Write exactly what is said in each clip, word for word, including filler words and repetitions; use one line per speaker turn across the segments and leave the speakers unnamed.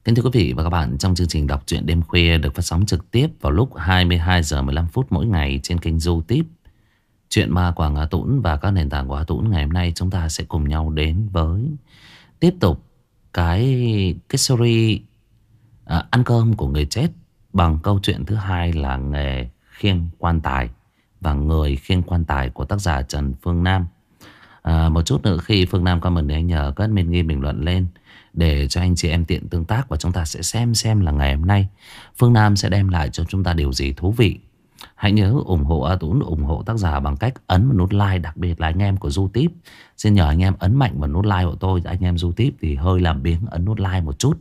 Kính thưa quý vị và các bạn, trong chương trình đọc truyện đêm khuya được phát sóng trực tiếp vào lúc hai mươi hai giờ mười lăm phút mỗi ngày trên kênh YouTube Chuyện Ma của Hà Tũng và các nền tảng của Hà Tũng. Ngày hôm nay chúng ta sẽ cùng nhau đến với tiếp tục cái cái series à, ăn cơm của người chết bằng câu chuyện thứ hai là nghề khiêng quan tài và người khiêng quan tài của tác giả Trần Phương Nam. À, một chút nữa khi Phương Nam comment thì anh nhờ các admin ghi bình luận lên để cho anh chị em tiện tương tác, và chúng ta sẽ xem xem là ngày hôm nay Phương Nam sẽ đem lại cho chúng ta điều gì thú vị. Hãy nhớ ủng hộ A Tũng, ủng hộ tác giả bằng cách ấn vào nút like, đặc biệt là anh em của YouTube. Xin nhờ anh em ấn mạnh vào nút like của tôi. Anh em YouTube thì hơi làm biếng, ấn nút like một chút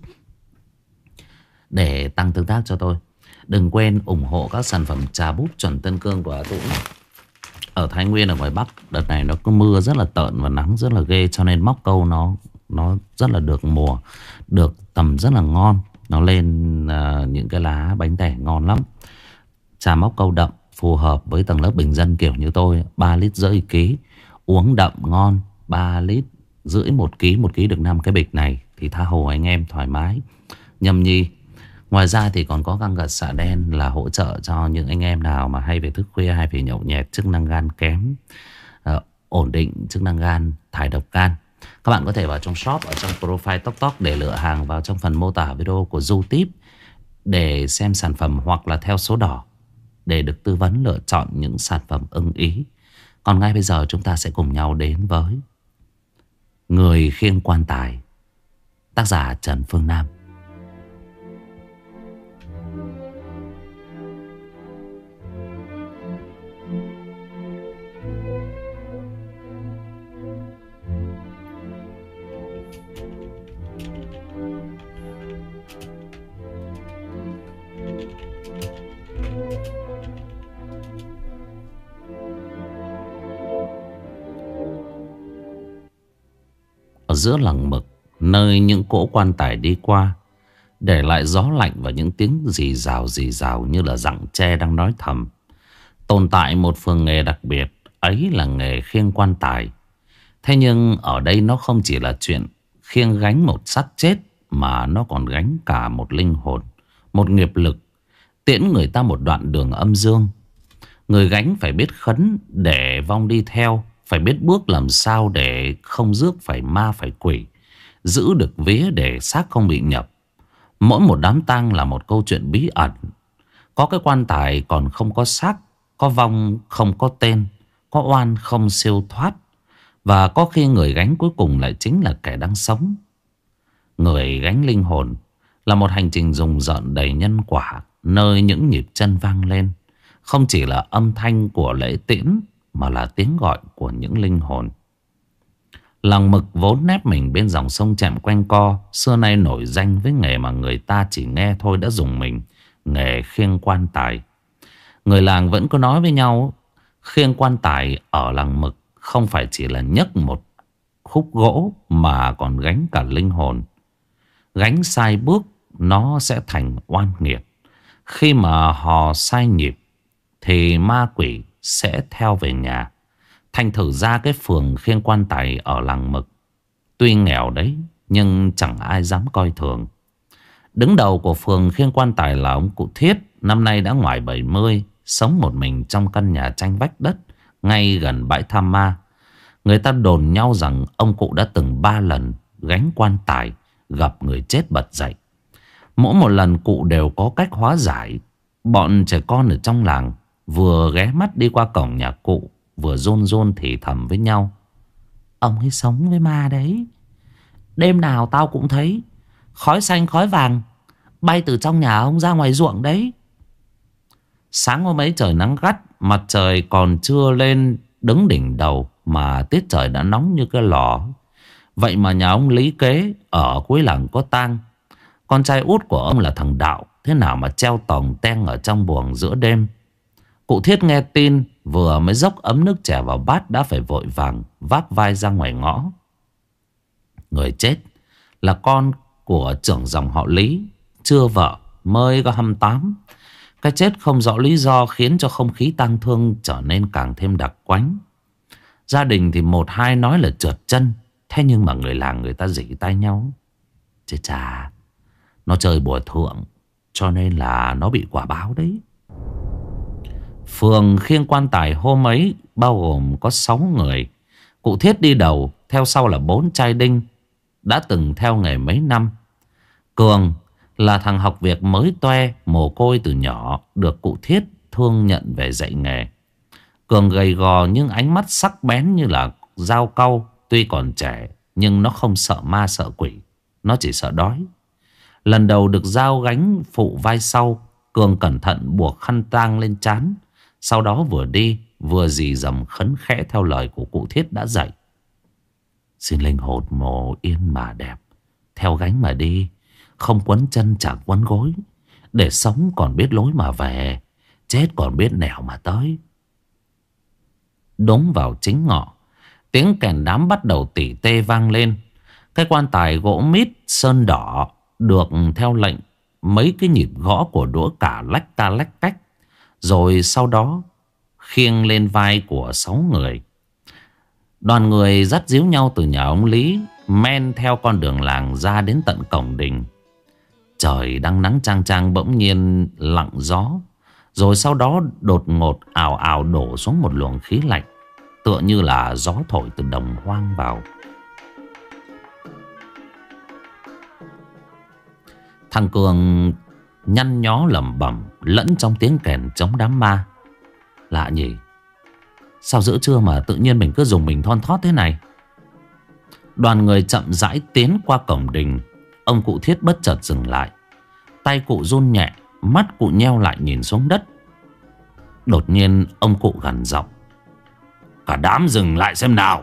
để tăng tương tác cho tôi. Đừng quên ủng hộ các sản phẩm trà búp chuẩn Tân Cương của A Tũng. Ở Thái Nguyên, ở ngoài Bắc đợt này nó có mưa rất là tợn và nắng rất là ghê, cho nên móc câu nó nó rất là được mùa, được tầm rất là ngon. Nó lên uh, những cái lá bánh tẻ ngon lắm. Trà móc câu đậm phù hợp với tầng lớp bình dân kiểu như tôi. Ba lít rưỡi ký, uống đậm ngon. Ba lít rưỡi một ký, một ký được năm cái bịch này thì tha hồ anh em thoải mái nhâm nhi. Ngoài ra thì còn có găng gật xạ đen là hỗ trợ cho những anh em nào mà hay về thức khuya hay về nhậu nhẹt, chức năng gan kém, uh, ổn định chức năng gan, thải độc gan. Các bạn có thể vào trong shop, ở trong profile Tok Tok để lựa hàng, vào trong phần mô tả video của YouTube để xem sản phẩm, hoặc là theo số đỏ để được tư vấn lựa chọn những sản phẩm ưng ý. Còn ngay bây giờ chúng ta sẽ cùng nhau đến với người khiêng quan tài, tác giả Trần Phương Nam. Ở giữa làng mực, nơi những cỗ quan tài đi qua, để lại gió lạnh và những tiếng rì rào rì rào như là rặng tre đang nói thầm. Tồn tại một phường nghề đặc biệt, ấy là nghề khiêng quan tài. Thế nhưng ở đây nó không chỉ là chuyện khiêng gánh một xác chết, mà nó còn gánh cả một linh hồn, một nghiệp lực, tiễn người ta một đoạn đường âm dương. Người gánh phải biết khấn để vong đi theo, phải biết bước làm sao để không rước phải ma phải quỷ, giữ được vía để xác không bị nhập. Mỗi một đám tang là một câu chuyện bí ẩn. Có cái quan tài còn không có xác, có vong không có tên, có oan không siêu thoát, và có khi người gánh cuối cùng lại chính là kẻ đang sống. Người gánh linh hồn là một hành trình rùng rợn đầy nhân quả, nơi những nhịp chân vang lên không chỉ là âm thanh của lễ tiễn, mà là tiếng gọi của những linh hồn. Làng mực vốn nép mình bên dòng sông chạm quanh co, xưa nay nổi danh với nghề mà người ta chỉ nghe thôi đã dùng mình, nghề khiêng quan tài. Người làng vẫn có nói với nhau, khiêng quan tài ở làng mực không phải chỉ là nhấc một khúc gỗ, mà còn gánh cả linh hồn. Gánh sai bước nó sẽ thành oan nghiệt. Khi mà hò sai nhịp thì ma quỷ sẽ theo về nhà. Thành thử ra cái phường khiêng quan tài ở làng mực tuy nghèo đấy, nhưng chẳng ai dám coi thường. Đứng đầu của phường khiêng quan tài là ông cụ Thiết, năm nay đã ngoài bảy mươi, sống một mình trong căn nhà tranh vách đất ngay gần bãi Tham Ma. Người ta đồn nhau rằng ông cụ đã từng ba lần gánh quan tài gặp người chết bật dậy. Mỗi một lần cụ đều có cách hóa giải. Bọn trẻ con ở trong làng vừa ghé mắt đi qua cổng nhà cụ, vừa rôn rôn thì thầm với nhau: ông ấy sống với ma đấy. Đêm nào tao cũng thấy khói xanh khói vàng bay từ trong nhà ông ra ngoài ruộng đấy. Sáng hôm ấy trời nắng gắt, mặt trời còn chưa lên đứng đỉnh đầu mà tiết trời đã nóng như cái lò. Vậy mà nhà ông Lý Kế ở cuối làng có tang. Con trai út của ông là thằng Đạo, thế nào mà treo tòng teng ở trong buồng giữa đêm. Cụ Thiết nghe tin, vừa mới dốc ấm nước chè vào bát đã phải vội vàng vác vai ra ngoài ngõ. Người chết là con của trưởng dòng họ Lý, chưa vợ, mới có hai mươi tám. Cái chết không rõ lý do khiến cho không khí tang thương trở nên càng thêm đặc quánh. Gia đình thì một hai nói là trượt chân, thế nhưng mà người làng người ta rỉ tai nhau: Chết chà, Nó chơi bùa thượng, cho nên là nó bị quả báo đấy. Phường khiêng quan tài hôm ấy bao gồm có sáu người. Cụ Thiết đi đầu, theo sau là bốn trai đinh đã từng theo nghề mấy năm. Cường là thằng học việc mới toe, mồ côi từ nhỏ, được cụ Thiết thương nhận về dạy nghề. Cường gầy gò nhưng ánh mắt sắc bén như là dao cau. Tuy còn trẻ nhưng nó không sợ ma sợ quỷ, nó chỉ sợ đói. Lần đầu được giao gánh phụ vai sau, Cường cẩn thận buộc khăn tang lên trán. Sau đó vừa đi vừa rì rầm khấn khẽ theo lời của cụ Thiết đã dạy. Xin linh hồn mồ yên mà đẹp, theo gánh mà đi, không quấn chân chẳng quấn gối. Để sống còn biết lối mà về, chết còn biết nẻo mà tới. Đúng vào chính ngọ, tiếng kèn đám bắt đầu tỉ tê vang lên. Cái quan tài gỗ mít sơn đỏ được theo lệnh mấy cái nhịp gõ của đũa cả lách ta lách cách. Rồi sau đó khiêng lên vai của sáu người. Đoàn người dắt díu nhau từ nhà ông Lý, men theo con đường làng ra đến tận cổng đình. Trời đang nắng chang chang bỗng nhiên lặng gió. Rồi sau đó đột ngột ào ào đổ xuống một luồng khí lạnh, tựa như là gió thổi từ đồng hoang vào. Thằng Cường nhăn nhó lẩm bẩm lẫn trong tiếng kèn chống đám ma. Lạ nhỉ, sao giữa trưa mà tự nhiên mình cứ dùng mình thon thót thế này. Đoàn người chậm rãi tiến qua cổng đình. Ông cụ Thiết bất chợt dừng lại. Tay cụ run nhẹ, mắt cụ nheo lại nhìn xuống đất. Đột nhiên ông cụ gằn giọng: cả đám dừng lại xem nào.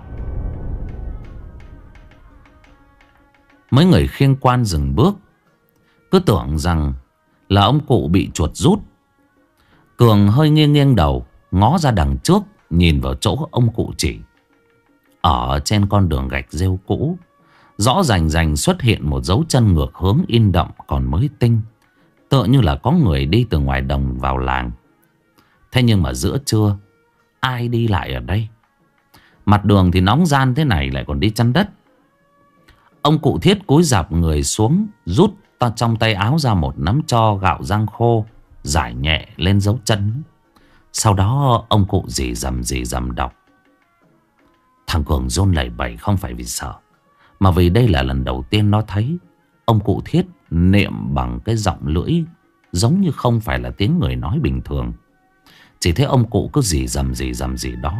Mấy người khiêng quan dừng bước, cứ tưởng rằng là ông cụ bị chuột rút. Cường hơi nghiêng nghiêng đầu, ngó ra đằng trước, nhìn vào chỗ ông cụ chỉ. Ở trên con đường gạch rêu cũ, rõ rành rành xuất hiện một dấu chân ngược hướng in đậm còn mới tinh, tựa như là có người đi từ ngoài đồng vào làng. Thế nhưng mà giữa trưa, ai đi lại ở đây? Mặt đường thì nóng gian thế này lại còn đi chăn đất. Ông cụ Thiết cúi rạp người xuống, rút ta trong tay áo ra một nắm tro gạo rang khô, rải nhẹ lên dấu chân. Sau đó ông cụ rì rầm rì rầm đọc. Thằng Cường run lẩy bẩy không phải vì sợ, mà vì đây là lần đầu tiên nó thấy ông cụ Thiết niệm bằng cái giọng lưỡi giống như không phải là tiếng người nói bình thường. Chỉ thấy ông cụ cứ rì rầm rì rầm gì đó.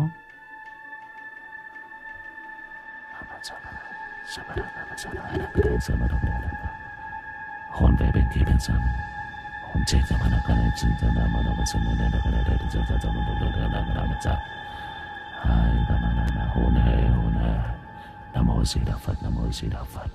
Hồn về bên kia bên sân, hồn chết ra mà nó cái này chỉ ra mà nó vẫn sống lên đó cái này để ra ra ra mà nó nó nó nó nó ra. Hai ta mà nó là hồn hề hồn hề. Nam mô Di Đà Phật, Nam mô Di Đà Phật.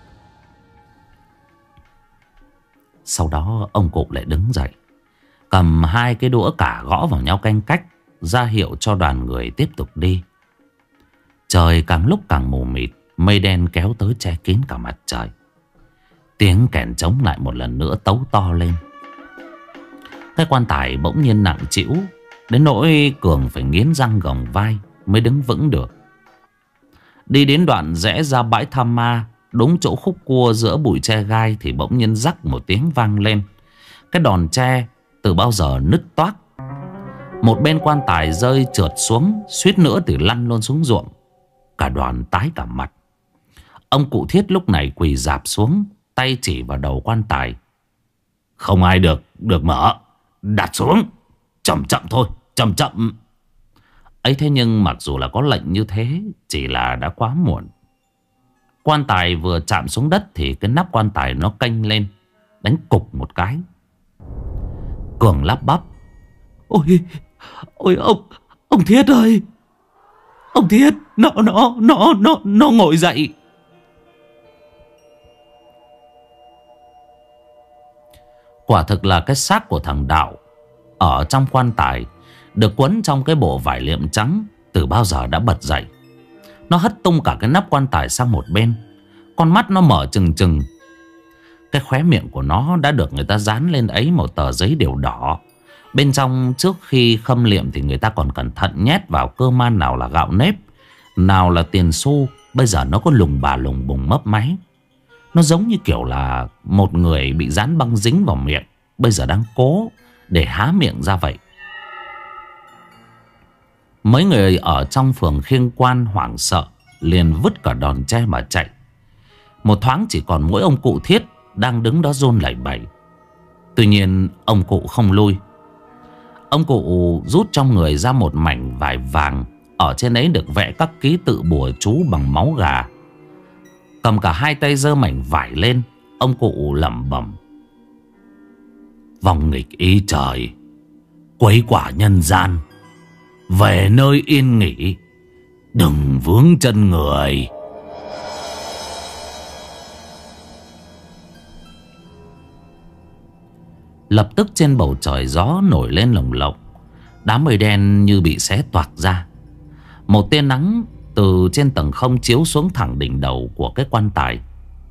Sau đó ông cụ lại đứng dậy, cầm hai cái đũa cả gõ vào nhau canh cách, ra hiệu cho đoàn người tiếp tục đi. Trời càng lúc càng mù mịt, mây đen kéo tới che kín cả mặt trời. Tiếng kèn trống lại một lần nữa tấu to lên. Cái quan tài bỗng nhiên nặng trĩu đến nỗi Cường phải nghiến răng gồng vai mới đứng vững được. Đi đến đoạn rẽ ra bãi Tham Ma, đúng chỗ khúc cua giữa bụi tre gai thì bỗng nhiên rắc một tiếng vang lên. Cái đòn tre từ bao giờ nứt toác. Một bên quan tài rơi trượt xuống, suýt nữa thì lăn luôn xuống ruộng. Cả đoàn tái cả mặt. Ông cụ Thiết lúc này quỳ rạp xuống, tay chỉ vào đầu quan tài. Không ai được, được mở. Đặt xuống. Chậm chậm thôi, chậm chậm. Ấy thế nhưng mặc dù là có lệnh như thế, chỉ là đã quá muộn. Quan tài vừa chạm xuống đất thì cái nắp quan tài nó kênh lên, đánh cục một cái. Cường lắp bắp. Ôi, ôi ông, ông Thiết ơi. Ông Thiết, nó, nó, nó, nó, nó ngồi dậy. Quả thực là cái xác của thằng Đạo ở trong quan tài, được quấn trong cái bộ vải liệm trắng, từ bao giờ đã bật dậy. Nó hất tung cả cái nắp quan tài sang một bên. Con mắt nó mở trừng trừng. Cái khóe miệng của nó đã được người ta dán lên ấy một tờ giấy đều đỏ. Bên trong trước khi khâm liệm thì người ta còn cẩn thận nhét vào cơ man, nào là gạo nếp, nào là tiền xu. Bây giờ nó có lùng bà lùng bùng mấp máy. Nó giống như kiểu là một người bị dán băng dính vào miệng, bây giờ đang cố để há miệng ra vậy. Mấy người ở trong phường Khiêng Quan hoảng sợ, liền vứt cả đòn tre mà chạy. Một thoáng chỉ còn mỗi ông cụ Thiết đang đứng đó run lẩy bẩy. Tuy nhiên ông cụ không lui. Ông cụ rút trong người ra một mảnh vải vàng, ở trên ấy được vẽ các ký tự bùa chú bằng máu gà. Cầm cả hai tay giơ mảnh vải lên, ông cụ lẩm bẩm: vòng nghịch ý trời, quấy quả nhân gian, về nơi yên nghỉ, đừng vướng chân người. Lập tức trên bầu trời gió nổi lên lồng lộng. Đám mây đen như bị xé toạc ra. Một tia nắng từ trên tầng không chiếu xuống thẳng đỉnh đầu của cái quan tài.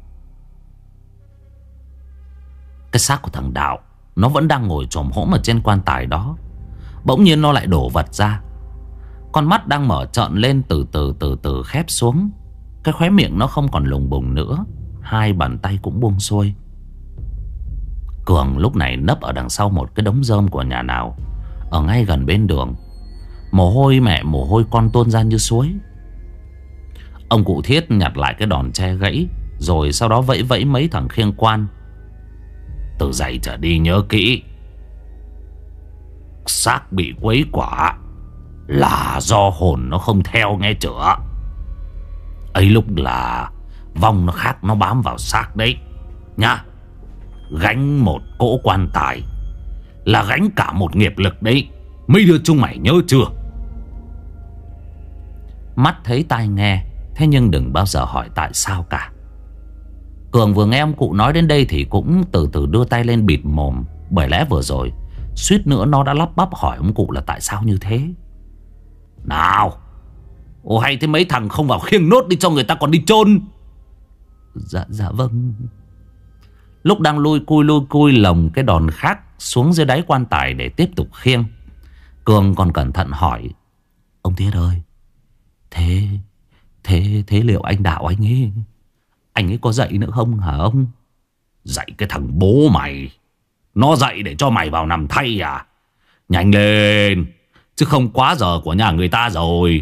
Cái xác của thằng Đạo, nó vẫn đang ngồi chồm hổm ở trên quan tài đó. Bỗng nhiên nó lại đổ vật ra. Con mắt đang mở trợn lên từ từ từ từ khép xuống. Cái khóe miệng nó không còn lùng bùng nữa. Hai bàn tay cũng buông xuôi. Cường lúc này nấp ở đằng sau một cái đống rơm của nhà nào, ở ngay gần bên đường. Mồ hôi mẹ mồ hôi con tuôn ra như suối. Ông cụ Thiết nhặt lại cái đòn tre gãy, rồi sau đó vẫy vẫy mấy thằng Khiêng Quan: từ giày trở đi nhớ kỹ, xác bị quấy quả là do hồn nó không theo nghe chưa. Ấy lúc là vong nó khác, nó bám vào xác đấy nhá. Gánh một cỗ quan tài là gánh cả một nghiệp lực đấy. Mấy đứa chúng mày nhớ chưa? Mắt thấy tai nghe, thế nhưng đừng bao giờ hỏi tại sao cả. Cường vừa nghe ông cụ nói đến đây thì cũng từ từ đưa tay lên bịt mồm. Bởi lẽ vừa rồi suýt nữa nó đã lắp bắp hỏi ông cụ là tại sao như thế. Nào, ồ hay thế mấy thằng không vào khiêng nốt đi cho người ta còn đi chôn. Dạ dạ vâng. Lúc đang lui cui lui cui lồng cái đòn khác xuống dưới đáy quan tài để tiếp tục khiêng, Cường còn cẩn thận hỏi: ông Thiết ơi, Thế Thế thế liệu anh Đạo anh ấy Anh ấy có dậy nữa không hả ông?
Dậy cái thằng bố mày, nó dậy để cho mày vào nằm thay à? Nhanh lên, chứ không quá giờ của nhà người ta rồi.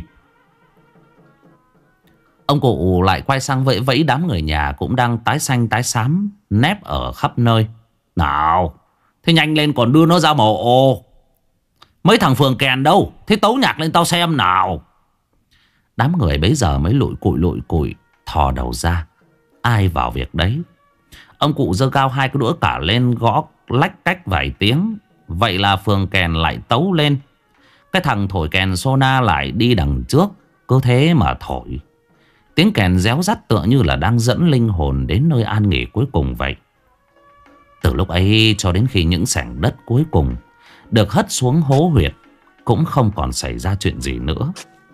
Ông cụ lại quay sang vẫy vẫy đám người nhà cũng đang tái xanh tái xám nép ở khắp nơi.
Nào, thế nhanh lên còn đưa nó ra mộ. Mấy thằng phường kèn đâu? Thế tấu nhạc lên tao xem nào.
Đám người bấy giờ mới lụi cụi lụi cụi thò đầu ra. Ai vào việc đấy. Ông cụ giơ cao hai cái đũa cả lên gõ lách cách vài tiếng. Vậy là phường kèn lại tấu lên. Cái thằng thổi kèn Sona lại đi đằng trước, cứ thế mà thổi. Tiếng kèn réo rắt tựa như là đang dẫn linh hồn đến nơi an nghỉ cuối cùng vậy. Từ lúc ấy cho đến khi những sảnh đất cuối cùng được hất xuống hố huyệt, cũng không còn xảy ra chuyện gì nữa.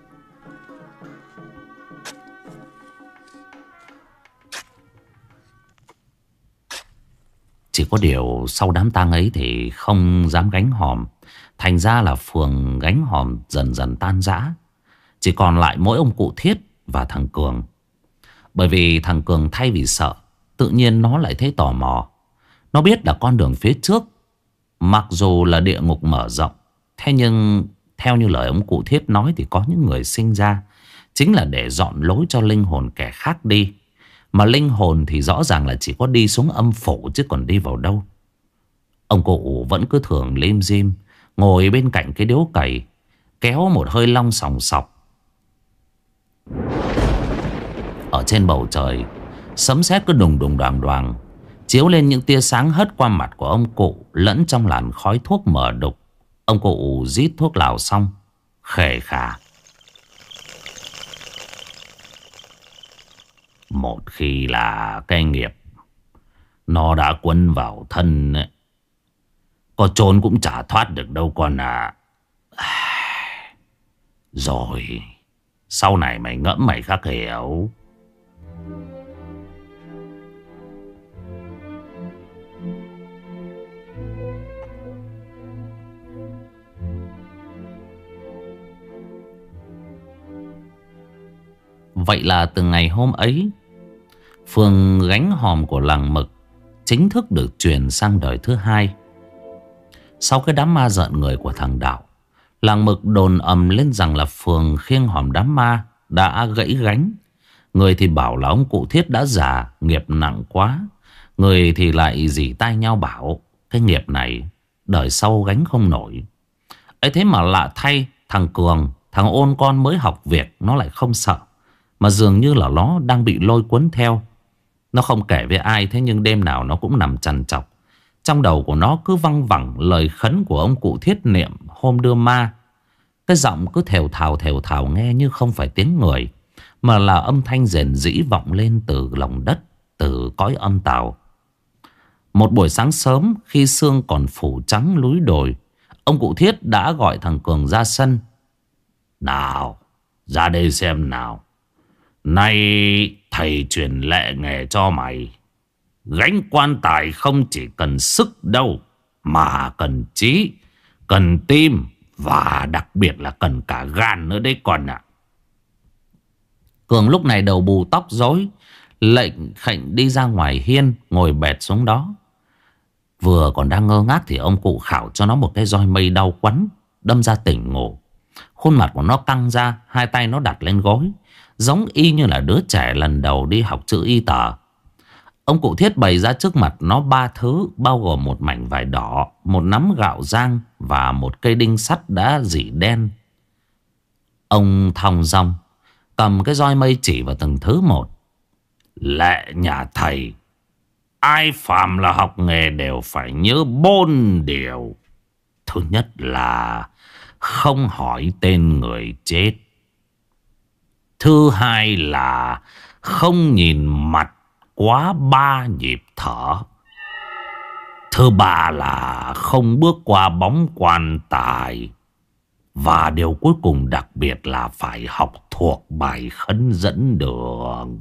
Chỉ có điều sau đám tang ấy thì không dám gánh hòm. Thành ra là phường gánh hòm dần dần tan rã. Chỉ còn lại mỗi ông cụ Thiết và thằng Cường. Bởi vì thằng Cường thay vì sợ, tự nhiên nó lại thấy tò mò. Nó biết là con đường phía trước mặc dù là địa ngục mở rộng, thế nhưng theo như lời ông cụ Thiết nói thì có những người sinh ra chính là để dọn lối cho linh hồn kẻ khác đi. Mà linh hồn thì rõ ràng là chỉ có đi xuống âm phủ chứ còn đi vào đâu. Ông cụ vẫn cứ thường lim dim ngồi bên cạnh cái điếu cày, kéo một hơi long sòng sọc. Ở trên bầu trời, sấm sét cứ đùng đùng đoàng đoàng, chiếu lên những tia sáng hất qua mặt của ông cụ lẫn trong làn khói thuốc mờ đục. Ông cụ rít thuốc lào xong, khề khà: một khi là cái nghiệp nó đã quấn vào thân ấy, có trốn cũng chả thoát được đâu con à. Rồi sau này mày ngẫm mày khắc hiểu. Vậy là từ ngày hôm ấy, phường Gánh Hòm của làng Mực chính thức được truyền sang đời thứ hai. Sau cái đám ma rợn người của thằng Đạo, làng Mực đồn ầm lên rằng là phường Khiêng Hòm đám ma đã gãy gánh. Người thì bảo là ông cụ Thiết đã già, nghiệp nặng quá. Người thì lại rỉ tai nhau bảo cái nghiệp này đời sau gánh không nổi. Ấy thế mà lạ thay, thằng Cường, thằng Ôn con mới học việc, nó lại không sợ, mà dường như là nó đang bị lôi cuốn theo. Nó không kể với ai, thế nhưng đêm nào nó cũng nằm trằn trọc. Trong đầu của nó cứ văng vẳng lời khấn của ông cụ Thiết niệm hôm đưa ma. Cái giọng cứ thều thào thều thào nghe như không phải tiếng người, mà là âm thanh rền rĩ vọng lên từ lòng đất, từ cõi âm tào. Một buổi sáng sớm, khi sương còn phủ trắng núi đồi, ông cụ Thiết đã gọi thằng Cường ra sân.
Nào, ra đây xem nào. Nay thầy truyền lệ nghề cho mày. Gánh quan tài không chỉ cần sức đâu, mà cần trí, cần tim, và đặc biệt là cần cả gan nữa đấy con ạ.
Cường lúc này đầu bù tóc rối, lệnh khệnh đi ra ngoài hiên, ngồi bệt xuống đó. Vừa còn đang ngơ ngác thì ông cụ khảo cho nó một cái roi mây đau quắn, đâm ra tỉnh ngủ. Khuôn mặt của nó căng ra, hai tay nó đặt lên gối, giống y như là đứa trẻ lần đầu đi học chữ y tờ. Ông cụ Thiết bày ra trước mặt nó ba thứ, bao gồm một mảnh vải đỏ, một nắm gạo rang và một cây đinh sắt đã rỉ đen. Ông thong dong cầm cái roi mây chỉ vào từng thứ một.
Lệ nhà thầy, ai phàm là học nghề đều phải nhớ bốn điều. Thứ nhất là không hỏi tên người chết. Thứ hai là không nhìn mặt quá ba nhịp thở. Thứ ba là không bước qua bóng quan tài. Và điều cuối cùng đặc biệt là phải học thuộc bài khấn dẫn đường.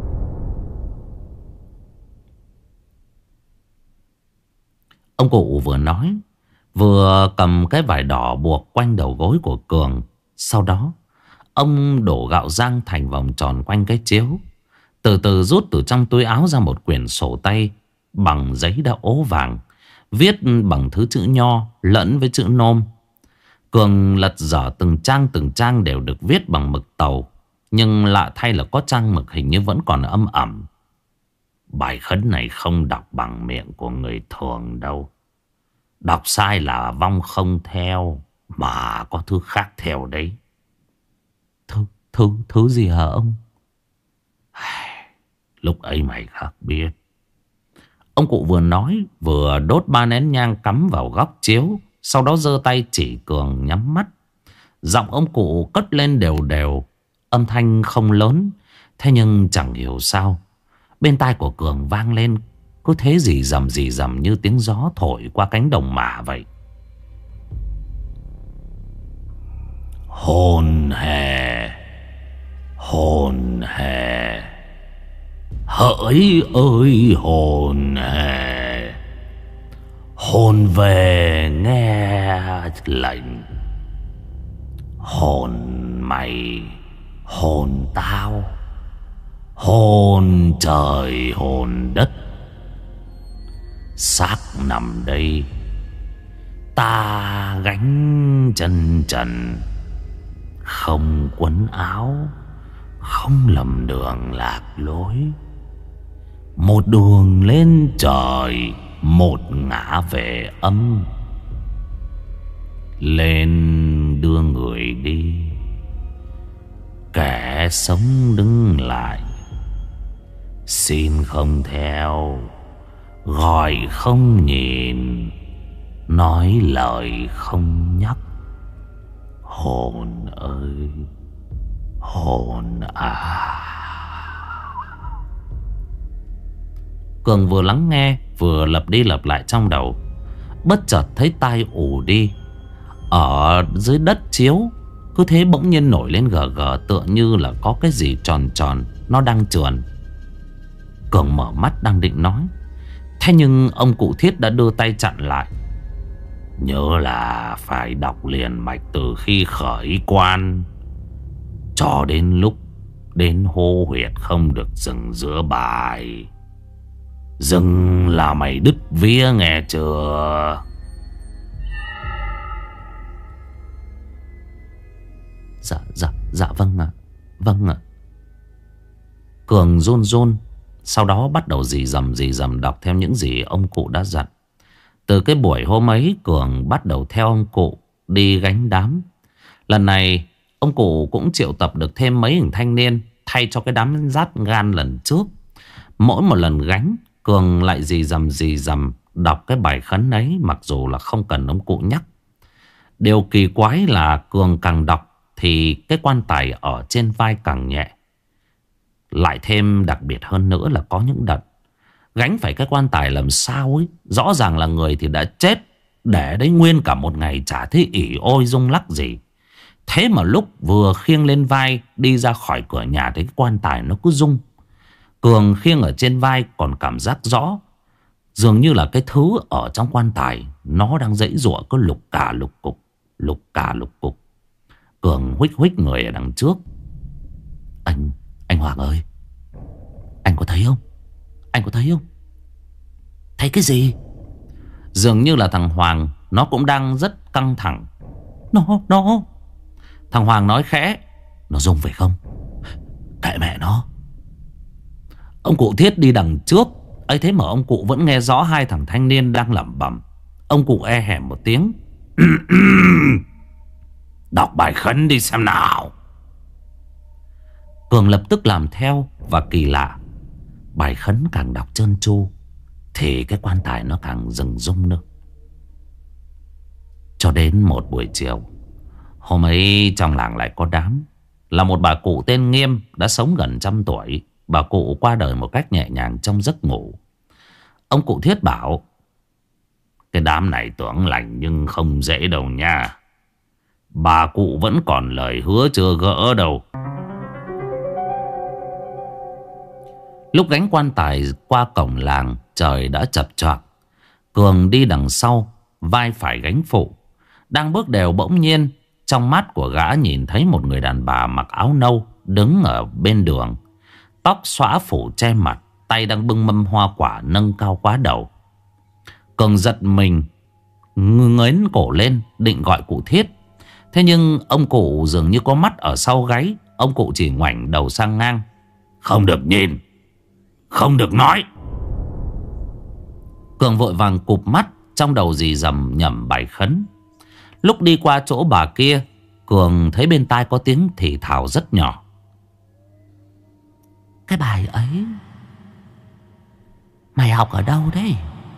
Ông cụ vừa nói, vừa cầm cái vải đỏ buộc quanh đầu gối của Cường. Sau đó ông đổ gạo rang thành vòng tròn quanh cái chiếu, từ từ rút từ trong túi áo ra một quyển sổ tay bằng giấy đã ố vàng, viết bằng thứ chữ nho lẫn với chữ nôm. Cường lật dở từng trang từng trang đều được viết bằng mực tàu, nhưng lạ thay là có trang mực hình như vẫn còn âm ẩm.
Bài khấn này không đọc bằng miệng của người thường đâu. Đọc sai là vong không theo, mà có thứ khác theo đấy.
Thứ, thứ, thứ gì hả ông?
Lúc ấy mày khác biết.
Ông cụ vừa nói vừa đốt ba nén nhang cắm vào góc chiếu, sau đó giơ tay chỉ Cường nhắm mắt. Giọng ông cụ cất lên đều đều, âm thanh không lớn. Thế nhưng chẳng hiểu sao bên tai của Cường vang lên cứ thế gì rầm gì rầm như tiếng gió thổi qua cánh đồng mả vậy.
Hồn hề, hồn hề, hỡi ơi hồn hề, hồn về nghe lệnh. Hồn mày, hồn tao, hồn trời hồn đất. Xác nằm đây, ta gánh chân trần, không quấn áo, không lầm đường lạc lối. Một đường lên trời, một ngã về âm. Lên đưa người đi, kẻ sống đứng lại. Xin không theo, gọi không nhìn, nói lời không nhắc. Hồn ơi, hồn à.
Cường vừa lắng nghe vừa lặp đi lặp lại trong đầu. Bất chợt thấy tai ù đi. Ở dưới đất chiếu cứ thế bỗng nhiên nổi lên gờ gờ, tựa như là có cái gì tròn tròn nó đang trườn. Cường mở mắt đang định nói, thế nhưng ông cụ Thiết đã đưa tay chặn lại.
Nhớ là phải đọc liền mạch từ khi khởi quan cho đến lúc đến hô huyệt không được dừng giữa bài. Dừng là mày đứt vía nghe chưa?
Dạ dạ dạ vâng ạ. Vâng ạ. Cường run run, sau đó bắt đầu rì rầm rì rầm đọc theo những gì ông cụ đã dặn. Từ cái buổi hôm ấy, Cường bắt đầu theo ông cụ đi gánh đám. Lần này ông cụ cũng triệu tập được thêm mấy thằng thanh niên thay cho cái đám rát gan lần trước. Mỗi một lần gánh, Cường lại rì rầm rì rầm đọc cái bài khấn ấy, mặc dù là không cần ông cụ nhắc. Điều kỳ quái là Cường càng đọc thì cái quan tài ở trên vai càng nhẹ. Lại thêm đặc biệt hơn nữa là có những đợt gánh phải cái quan tài làm sao ấy, rõ ràng là người thì đã chết, để đấy nguyên cả một ngày chả thấy ỉ ôi rung lắc gì. Thế mà lúc vừa khiêng lên vai đi ra khỏi cửa nhà thì cái quan tài nó cứ rung. Cường khiêng ở trên vai còn cảm giác rõ, dường như là cái thứ ở trong quan tài nó đang giãy giụa, cứ lục cả lục cục, lục cả lục cục. Cường huých huých người ở đằng trước. Anh, anh Hoàng ơi, anh có thấy không? Anh có thấy không? Thấy cái gì? Dường như là thằng Hoàng nó cũng đang rất căng thẳng. Nó, nó Thằng Hoàng nói khẽ. Nó rung phải không? Kệ mẹ nó. Ông cụ Thiết đi đằng trước ấy, thế mà ông cụ vẫn nghe rõ hai thằng thanh niên đang lẩm bẩm. Ông cụ e hẻm một tiếng.
Đọc bài khấn đi xem nào.
Cường lập tức làm theo. Và kỳ lạ, bài khấn càng đọc trơn tru thì cái quan tài nó càng dừng rung nữa. Cho đến một buổi chiều, hôm ấy trong làng lại có đám. Là một bà cụ tên Nghiêm, đã sống gần trăm tuổi. Bà cụ qua đời một cách nhẹ nhàng trong giấc ngủ. Ông cụ Thiết bảo:
cái đám này tưởng lành nhưng không dễ đâu nha. Bà cụ vẫn còn lời hứa chưa gỡ đâu.
Lúc gánh quan tài qua cổng làng, trời đã chập choạng. Cường đi đằng sau, vai phải gánh phụ. Đang bước đều, bỗng nhiên trong mắt của gã nhìn thấy một người đàn bà mặc áo nâu đứng ở bên đường. Tóc xõa phủ che mặt, tay đang bưng mâm hoa quả nâng cao quá đầu. Cường giật mình, ngẩng cổ lên định gọi cụ Thiết. Thế nhưng ông cụ dường như có mắt ở sau gáy. Ông cụ chỉ ngoảnh đầu sang ngang.
Không được nhìn, không được nói.
Cường vội vàng cụp mắt, trong đầu rì rầm nhẩm bài khấn. Lúc đi qua chỗ bà kia, Cường thấy bên tai có tiếng thì thào rất nhỏ. Cái bài ấy mày học ở đâu đấy?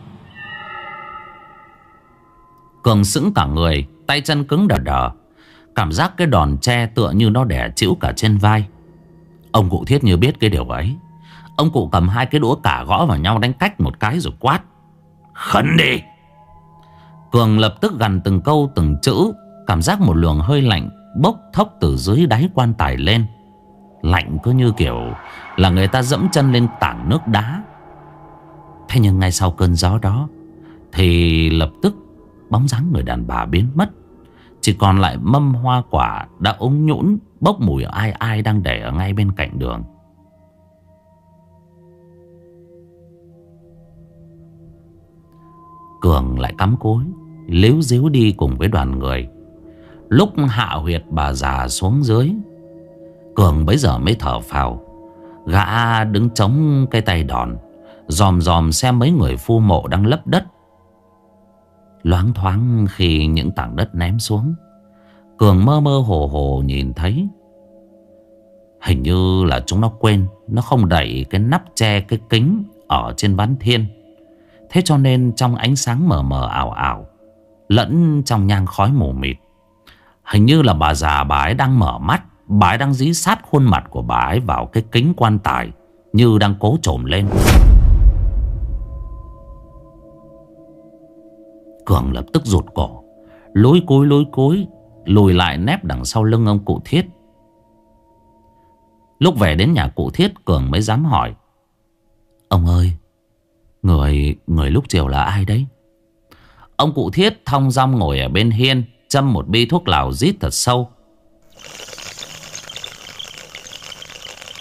Cường sững cả người, tay chân cứng đờ đờ. Cảm giác cái đòn tre tựa như nó đè chịu cả trên vai. Ông cụ Thiết như biết cái điều ấy. Ông cụ cầm hai cái đũa cả gõ vào nhau đánh cách một cái rồi quát:
khấn đi.
Cường lập tức gằn từng câu từng chữ. Cảm giác một luồng hơi lạnh bốc thốc từ dưới đáy quan tài lên. Lạnh cứ như kiểu là người ta dẫm chân lên tảng nước đá. Thế nhưng ngay sau cơn gió đó thì lập tức bóng dáng người đàn bà biến mất. Chỉ còn lại mâm hoa quả đã úng nhũn, bốc mùi ai ai đang để ở ngay bên cạnh đường. Cường lại cắm cúi líu díu đi cùng với đoàn người. Lúc hạ huyệt bà già xuống dưới, Cường bấy giờ mới thở phào. Gã đứng chống cái tay đòn, dòm dòm xem mấy người phu mộ đang lấp đất. Loáng thoáng khi những tảng đất ném xuống, Cường mơ mơ hồ hồ nhìn thấy hình như là chúng nó quên, nó không đậy cái nắp che cái kính ở trên ván thiên. Thế cho nên trong ánh sáng mờ mờ ảo ảo, lẫn trong nhang khói mù mịt, hình như là bà già bà ấy đang mở mắt. Bà ấy đang dí sát khuôn mặt của bà ấy vào cái kính quan tài, như đang cố trồm lên. Cường lập tức rụt cổ, lối cúi lối cúi lùi lại nép đằng sau lưng ông cụ Thiết. Lúc về đến nhà cụ Thiết, Cường mới dám hỏi: ông ơi, người người lúc chiều là ai đấy? Ông cụ Thiết thong dong ngồi ở bên hiên, châm một bi thuốc lào rít thật sâu.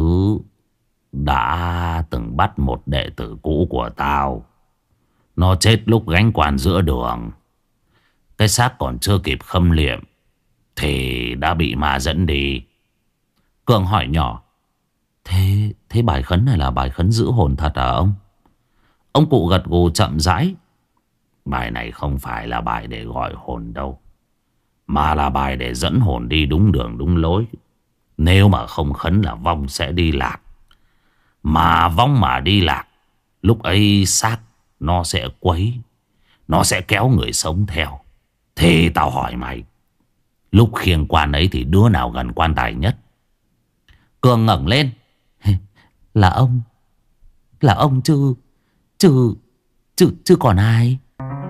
Tứ đã từng bắt một đệ tử cũ của tao. Nó chết lúc gánh quan giữa đường. Cái xác còn chưa kịp khâm liệm thì đã bị ma dẫn đi.
Cường hỏi nhỏ: Thế, thế bài khấn này là bài khấn giữ hồn thật à ông?
Ông cụ gật gù chậm rãi: Bài này không phải là bài để gọi hồn đâu, mà là bài để dẫn hồn đi đúng đường đúng lối. Nếu mà không khấn là vong sẽ đi lạc. Mà vong mà đi lạc, lúc ấy xác nó sẽ quấy, nó sẽ kéo người sống theo. Thế tao hỏi mày, lúc khiêng quan ấy thì đứa nào gần quan tài nhất?
Cường ngẩng lên: Là ông. Là ông chứ Chứ Chứ, chứ còn ai?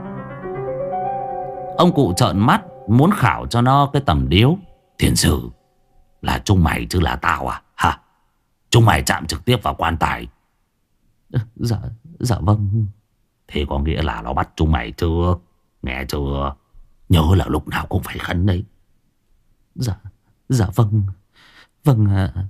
Ông cụ trợn mắt muốn khảo cho nó cái tầm điếu: Thiên sử, là chúng mày chứ là tao à hả? Chúng mày chạm trực tiếp vào quan tài?
Dạ, dạ vâng.
Thế có nghĩa là nó bắt chúng mày chưa? Nghe chưa? Nhớ là lúc nào cũng phải khấn đấy.
Dạ, dạ vâng. Vâng ạ. À.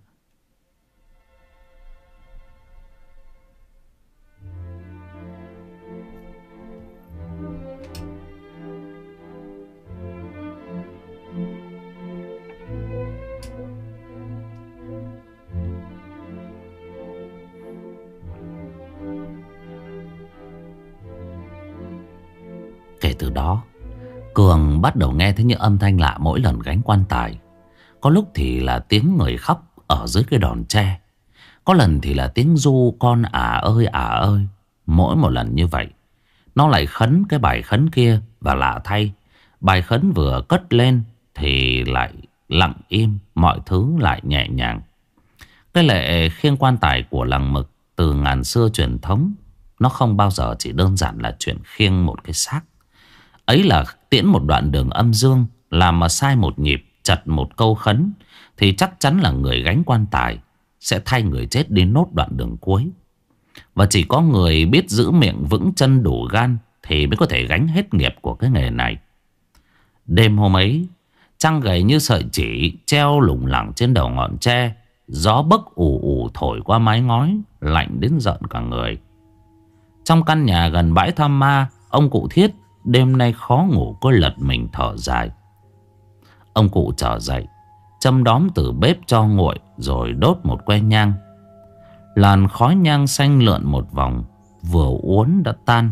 Kể từ đó, Cường bắt đầu nghe thấy những âm thanh lạ mỗi lần gánh quan tài. Có lúc thì là tiếng người khóc ở dưới cái đòn tre, có lần thì là tiếng ru con ả ơi ả ơi. Mỗi một lần như vậy, nó lại khấn cái bài khấn kia. Và lạ thay, bài khấn vừa cất lên thì lại lặng im, mọi thứ lại nhẹ nhàng. Cái lệ khiêng quan tài của làng Mực từ ngàn xưa truyền thống, nó không bao giờ chỉ đơn giản là chuyện khiêng một cái xác. Ấy là tiễn một đoạn đường âm dương, làm mà sai một nhịp, chật một câu khấn, thì chắc chắn là người gánh quan tài sẽ thay người chết đi nốt đoạn đường cuối. Và chỉ có người biết giữ miệng vững chân đủ gan thì mới có thể gánh hết nghiệp của cái nghề này. Đêm hôm ấy, trăng gầy như sợi chỉ treo lủng lẳng trên đầu ngọn tre. Gió bấc ù ù thổi qua mái ngói, lạnh đến giận cả người. Trong căn nhà gần bãi Tham Ma, ông cụ Thiết đêm nay khó ngủ, cứ lật mình thở dài. Ông cụ trở dậy, châm đóm từ bếp cho nguội, rồi đốt một que nhang. Làn khói nhang xanh lượn một vòng, vừa uốn đã tan.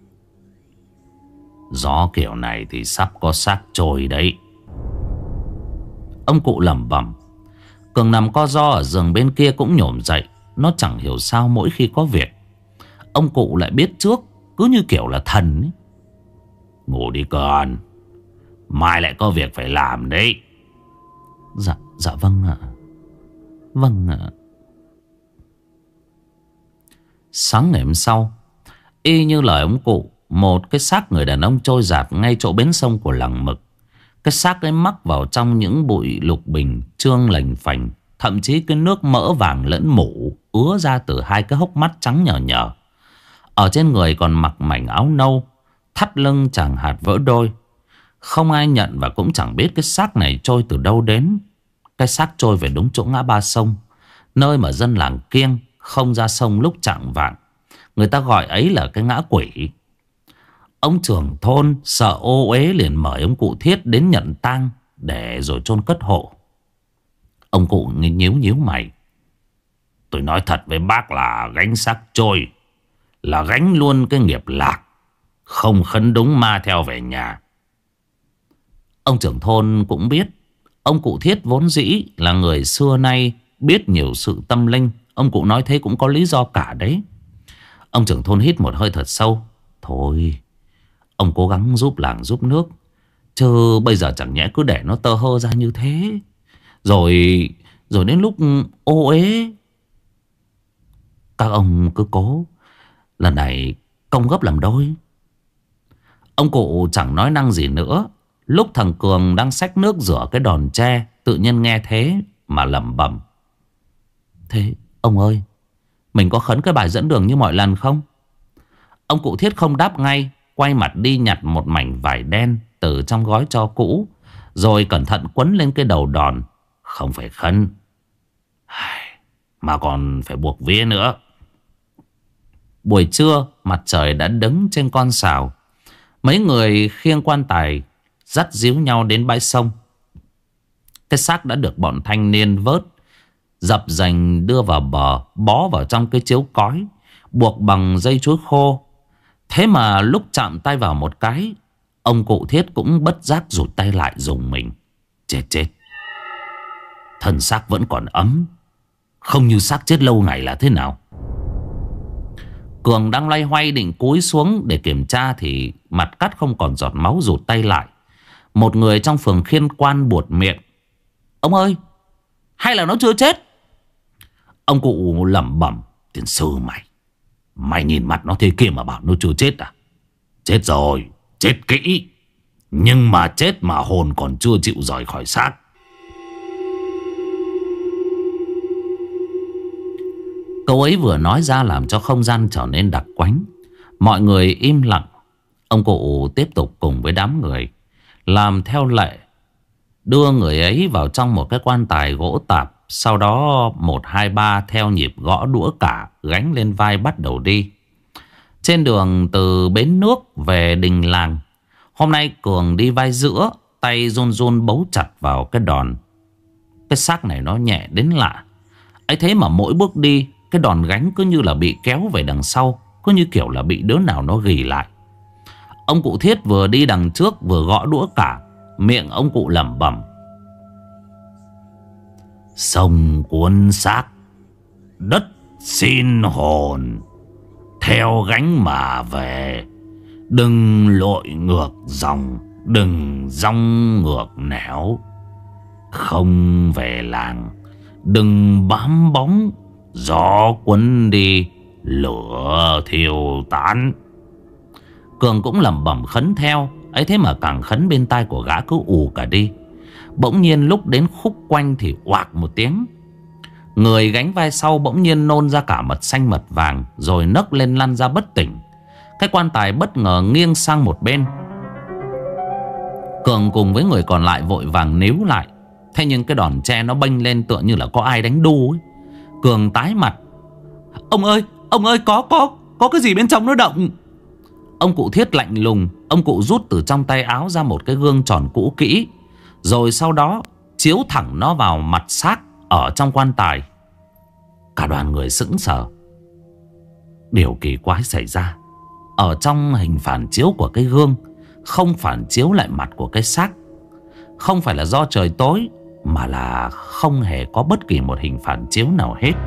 Gió kiểu này thì sắp có xác trôi đấy, ông cụ lẩm bẩm. Cường nằm co ro ở giường bên kia cũng nhổm dậy. Nó chẳng hiểu sao mỗi khi có việc, ông cụ lại biết trước, cứ như kiểu là thần ấy. Ngủ đi con, mai lại có việc phải làm đấy.
Dạ, dạ vâng ạ. Vâng ạ.
Sáng ngày hôm sau, y như lời ông cụ, một cái xác người đàn ông trôi dạt ngay chỗ bến sông của làng Mực. Cái xác ấy mắc vào trong những bụi lục bình trương lành phành. Thậm chí cái nước mỡ vàng lẫn mủ ứa ra từ hai cái hốc mắt trắng nhờ nhờ. Ở trên người còn mặc mảnh áo nâu, thắt lưng chẳng hạt vỡ đôi. Không ai nhận và cũng chẳng biết cái xác này trôi từ đâu đến. Cái xác trôi về đúng chỗ ngã ba sông, nơi mà dân làng kiêng không ra sông lúc chạng vạng. Người ta gọi ấy là cái ngã quỷ. Ông trưởng thôn sợ ô uế liền mời ông cụ Thiết đến nhận tang để rồi chôn cất hộ. Ông cụ nhíu nhíu mày. Tôi nói thật với bác là gánh xác trôi là gánh luôn cái nghiệp lạc, không khấn đúng ma theo về nhà. Ông trưởng thôn cũng biết ông cụ Thiết vốn dĩ là người xưa nay biết nhiều sự tâm linh. Ông cụ nói thế cũng có lý do cả đấy. Ông trưởng thôn hít một hơi thật sâu. Thôi, ông cố gắng giúp làng giúp nước, chứ bây giờ chẳng nhẽ cứ để nó tơ hơ ra như thế, Rồi Rồi đến lúc ô uế. Các ông cứ cố, lần này công gấp làm đôi. Ông cụ chẳng nói năng gì nữa. Lúc thằng Cường đang xách nước rửa cái đòn tre, tự nhiên nghe thế mà lẩm bẩm. Thế ông ơi, mình có khấn cái bài dẫn đường như mọi lần không? Ông cụ Thiết không đáp ngay, quay mặt đi nhặt một mảnh vải đen từ trong gói tro cũ, rồi cẩn thận quấn lên cái đầu đòn. Không phải khấn. mà còn phải buộc vía nữa.
Buổi trưa, mặt trời đã đứng trên con sào. Mấy người khiêng quan tài dắt díu nhau đến bãi sông. Cái xác đã được bọn thanh niên vớt, dập dành đưa vào bờ, bó vào trong cái chiếu cói, buộc bằng dây chuối khô. Thế mà lúc chạm tay vào một cái, ông cụ Thiết cũng bất giác rụt tay lại dùng mình. Chết chết, thân xác vẫn còn ấm, không như xác chết lâu ngày là thế nào. Cường đang loay hoay định cúi xuống để kiểm tra thì mặt cắt không còn giọt máu, rụt tay lại. Một người trong phường khiên quan buột miệng: ông ơi, hay là nó chưa chết? Ông cụ lẩm bẩm: tiền sư mày, mày nhìn mặt nó thế kia mà bảo nó chưa chết à? Chết rồi, chết kỹ, nhưng mà chết mà hồn còn chưa chịu rời khỏi xác. Câu ấy vừa nói ra làm cho không gian trở nên đặc quánh. Mọi người im lặng. Ông cụ tiếp tục cùng với đám người làm theo lệ, đưa người ấy vào trong một cái quan tài gỗ tạp. Sau đó một hai ba theo nhịp gõ đũa cả, gánh lên vai bắt đầu đi. Trên đường từ bến nước về đình làng, hôm nay Cường đi vai giữa, tay run run bấu chặt vào cái đòn. Cái xác này nó nhẹ đến lạ. ấy thế mà mỗi bước đi, cái đòn gánh cứ như là bị kéo về đằng sau, cứ như kiểu là bị đứa nào nó ghì lại. Ông cụ Thiết vừa đi đằng trước vừa gõ đũa cả, miệng ông cụ lẩm bẩm: sông cuốn xác, đất xin hồn, theo gánh mà về. Đừng lội ngược dòng, đừng dòng ngược nẻo. Không về làng, đừng bám bóng, gió cuốn đi, lửa thiêu tán. Cường cũng lẩm bẩm khấn theo. Ấy thế mà càng khấn bên tai của gã cứ ù cả đi. Bỗng nhiên lúc đến khúc quanh thì oạc một tiếng, người gánh vai sau bỗng nhiên nôn ra cả mật xanh mật vàng, rồi nấc lên lăn ra bất tỉnh. Cái quan tài bất ngờ nghiêng sang một bên. Cường cùng với người còn lại vội vàng níu lại. Thế nhưng cái đòn tre nó bênh lên tựa như là có ai đánh đu ấy. Cường tái mặt: ông ơi, ông ơi, có có có cái gì bên trong nó động. Ông cụ Thiết lạnh lùng. Ông cụ rút từ trong tay áo ra một cái gương tròn cũ kỹ, rồi sau đó chiếu thẳng nó vào mặt xác ở trong quan tài. Cả đoàn người sững sờ. Điều kỳ quái xảy ra. Ở trong hình phản chiếu của cái gương không phản chiếu lại mặt của cái xác. Không phải là do trời tối, mà là không hề có bất kỳ một hình phản chiếu nào hết.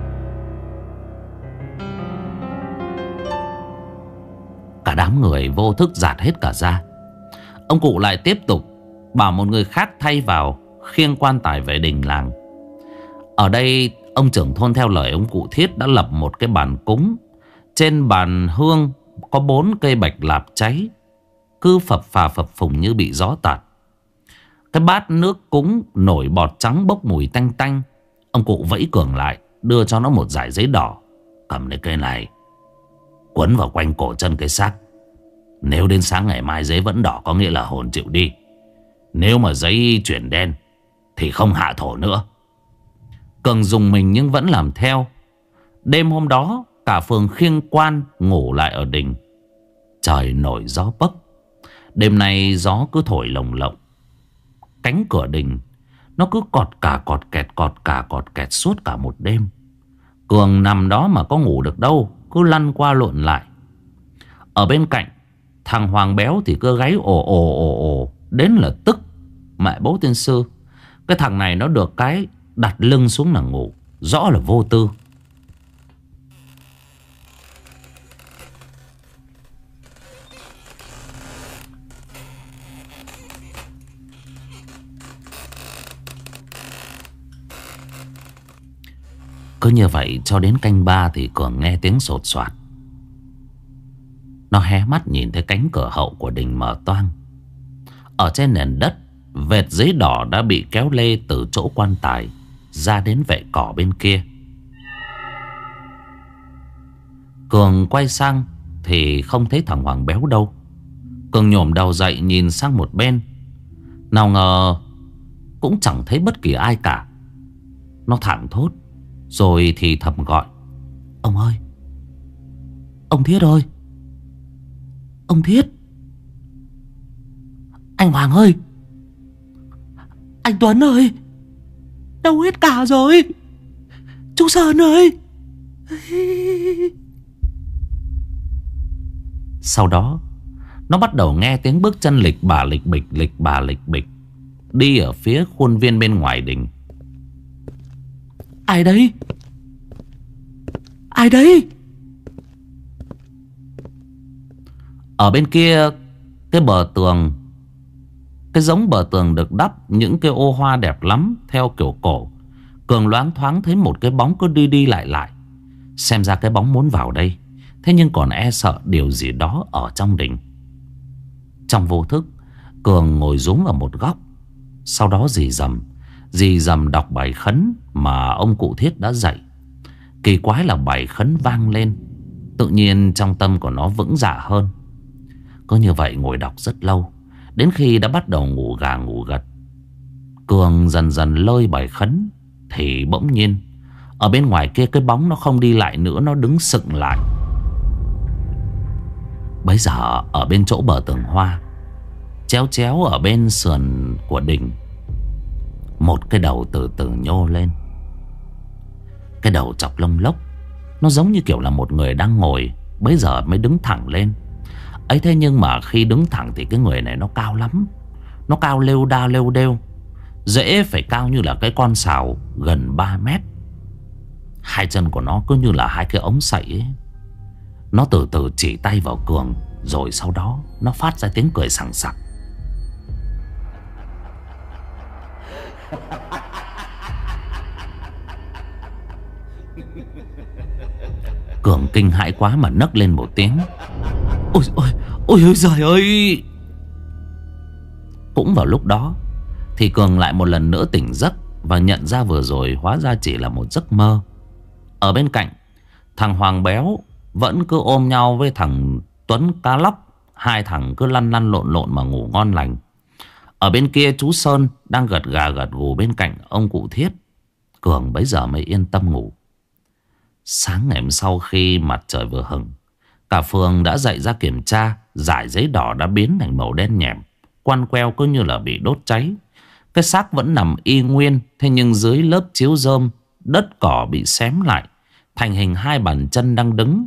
Cả đám người vô thức giạt hết cả ra. Ông cụ lại tiếp tục bảo một người khác thay vào, khiêng quan tài về đình làng. Ở đây ông trưởng thôn theo lời ông cụ Thiết đã lập một cái bàn cúng. Trên bàn hương có bốn cây bạch lạp cháy, cứ phập phà phập phùng như bị gió tạt. Cái bát nước cúng nổi bọt trắng bốc mùi tanh tanh. Ông cụ vẫy Cường lại, đưa cho nó một dải giấy đỏ: cầm lấy cây này, quấn vào quanh cổ chân cái xác. Nếu đến sáng ngày mai giấy vẫn đỏ có nghĩa là hồn chịu đi. Nếu mà giấy chuyển đen thì không hạ thổ nữa. Cường dùng mình nhưng vẫn làm theo. Đêm hôm đó cả phường khiêng quan ngủ lại ở đình. Trời nổi gió bấc. Đêm nay gió cứ thổi lồng lộng. Cánh cửa đình nó cứ cọt cả cọt kẹt, cọt cả cọt kẹt suốt cả một đêm. Cường nằm đó mà có ngủ được đâu, cứ lăn qua lộn lại. Ở bên cạnh, thằng Hoàng béo thì cứ gáy ồ ồ ồ ồ, đến là tức. Mẹ bố tiên sư, cái thằng này nó được cái đặt lưng xuống là ngủ, rõ là vô tư. Cứ như vậy cho đến canh ba thì Cường nghe tiếng sột soạt. Nó hé mắt nhìn thấy cánh cửa hậu của đình mở toang. Ở trên nền đất, vệt giấy đỏ đã bị kéo lê từ chỗ quan tài ra đến vệ cỏ bên kia. Cường quay sang thì không thấy thằng Hoàng béo đâu. Cường nhổm đầu dậy nhìn sang một bên. Nào ngờ cũng chẳng thấy bất kỳ ai cả. Nó thảng thốt: Rồi thì thầm gọi: Ông ơi, ông Thiết ơi, ông Thiết, anh Hoàng ơi, anh Tuấn ơi, đâu hết cả rồi, chú Sơn ơi. Sau đó nó bắt đầu nghe tiếng bước chân lịch bà lịch bịch, lịch bà lịch bịch đi ở phía khuôn viên bên ngoài đình. Ai đấy? Ai đấy? Ở bên kia cái bờ tường, cái giống bờ tường được đắp những cái ô hoa đẹp lắm theo kiểu cổ. Cường loáng thoáng thấy một cái bóng cứ đi đi lại lại. Xem ra cái bóng muốn vào đây, thế nhưng còn e sợ điều gì đó ở trong đình. Trong vô thức, Cường ngồi rúm ở một góc. Sau đó rì rầm, rì rầm đọc bài khấn mà ông cụ Thiết đã dạy. Kỳ quái là bài khấn vang lên, tự nhiên trong tâm của nó vững dạ hơn. Cứ như vậy ngồi đọc rất lâu, đến khi đã bắt đầu ngủ gà ngủ gật. Cường dần dần lơi bài khấn thì bỗng nhiên ở bên ngoài kia cái bóng nó không đi lại nữa, nó đứng sững lại. Bấy giờ ở bên chỗ bờ tường hoa, chéo chéo ở bên sườn của đình, một cái đầu từ từ nhô lên. Cái đầu chọc lông lốc, nó giống như kiểu là một người đang ngồi, bấy giờ mới đứng thẳng lên. Ấy thế nhưng mà khi đứng thẳng thì cái người này nó cao lắm. Nó cao lêu đa lêu đêu, dễ phải cao như là cái con sào gần ba mét. Hai chân của nó cứ như là hai cái ống sậy ấy. Nó từ từ chỉ tay vào Cường, rồi sau đó nó phát ra tiếng cười sảng sặc. Cường kinh hãi quá mà nấc lên một tiếng. Ôi ôi ôi ôi giời ơi. Cũng vào lúc đó thì Cường lại một lần nữa tỉnh giấc và nhận ra vừa rồi hóa ra chỉ là một giấc mơ. Ở bên cạnh, thằng Hoàng béo vẫn cứ ôm nhau với thằng Tuấn cá lóc. Hai thằng cứ lăn lăn lộn lộn mà ngủ ngon lành. Ở bên kia chú Sơn đang gật gà gật gù bên cạnh ông cụ Thiết. Cường bấy giờ mới yên tâm ngủ. Sáng ngày hôm sau khi mặt trời vừa hửng, cả phường đã dậy ra kiểm tra. Dải giấy đỏ đã biến thành màu đen nhẹm, quăn queo cứ như là bị đốt cháy. Cái xác vẫn nằm y nguyên, thế nhưng dưới lớp chiếu rơm, đất cỏ bị xém lại thành hình hai bàn chân đang đứng.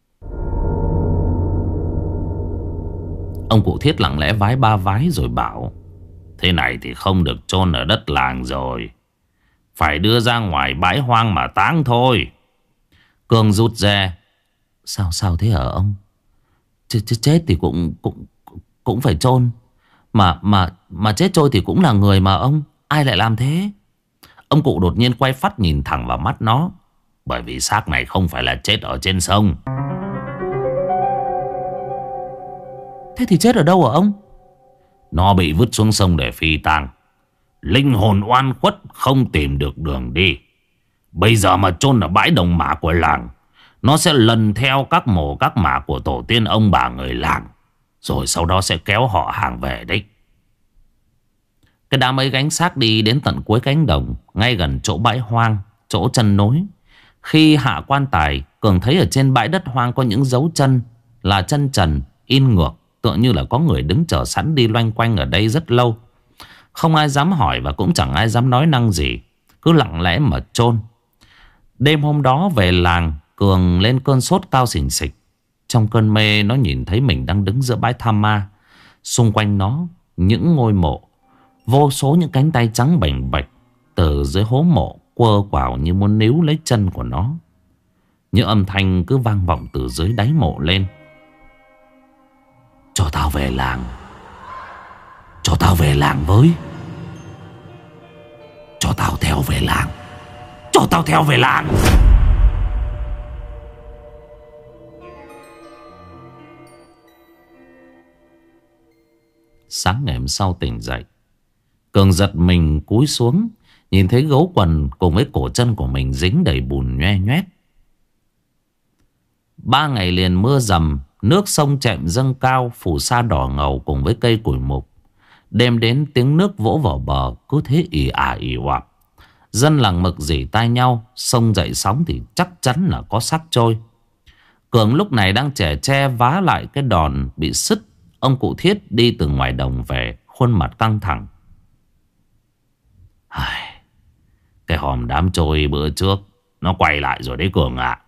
Ông cụ Thiết lặng lẽ vái ba vái rồi bảo: Thế này thì không được chôn ở đất làng rồi, phải đưa ra ngoài bãi hoang mà táng thôi. Cường rụt rè: Sao sao thế hả ông? Ch ch chết thì cũng cũng cũng phải chôn. Mà mà mà chết trôi thì cũng là người mà ông, ai lại làm thế? Ông cụ đột nhiên quay phắt nhìn thẳng vào mắt nó: Bởi vì xác này không phải là chết ở trên sông. Thế thì chết ở đâu hả ông? Nó bị vứt xuống sông để phi tang. Linh hồn oan khuất không tìm được đường đi. Bây giờ mà chôn ở bãi đồng mả của làng, nó sẽ lần theo các mồ các mả của tổ tiên ông bà người làng, rồi sau đó sẽ kéo họ hàng về đấy. Cái đám ấy gánh xác đi đến tận cuối cánh đồng, ngay gần chỗ bãi hoang, chỗ chân nối. Khi hạ quan tài, Cường thấy ở trên bãi đất hoang có những dấu chân là chân trần in ngược, tựa như là có người đứng chờ sẵn đi loanh quanh ở đây rất lâu. Không ai dám hỏi và cũng chẳng ai dám nói năng gì, cứ lặng lẽ mà chôn. Đêm hôm đó về làng, Cường lên cơn sốt cao xình xịch. Trong cơn mê, nó nhìn thấy mình đang đứng giữa bãi Tham Ma. Xung quanh nó những ngôi mộ, vô số những cánh tay trắng bềnh bạch từ dưới hố mộ quơ quào như muốn níu lấy chân của nó. Những âm thanh cứ vang vọng từ dưới đáy mộ lên: Cho tao về làng, cho tao về làng với, cho tao theo về làng, cho tao theo về làng. Sáng ngày hôm sau tỉnh dậy, Cường giật mình cúi xuống, nhìn thấy gấu quần cùng với cổ chân của mình dính đầy bùn nhoe nhoét. Ba ngày liền mưa dầm, nước sông chẹm dâng cao, phủ sa đỏ ngầu cùng với cây củi mục. Đêm đến tiếng nước vỗ vào bờ cứ thế ì ả ì oạp. Dân làng Mực rỉ tai nhau. Sông dậy sóng thì chắc chắn là có xác trôi. Cường lúc này đang chẻ che vá lại cái đòn bị sứt. Ông cụ Thiết đi từ ngoài đồng về, khuôn mặt căng thẳng. Cái hòm đám trôi bữa trước nó quay lại rồi đấy Cường ạ.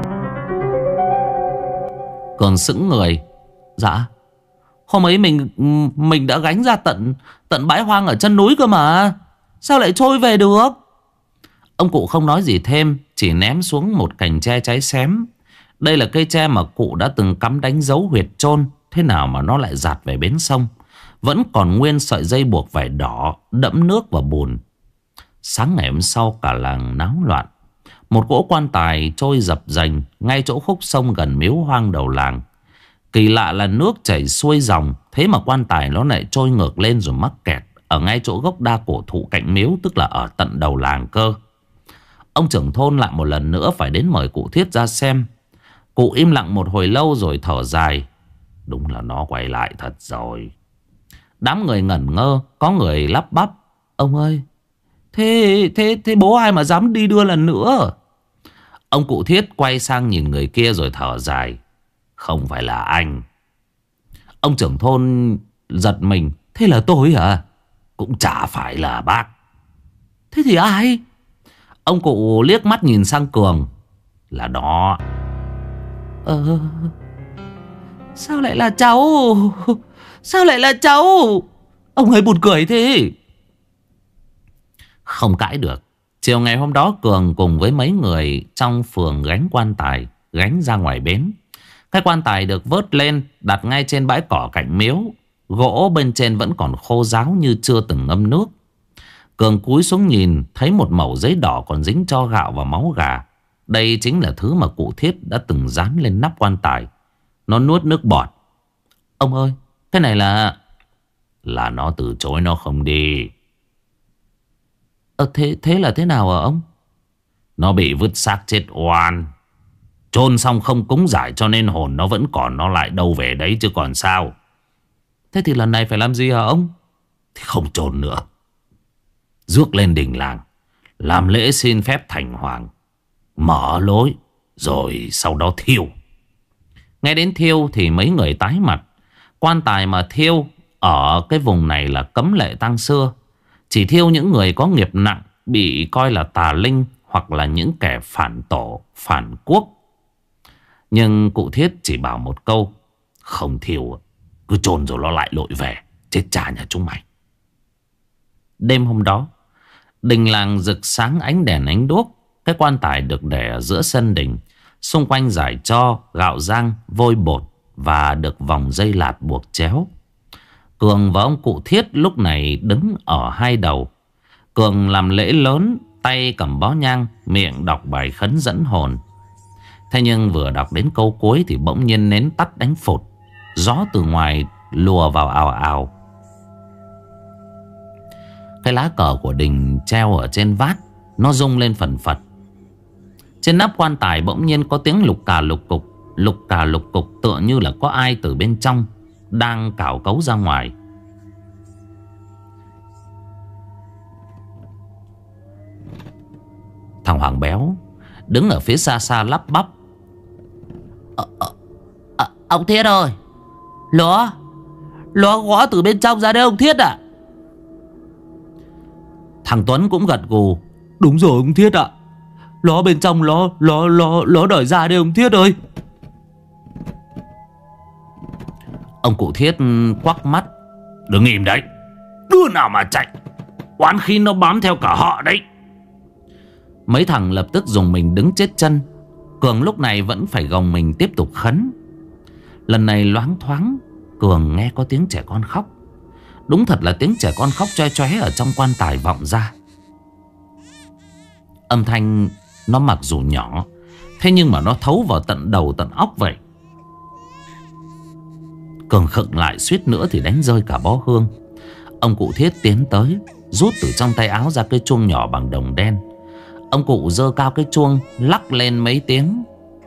Cường sững người. Dạ, hôm ấy mình Mình đã gánh ra tận Tận bãi hoang ở chân núi cơ mà. Sao lại trôi về được? Ông cụ không nói gì thêm, chỉ ném xuống một cành tre cháy xém. Đây là cây tre mà cụ đã từng cắm đánh dấu huyệt chôn. Thế nào mà nó lại dạt về bến sông? Vẫn còn nguyên sợi dây buộc vải đỏ, đẫm nước và bùn. Sáng ngày hôm sau cả làng náo loạn. Một cỗ quan tài trôi dập dềnh ngay chỗ khúc sông gần miếu hoang đầu làng. Kỳ lạ là nước chảy xuôi dòng, thế mà quan tài nó lại trôi ngược lên rồi mắc kẹt ở ngay chỗ gốc đa cổ thụ cạnh miếu, tức là ở tận đầu làng cơ. Ông trưởng thôn lại một lần nữa phải đến mời cụ Thiết ra xem. Cụ im lặng một hồi lâu rồi thở dài. Đúng là nó quay lại thật rồi. Đám người ngẩn ngơ, có người lắp bắp. Ông ơi, Thế, thế, thế bố ai mà dám đi đưa lần nữa? Ông cụ Thiết quay sang nhìn người kia rồi thở dài. Không phải là anh. Ông trưởng thôn giật mình. Thế là tôi hả? Cũng chả phải là bác. Thế thì ai? Ông cụ liếc mắt nhìn sang Cường. Là nó. Ờ, sao lại là cháu? Sao lại là cháu? Ông ấy buồn cười thế. Không cãi được. Chiều ngày hôm đó Cường cùng với mấy người trong phường gánh quan tài, gánh ra ngoài bến. Cái quan tài được vớt lên, đặt ngay trên bãi cỏ cạnh miếu. Gỗ bên trên vẫn còn khô ráo như chưa từng ngâm nước. Cường cúi xuống nhìn, thấy một mẩu giấy đỏ còn dính cho gạo và máu gà. Đây chính là thứ mà cụ Thiết đã từng dán lên nắp quan tài. Nó nuốt nước bọt. Ông ơi, cái này là... Là nó từ chối, nó không đi. Ờ, thế, thế là thế nào hả ông? Nó bị vứt xác chết oan. Chôn xong không cúng giải cho nên hồn nó vẫn còn, nó lại đâu về đấy chứ còn sao. Thế thì lần này phải làm gì hả ông? Thì không chôn nữa. Rước lên đình làng, làm lễ xin phép thành hoàng, mở lối, rồi sau đó thiêu. Nghe đến thiêu thì mấy người tái mặt. Quan tài mà thiêu ở cái vùng này là cấm lệ tang xưa. Chỉ thiêu những người có nghiệp nặng, bị coi là tà linh, hoặc là những kẻ phản tổ, phản quốc. Nhưng cụ Thiết chỉ bảo một câu: không thiêu, cứ chôn rồi nó lại lội về, chết cha nhà chúng mày. Đêm hôm đó, đình làng rực sáng ánh đèn ánh đuốc. Cái quan tài được để ở giữa sân đình. Xung quanh giải tro, gạo rang, vôi bột và được vòng dây lạt buộc chéo. Cường và ông cụ Thiết lúc này đứng ở hai đầu. Cường làm lễ lớn, tay cầm bó nhang, miệng đọc bài khấn dẫn hồn. Thế nhưng vừa đọc đến câu cuối thì bỗng nhiên nến tắt đánh phụt. Gió từ ngoài lùa vào ào ào. Cái lá cờ của đình treo ở trên vát nó rung lên phần phật. Trên nắp quan tài bỗng nhiên có tiếng lục cà lục cục. Lục cà lục cục tựa như là có ai từ bên trong đang cào cấu ra ngoài. Thằng Hoàng béo đứng ở phía xa xa lắp bắp. ờ, ờ, ờ, Ông Thiết ơi, Ló Ló gõ từ bên trong ra đây ông Thiết ạ. Thằng Tuấn cũng gật gù. Đúng rồi ông Thiết ạ. Ló bên trong, ló ló ló ló đòi ra đây ông Thiết ơi. Ông cụ Thiết quắc mắt. Đừng im đấy, đứa nào mà chạy, oán khí nó bám theo cả họ đấy. Mấy thằng lập tức dùng mình đứng chết chân. Cường lúc này vẫn phải gồng mình tiếp tục khấn. Lần này loáng thoáng Cường nghe có tiếng trẻ con khóc. Đúng thật là tiếng trẻ con khóc choe choé ở trong quan tài vọng ra. Âm thanh nó mặc dù nhỏ, thế nhưng mà nó thấu vào tận đầu tận óc vậy. Cường khựng lại suýt nữa thì đánh rơi cả bó hương. Ông cụ Thiết tiến tới, rút từ trong tay áo ra cái chuông nhỏ bằng đồng đen. Ông cụ giơ cao cái chuông, lắc lên mấy tiếng.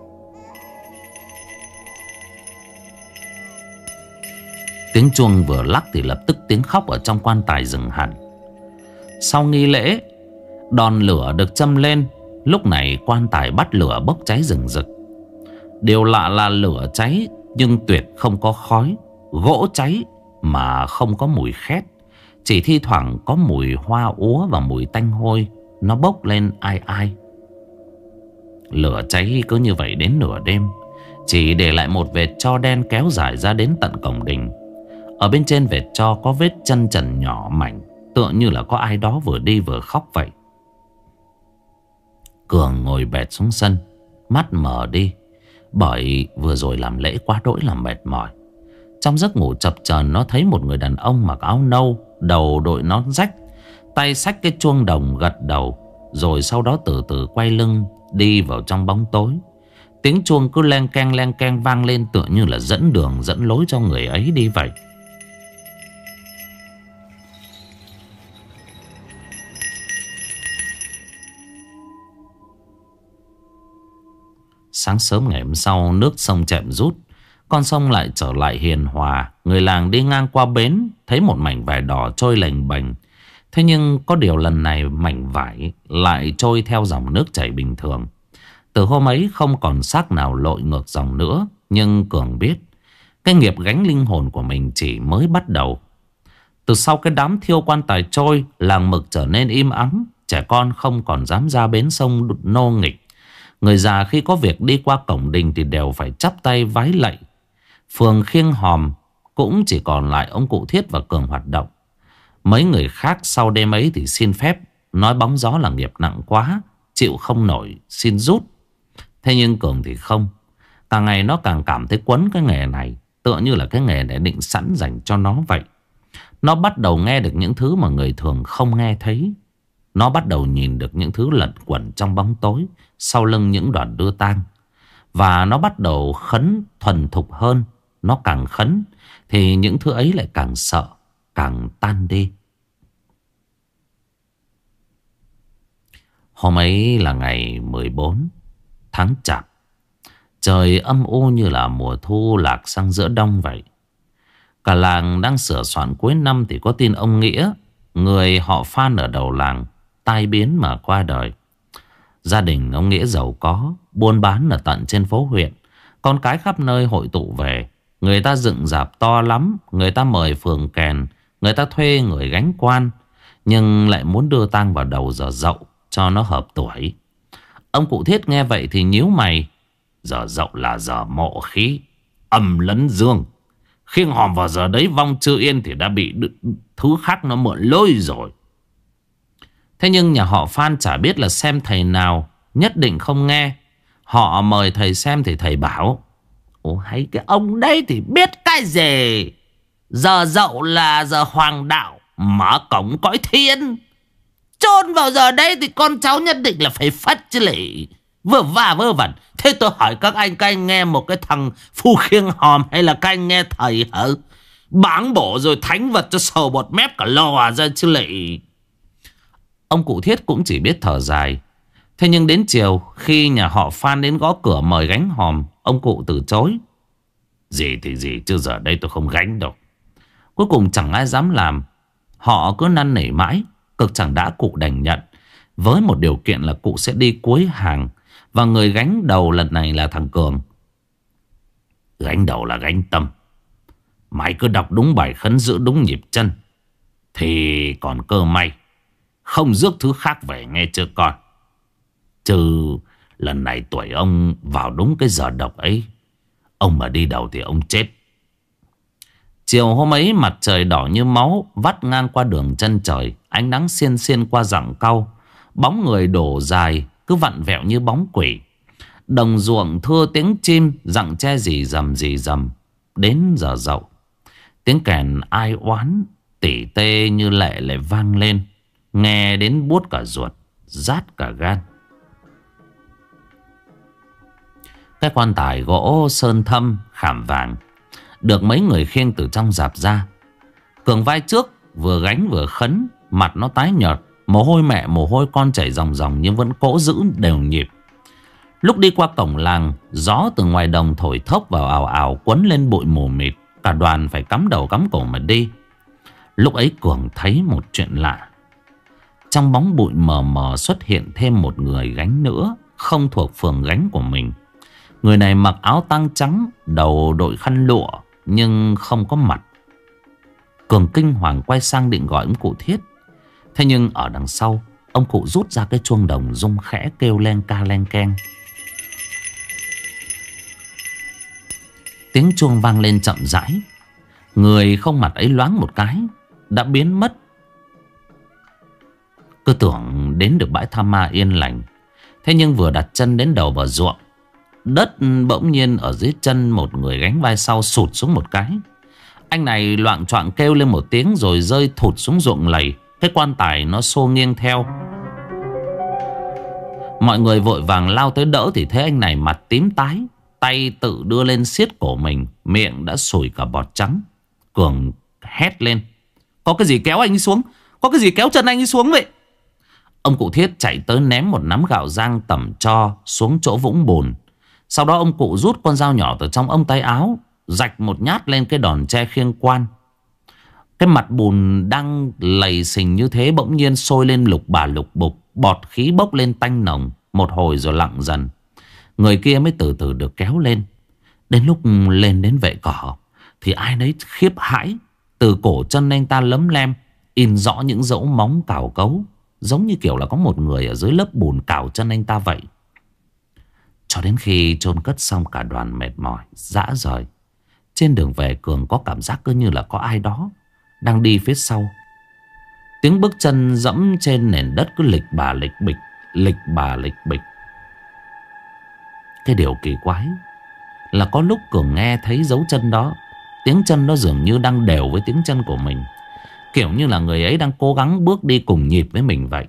Tiếng chuông vừa lắc thì lập tức tiếng khóc ở trong quan tài dừng hẳn. Sau nghi lễ, Đòn lửa được châm lên. Lúc này quan tài bắt lửa bốc cháy rừng rực. Điều lạ là lửa cháy nhưng tuyệt không có khói. Gỗ cháy mà không có mùi khét. Chỉ thi thoảng có mùi hoa úa và mùi tanh hôi. Nó bốc lên ai ai. Lửa cháy cứ như vậy đến nửa đêm, chỉ để lại một vệt tro đen kéo dài ra đến tận cổng đình. Ở bên trên vệt tro có vết chân trần nhỏ mảnh, tựa như là có ai đó vừa đi vừa khóc vậy. Cường ngồi bệt xuống sân, mắt mở đi, bởi vừa rồi làm lễ quá đỗi làm mệt mỏi. Trong giấc ngủ chập chờn, nó thấy một người đàn ông mặc áo nâu, đầu đội nón rách, tay xách cái chuông đồng gật đầu, rồi sau đó từ từ quay lưng đi vào trong bóng tối. Tiếng chuông cứ len keng len keng vang lên, tựa như là dẫn đường dẫn lối cho người ấy đi vậy. Sáng sớm ngày hôm sau, nước sông chậm rút, con sông lại trở lại hiền hòa. Người làng đi ngang qua bến, thấy một mảnh vải đỏ trôi lềnh bềnh. Thế nhưng có điều lần này mảnh vải lại trôi theo dòng nước chảy bình thường. Từ hôm ấy không còn xác nào lội ngược dòng nữa. Nhưng Cường biết cái nghiệp gánh linh hồn của mình chỉ mới bắt đầu. Từ sau cái đám thiêu quan tài trôi, làng Mực trở nên im ắng. Trẻ con không còn dám ra bến sông nô nghịch. Người già khi có việc đi qua cổng đình thì đều phải chắp tay vái lạy. Phường Khiêng Hòm cũng chỉ còn lại ông cụ Thiết và Cường hoạt động. Mấy người khác sau đêm ấy thì xin phép, nói bóng gió là nghiệp nặng quá, chịu không nổi, xin rút. Thế nhưng Cường thì không. Càng ngày nó càng cảm thấy quấn cái nghề này, tựa như là cái nghề này định sẵn dành cho nó vậy. Nó bắt đầu nghe được những thứ mà người thường không nghe thấy. Nó bắt đầu nhìn được những thứ lẩn quẩn trong bóng tối sau lưng những đoàn đưa tang. Và nó bắt đầu khấn thuần thục hơn. Nó càng khấn thì những thứ ấy lại càng sợ, càng tan đi. Hôm ấy là ngày mười bốn tháng Chạp. Trời âm u như là mùa thu lạc sang giữa đông vậy. Cả làng đang sửa soạn cuối năm thì có tin ông Nghĩa, người họ Phan ở đầu làng, tai biến mà qua đời. Gia đình ông Nghĩa giàu có, buôn bán ở tận trên phố huyện. Con cái khắp nơi hội tụ về. Người ta dựng rạp to lắm. Người ta mời phường kèn. Người ta thuê người gánh quan. Nhưng lại muốn đưa tang vào đầu giờ dậu cho nó hợp tuổi. Ông cụ Thiết nghe vậy thì nhíu mày. Giờ dậu là giờ mộ khí, âm lấn dương. Khiêng Hòm vào giờ đấy vong chưa yên thì đã bị thứ khác nó mượn lôi rồi. Thế nhưng nhà họ Phan chả biết là xem thầy nào, nhất định không nghe. Họ mời thầy xem thì thầy bảo: ồ hay cái ông đấy thì biết cái gì. Giờ dậu là giờ hoàng đạo, mở cổng cõi thiên. Chôn vào giờ đấy thì con cháu nhất định là phải phất chứ lị. Vơ va vơ vẩn. Thế tôi hỏi các anh, các anh nghe một cái thằng phu Khiêng Hòm hay là các anh nghe thầy hả? Báng bổ rồi thánh vật cho sầu bọt mép cả lò ra chứ lị. Ông cụ Thiết cũng chỉ biết thở dài. Thế nhưng đến chiều, khi nhà họ Phan đến gõ cửa mời gánh hòm, ông cụ từ chối. Gì thì gì, chứ giờ đây tôi không gánh đâu. Cuối cùng chẳng ai dám làm. Họ cứ năn nỉ mãi. Cực chẳng đã cụ đành nhận, với một điều kiện là cụ sẽ đi cuối hàng. Và người gánh đầu lần này là thằng Cường. Gánh đầu là gánh tâm. Mày cứ đọc đúng bài khấn, giữ đúng nhịp chân, thì còn cơ may, không rước thứ khác về nghe chưa con. Chứ lần này tuổi ông vào đúng cái giờ độc ấy, ông mà đi đầu thì ông chết. Chiều hôm ấy mặt trời đỏ như máu vắt ngang qua đường chân trời. Ánh nắng xiên xiên qua rặng cau. Bóng người đổ dài cứ vặn vẹo như bóng quỷ. Đồng ruộng thưa tiếng chim, rặng tre rì rầm rì rầm. Đến giờ dậu, tiếng kèn ai oán tỉ tê như lệ lại vang lên, nghe đến buốt cả ruột, rát cả gan. Cái quan tài gỗ sơn thâm khảm vàng được mấy người khiêng từ trong rạp ra. Cường vai trước vừa gánh vừa khấn, mặt nó tái nhợt, mồ hôi mẹ mồ hôi con chảy ròng ròng nhưng vẫn cố giữ đều nhịp. Lúc đi qua cổng làng, gió từ ngoài đồng thổi thốc vào ào ào quấn lên bụi mù mịt. Cả đoàn phải cắm đầu cắm cổ mà đi. Lúc ấy Cường thấy một chuyện lạ. Trong bóng bụi mờ mờ xuất hiện thêm một người gánh nữa, không thuộc phường gánh của mình. Người này mặc áo tang trắng, đầu đội khăn lụa nhưng không có mặt. Cường kinh hoàng quay sang định gọi ông cụ Thiết. Thế nhưng ở đằng sau, ông cụ rút ra cái chuông đồng rung khẽ kêu len ca len keng. Tiếng chuông vang lên chậm rãi. Người không mặt ấy loáng một cái đã biến mất. Cứ tưởng đến được bãi Tha Ma yên lành. Thế nhưng vừa đặt chân đến đầu vào ruộng, đất bỗng nhiên ở dưới chân một người gánh vai sau sụt xuống một cái. Anh này loạng choạng kêu lên một tiếng rồi rơi thụt xuống ruộng lầy. Cái quan tài nó xô nghiêng theo. Mọi người vội vàng lao tới đỡ thì thấy anh này mặt tím tái, tay tự đưa lên siết cổ mình, miệng đã sùi cả bọt trắng. Cường hét lên: có cái gì kéo anh ấy xuống? Có cái gì kéo chân anh ấy xuống vậy? Ông cụ Thiết chạy tới ném một nắm gạo rang tẩm tro xuống chỗ vũng bùn. Sau đó ông cụ rút con dao nhỏ từ trong ống tay áo, rạch một nhát lên cái đòn tre khiêng quan. Cái mặt bùn đang lầy xình như thế bỗng nhiên sôi lên lục bà lục bục. Bọt khí bốc lên tanh nồng. Một hồi rồi lặng dần. Người kia mới từ từ được kéo lên. Đến lúc lên đến vệ cỏ thì ai nấy khiếp hãi. Từ cổ chân anh ta lấm lem in rõ những dấu móng cào cấu, giống như kiểu là có một người ở dưới lớp bùn cào chân anh ta vậy. Cho đến khi chôn cất xong, cả đoàn mệt mỏi rã rời. Trên đường về, Cường có cảm giác cứ như là có ai đó đang đi phía sau. Tiếng bước chân dẫm trên nền đất cứ lịch bà lịch bịch, lịch bà lịch bịch. Cái điều kỳ quái là có lúc Cường nghe thấy dấu chân đó, tiếng chân đó dường như đang đều với tiếng chân của mình, kiểu như là người ấy đang cố gắng bước đi cùng nhịp với mình vậy.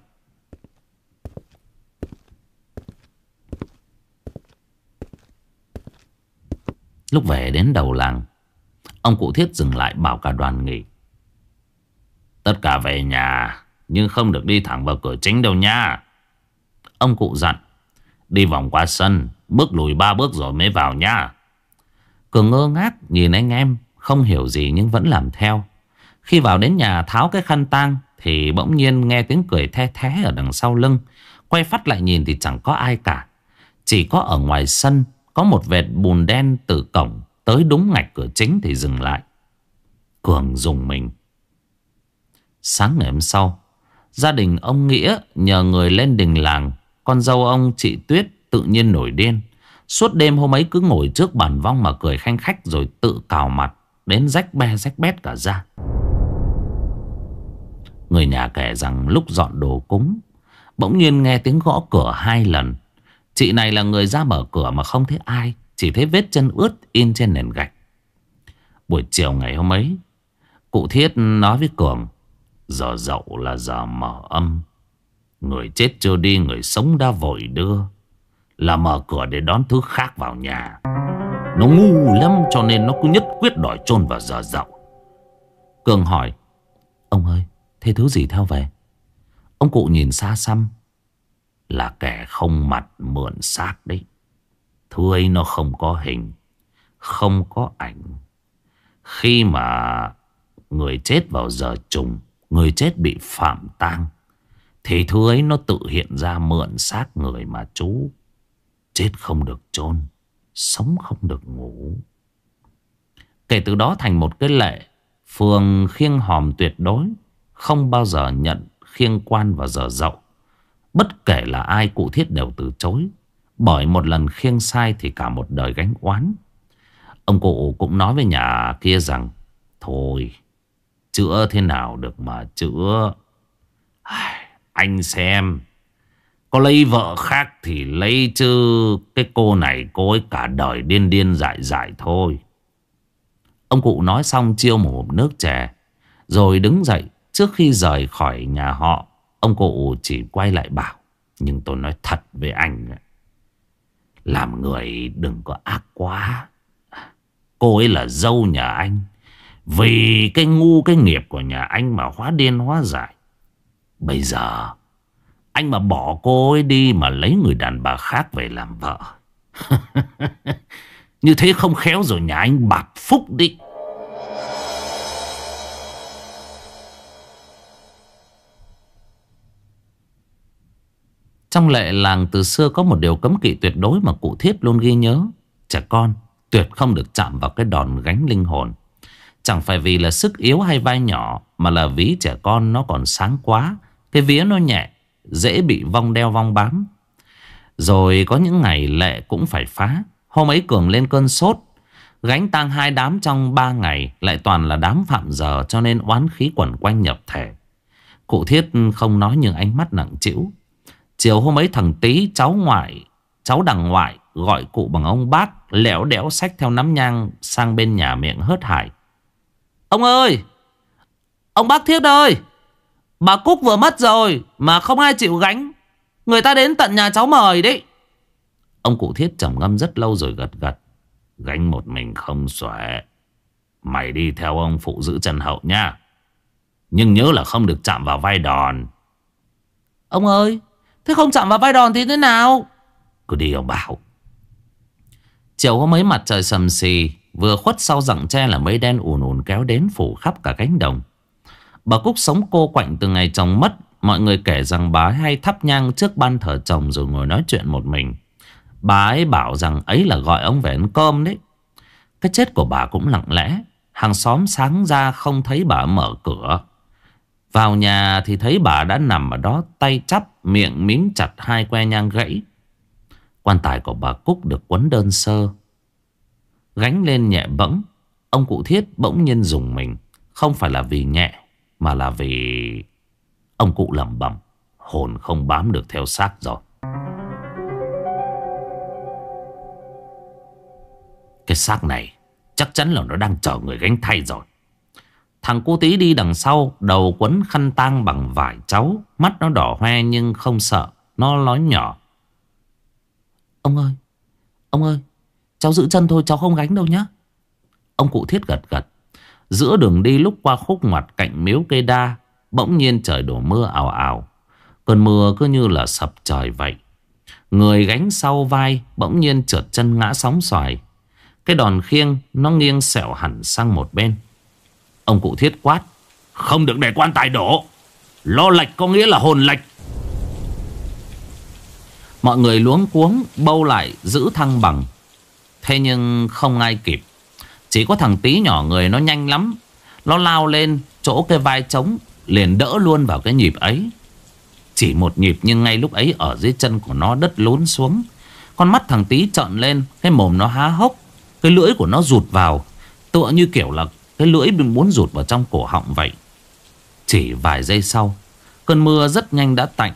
Lúc về đến đầu làng, ông cụ Thiết dừng lại bảo cả đoàn nghỉ. Tất cả về nhà, nhưng không được đi thẳng vào cửa chính đâu nha. Ông cụ dặn. Đi vòng qua sân, bước lùi ba bước rồi mới vào nha. Cường ngơ ngác nhìn anh em, không hiểu gì nhưng vẫn làm theo. Khi vào đến nhà tháo cái khăn tang thì bỗng nhiên nghe tiếng cười the thé ở đằng sau lưng. Quay phát lại nhìn thì chẳng có ai cả. Chỉ có ở ngoài sân có một vệt bùn đen từ cổng tới đúng ngạch cửa chính thì dừng lại. Cường rùng mình. Sáng ngày hôm sau, gia đình ông Nghĩa nhờ người lên đình làng. Con dâu ông chị Tuyết tự nhiên nổi điên. Suốt đêm hôm ấy cứ ngồi trước bàn vong mà cười khanh khách, rồi tự cào mặt đến rách be rách bét cả da. Người nhà kể rằng lúc dọn đồ cúng, bỗng nhiên nghe tiếng gõ cửa hai lần. Chị này là người ra mở cửa mà không thấy ai, chỉ thấy vết chân ướt in trên nền gạch. Buổi chiều ngày hôm ấy, cụ Thiết nói với Cường: giờ dậu là giờ mở âm. Người chết chưa đi, người sống đã vội đưa, là mở cửa để đón thứ khác vào nhà. Nó ngu lắm cho nên nó cứ nhất quyết đòi chôn vào giờ dậu. Cường hỏi: ông ơi, thế thứ gì theo về? Ông cụ nhìn xa xăm: là kẻ không mặt mượn xác đấy. Thứ ấy nó không có hình, không có ảnh. Khi mà người chết vào giờ trùng, người chết bị phạm tang, thì thứ ấy nó tự hiện ra mượn xác người mà chú. Chết không được chôn, sống không được ngủ. Kể từ đó thành một cái lệ, phường khiêng hòm tuyệt đối, không bao giờ nhận khiêng quan vào giờ dậu. Bất kể là ai, cụ Thiết đều từ chối. Bởi một lần khiêng sai thì cả một đời gánh oán. Ông cụ cũng nói với nhà kia rằng: thôi, chữa thế nào được mà chữa. Anh xem, có lấy vợ khác thì lấy, chứ cái cô này cô ấy cả đời điên điên dại dại thôi. Ông cụ nói xong chiêu một hộp nước chè, rồi đứng dậy. Trước khi rời khỏi nhà họ, ông cụ chỉ quay lại bảo: nhưng tôi nói thật với anh, làm người đừng có ác quá. Cô ấy là dâu nhà anh, vì cái ngu cái nghiệp của nhà anh mà hóa điên hóa dại. Bây giờ anh mà bỏ cô ấy đi mà lấy người đàn bà khác về làm vợ, như thế không khéo rồi nhà anh bạc phúc đi. Trong lệ làng từ xưa có một điều cấm kỵ tuyệt đối mà cụ Thiết luôn ghi nhớ. Trẻ con tuyệt không được chạm vào cái đòn gánh linh hồn. Chẳng phải vì là sức yếu hay vai nhỏ, mà là ví trẻ con nó còn sáng quá. Cái vía nó nhẹ, dễ bị vong đeo vong bám. Rồi có những ngày lệ cũng phải phá. Hôm ấy Cường lên cơn sốt, gánh tang hai đám trong ba ngày, lại toàn là đám phạm giờ, cho nên oán khí quẩn quanh nhập thể. Cụ Thiết không nói nhưng ánh mắt nặng trĩu. Chiều hôm ấy thằng Tý, cháu ngoại, cháu đằng ngoại, gọi cụ bằng ông bác, lẻo đẽo xách theo nắm nhang sang bên nhà miệng hớt hải. Ông ơi! Ông bác Thiết ơi! Bà Cúc vừa mất rồi mà không ai chịu gánh. Người ta đến tận nhà cháu mời đấy. Ông cụ Thiết trầm ngâm rất lâu rồi gật gật. Gánh một mình không xuể. Mày đi theo ông phụ giữ chân hậu nha. Nhưng nhớ là không được chạm vào vai đòn. Ông ơi! Thế không chạm vào vai đòn thì thế nào? Cứ đi ông bảo. Chiều hôm ấy mặt trời sầm xì, vừa khuất sau rặng tre là mây đen ùn ùn kéo đến phủ khắp cả cánh đồng. Bà Cúc sống cô quạnh từ ngày chồng mất. Mọi người kể rằng bà ấy hay thắp nhang trước ban thờ chồng rồi ngồi nói chuyện một mình. Bà ấy bảo rằng ấy là gọi ông về ăn cơm đấy. Cái chết của bà cũng lặng lẽ. Hàng xóm sáng ra không thấy bà mở cửa. Vào nhà thì thấy bà đã nằm ở đó, tay chắp, miệng mím chặt hai que nhang gãy. Quan tài của bà Cúc được quấn đơn sơ, gánh lên nhẹ bẫng. Ông cụ Thiết bỗng nhiên rùng mình. Không phải là vì nhẹ, mà là vì... Ông cụ lẩm bẩm, hồn không bám được theo xác rồi. Cái xác này chắc chắn là nó đang chờ người gánh thay rồi. Thằng cô Tí đi đằng sau, đầu quấn khăn tang bằng vải cháu. Mắt nó đỏ hoe nhưng không sợ. Nó nói nhỏ. Ông ơi, ông ơi, cháu giữ chân thôi, cháu không gánh đâu nhá. Ông cụ Thiết gật gật. Giữa đường đi lúc qua khúc ngoặt cạnh miếu cây đa, bỗng nhiên trời đổ mưa ào ào. Cơn mưa cứ như là sập trời vậy. Người gánh sau vai bỗng nhiên trượt chân ngã sóng xoài. Cái đòn khiêng nó nghiêng xẹo hẳn sang một bên. Ông cụ Thiết quát. Không được để quan tài đổ. Lo lệch có nghĩa là hồn lệch. Mọi người luống cuống bâu lại giữ thăng bằng. Thế nhưng không ai kịp. Chỉ có thằng Tí nhỏ người nó nhanh lắm. Nó lao lên chỗ cái vai trống, liền đỡ luôn vào cái nhịp ấy. Chỉ một nhịp nhưng ngay lúc ấy ở dưới chân của nó đất lún xuống. Con mắt thằng Tí trợn lên, cái mồm nó há hốc, cái lưỡi của nó rụt vào, tựa như kiểu là cái lưỡi muốn rụt vào trong cổ họng vậy. Chỉ vài giây sau, cơn mưa rất nhanh đã tạnh.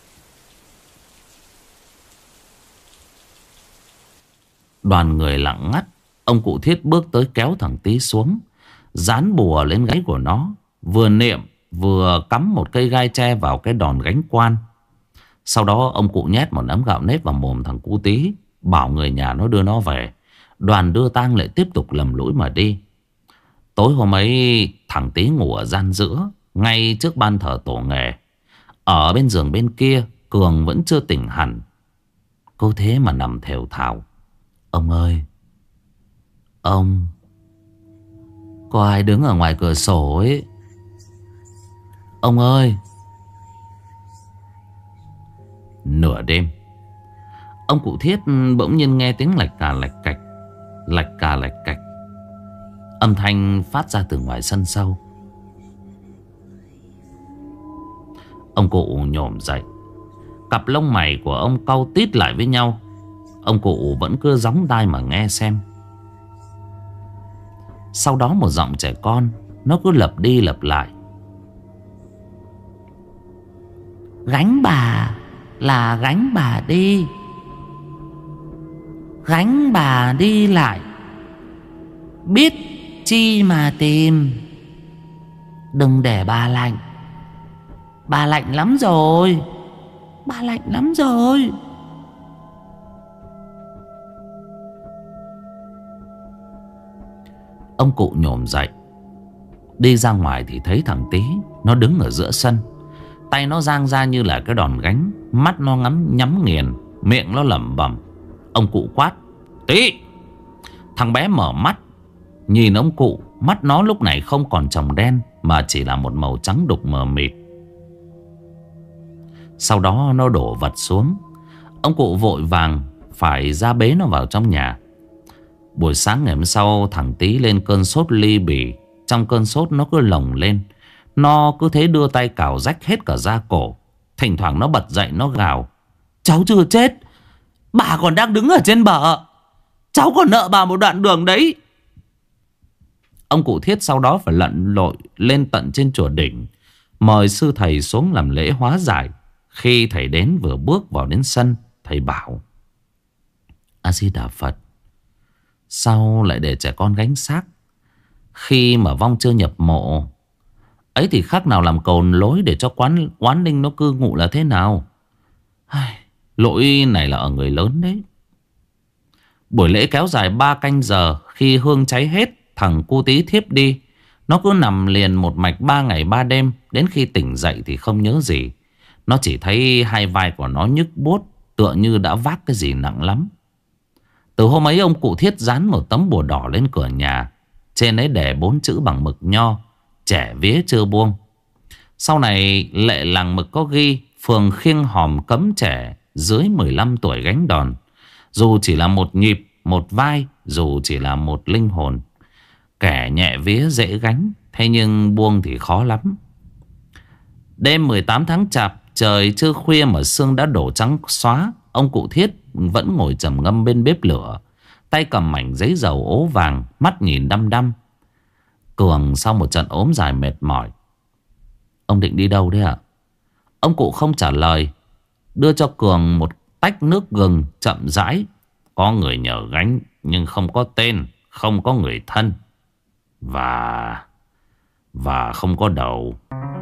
Đoàn người lặng ngắt. Ông cụ Thiết bước tới kéo thằng Tí xuống, dán bùa lên gáy của nó, vừa niệm vừa cắm một cây gai tre vào cái đòn gánh quan. Sau đó ông cụ nhét một nắm gạo nếp vào mồm thằng cu Tí, bảo người nhà nó đưa nó về. Đoàn đưa tang lại tiếp tục lầm lũi mà đi. Tối hôm ấy thằng Tí ngủ ở gian giữa, ngay trước ban thờ tổ nghề. Ở bên giường bên kia, Cường vẫn chưa tỉnh hẳn. Cứ thế mà nằm thều thào. Ông ơi, ông, có ai đứng ở ngoài cửa sổ ấy? Ông ơi. Nửa đêm, ông cụ Thiết bỗng nhiên nghe tiếng lạch cà lạch cạch, lạch cà lạch cạch. Âm thanh phát ra từ ngoài sân sau. Ông cụ nhổm dậy. Cặp lông mày của ông cau tít lại với nhau. Ông cụ vẫn cứ gióng tai mà nghe xem. Sau đó một giọng trẻ con, nó cứ lặp đi lặp lại. Gánh bà là gánh bà đi, gánh bà đi lại, biết chi mà tìm. Đừng để bà lạnh. Bà lạnh lắm rồi. Bà lạnh lắm rồi. Ông cụ nhổm dậy, đi ra ngoài thì thấy thằng Tí. Nó đứng ở giữa sân, tay nó giang ra như là cái đòn gánh, mắt nó ngắm nhắm nghiền, miệng nó lẩm bẩm. Ông cụ quát. Tí! Thằng bé mở mắt, nhìn ông cụ. Mắt nó lúc này không còn tròng đen, mà chỉ là một màu trắng đục mờ mịt. Sau đó nó đổ vật xuống. Ông cụ vội vàng phải ra bế nó vào trong nhà. Buổi sáng ngày hôm sau, thằng Tí lên cơn sốt ly bì. Trong cơn sốt nó cứ lồng lên. Nó cứ thế đưa tay cào rách hết cả da cổ. Thỉnh thoảng nó bật dậy nó gào: cháu chưa chết, bà còn đang đứng ở trên bờ, cháu còn nợ bà một đoạn đường đấy. Ông cụ Thiết sau đó phải lặn lội lên tận trên chùa đỉnh, mời sư thầy xuống làm lễ hóa giải. Khi thầy đến vừa bước vào đến sân, thầy bảo: A Di Đà Phật, sao lại để trẻ con gánh xác khi mà vong chưa nhập mộ? Ấy thì khác nào làm cầu lối để cho quán quán linh nó cư ngụ là thế nào? Ai, lỗi này là ở người lớn đấy. Buổi lễ kéo dài ba canh giờ. Khi hương cháy hết, thằng cu Tí thiếp đi. Nó cứ nằm liền một mạch ba ngày ba đêm. Đến khi tỉnh dậy thì không nhớ gì. Nó chỉ thấy hai vai của nó nhức buốt, tựa như đã vác cái gì nặng lắm. Từ hôm ấy ông cụ Thiết dán một tấm bùa đỏ lên cửa nhà. Trên ấy để bốn chữ bằng mực nho: trẻ vía chưa buông. Sau này lệ làng mực có ghi: phường Khiêng Hòm cấm trẻ dưới mười lăm tuổi gánh đòn. Dù chỉ là một nhịp, một vai, dù chỉ là một linh hồn. Kẻ nhẹ vía dễ gánh, thế nhưng buông thì khó lắm. Đêm mười tám tháng Chạp, trời chưa khuya mà sương đã đổ trắng xóa. Ông cụ Thiết vẫn ngồi trầm ngâm bên bếp lửa, tay cầm mảnh giấy dầu ố vàng, mắt nhìn đăm đăm. Cường sau một trận ốm dài mệt mỏi: ông định đi đâu đấy ạ? Ông cụ không trả lời, đưa cho Cường một tách nước gừng chậm rãi: có người nhờ gánh nhưng không có tên, không có người thân, Và Và không có đầu.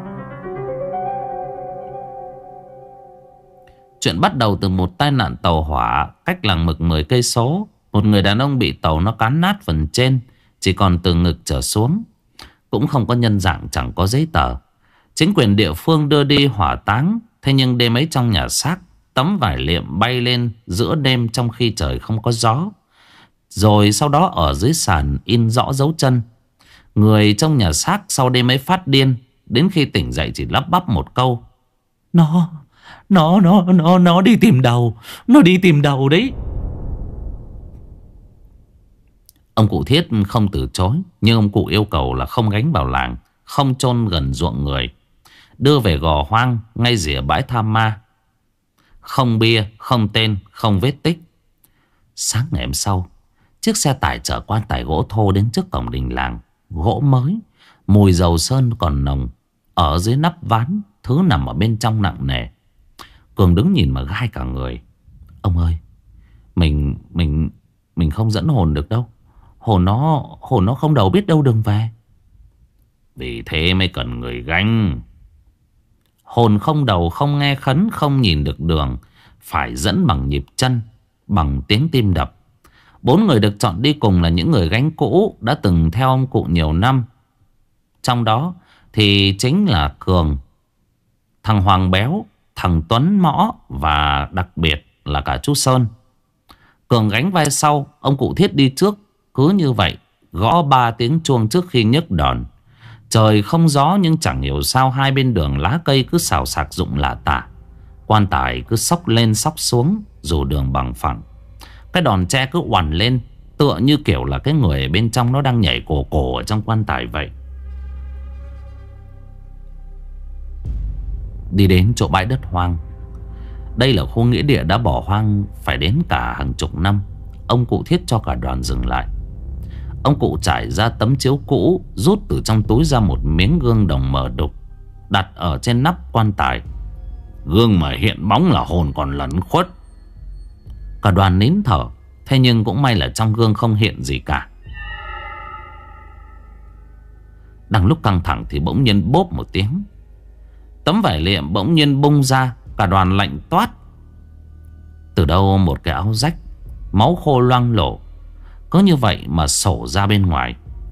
Chuyện bắt đầu từ một tai nạn tàu hỏa cách làng mực mười cây số. Một người đàn ông bị tàu nó cán nát phần trên, chỉ còn từ ngực trở xuống. Cũng không có nhân dạng, chẳng có giấy tờ. Chính quyền địa phương đưa đi hỏa táng. Thế nhưng đêm ấy trong nhà xác, tấm vải liệm bay lên giữa đêm trong khi trời không có gió. Rồi sau đó ở dưới sàn in rõ dấu chân. Người trong nhà xác sau đêm ấy phát điên. Đến khi tỉnh dậy chỉ lắp bắp một câu: Nó Nó Nó Nó Nó đi tìm đầu. Nó đi tìm đầu đấy. Ông cụ Thiết không từ chối, nhưng ông cụ yêu cầu là không gánh vào làng, không chôn gần ruộng người, đưa về gò hoang ngay rìa bãi tha ma. Không bia, không tên, không vết tích. Sáng ngày hôm sau, chiếc xe tải chở quan tài gỗ thô đến trước cổng đình làng. Gỗ mới, mùi dầu sơn còn nồng. Ở dưới nắp ván, thứ nằm ở bên trong nặng nề. Cường đứng nhìn mà gai cả người. Ông ơi, Mình Mình Mình không dẫn hồn được đâu. Hồn nó Hồn nó không đầu biết đâu đường về.
Vì thế mới cần người gánh.
Hồn không đầu, không nghe khấn, không nhìn được đường, phải dẫn bằng nhịp chân, bằng tiếng tim đập. Bốn người được chọn đi cùng là những người gánh cũ đã từng theo ông cụ nhiều năm. Trong đó thì chính là Cường, thằng Hoàng Béo, thằng Tuấn Mõ và đặc biệt là cả chú Sơn. Cường gánh vai sau, ông cụ Thiết đi trước. Cứ như vậy gõ ba tiếng chuông trước khi nhấc đòn. Trời không gió nhưng chẳng hiểu sao hai bên đường lá cây cứ xào xạc rụng lả tả. Quan tài cứ xốc lên xốc xuống dù đường bằng phẳng. Cái đòn tre cứ oằn lên, tựa như kiểu là cái người ở bên trong nó đang nhảy cổ cổ ở trong quan tài vậy. Đi đến chỗ bãi đất hoang. Đây là khu nghĩa địa đã bỏ hoang phải đến cả hàng chục năm. Ông cụ Thiết cho cả đoàn dừng lại. Ông cụ trải ra tấm chiếu cũ, rút từ trong túi ra một miếng gương đồng mờ đục, đặt ở trên nắp quan tài.
Gương mà hiện bóng là hồn còn lẩn khuất.
Cả đoàn nín thở. Thế nhưng cũng may là trong gương không hiện gì cả. Đang lúc căng thẳng thì bỗng nhiên bốp một tiếng, tấm vải liệm bỗng nhiên bung ra. Cả đoàn lạnh toát. Từ đâu một cái áo rách, máu khô loang lổ, có như vậy mà sổ ra bên ngoài.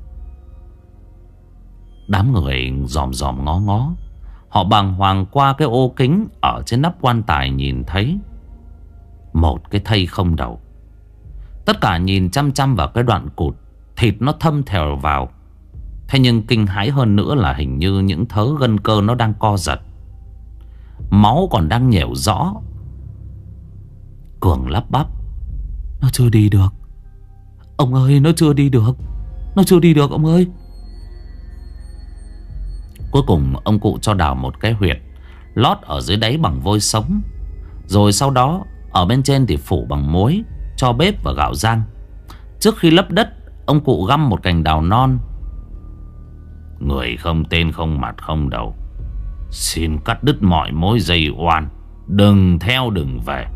Đám người dòm dòm ngó ngó. Họ bàng hoàng qua cái ô kính ở trên nắp quan tài, nhìn thấy một cái thây không đầu. Tất cả nhìn chăm chăm vào cái đoạn cụt, thịt nó thâm thèo vào. Thế nhưng kinh hãi hơn nữa là hình như những thớ gân cơ nó đang co giật. máu còn đang nhểu rõ. Cường lắp bắp: Nó chưa đi được. Ông ơi, nó chưa đi được. Nó chưa đi được ông ơi. Cuối cùng ông cụ cho đào một cái huyệt, lót ở dưới đáy bằng vôi sống. Rồi sau đó ở bên trên thì phủ bằng muối, cho bếp và gạo rang. Trước khi lấp đất, ông cụ găm một cành đào non: Người không tên không mặt không đầu, xin cắt đứt mọi mối dây oan, đừng theo đừng về.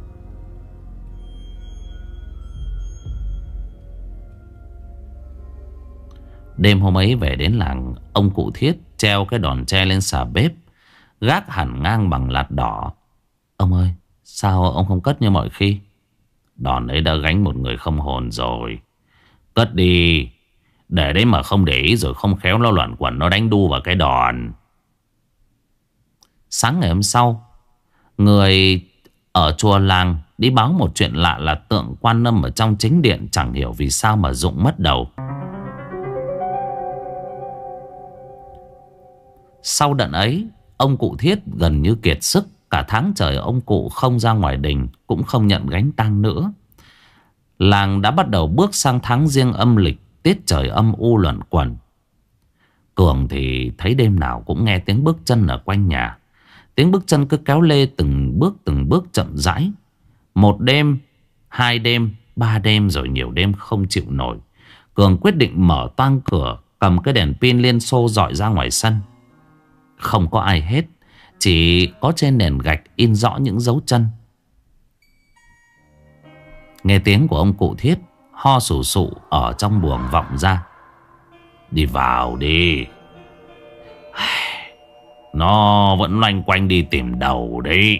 Đêm hôm ấy về đến làng, ông cụ Thiết treo cái đòn tre lên xà bếp, gác hẳn ngang bằng lạt đỏ. Ông ơi, sao ông không cất như mọi khi? Đòn ấy đã gánh một người không hồn rồi. Cất đi, để đấy mà không để ý rồi không khéo nó loạn quẩn, nó đánh đu vào cái đòn. Sáng ngày hôm sau, người ở chùa làng đi báo một chuyện lạ là tượng Quan Âm ở trong chính điện chẳng hiểu vì sao mà rụng mất đầu. Sau đợt ấy, ông cụ Thiết gần như kiệt sức. Cả tháng trời ông cụ không ra ngoài đình, cũng không nhận gánh tang nữa. Làng đã bắt đầu bước sang tháng Giêng âm lịch, tiết trời âm u luẩn quẩn. Cường thì thấy đêm nào cũng nghe tiếng bước chân ở quanh nhà. Tiếng bước chân cứ kéo lê từng bước từng bước chậm rãi. Một đêm, hai đêm, ba đêm rồi nhiều đêm không chịu nổi. Cường quyết định mở toang cửa, cầm cái đèn pin Liên Xô dọi ra ngoài sân. Không có ai hết, chỉ có trên nền gạch in rõ những dấu chân. Nghe tiếng của ông cụ Thiết ho sù sụ ở trong buồng vọng ra: Đi vào đi. Nó vẫn loanh quanh đi tìm đầu đấy.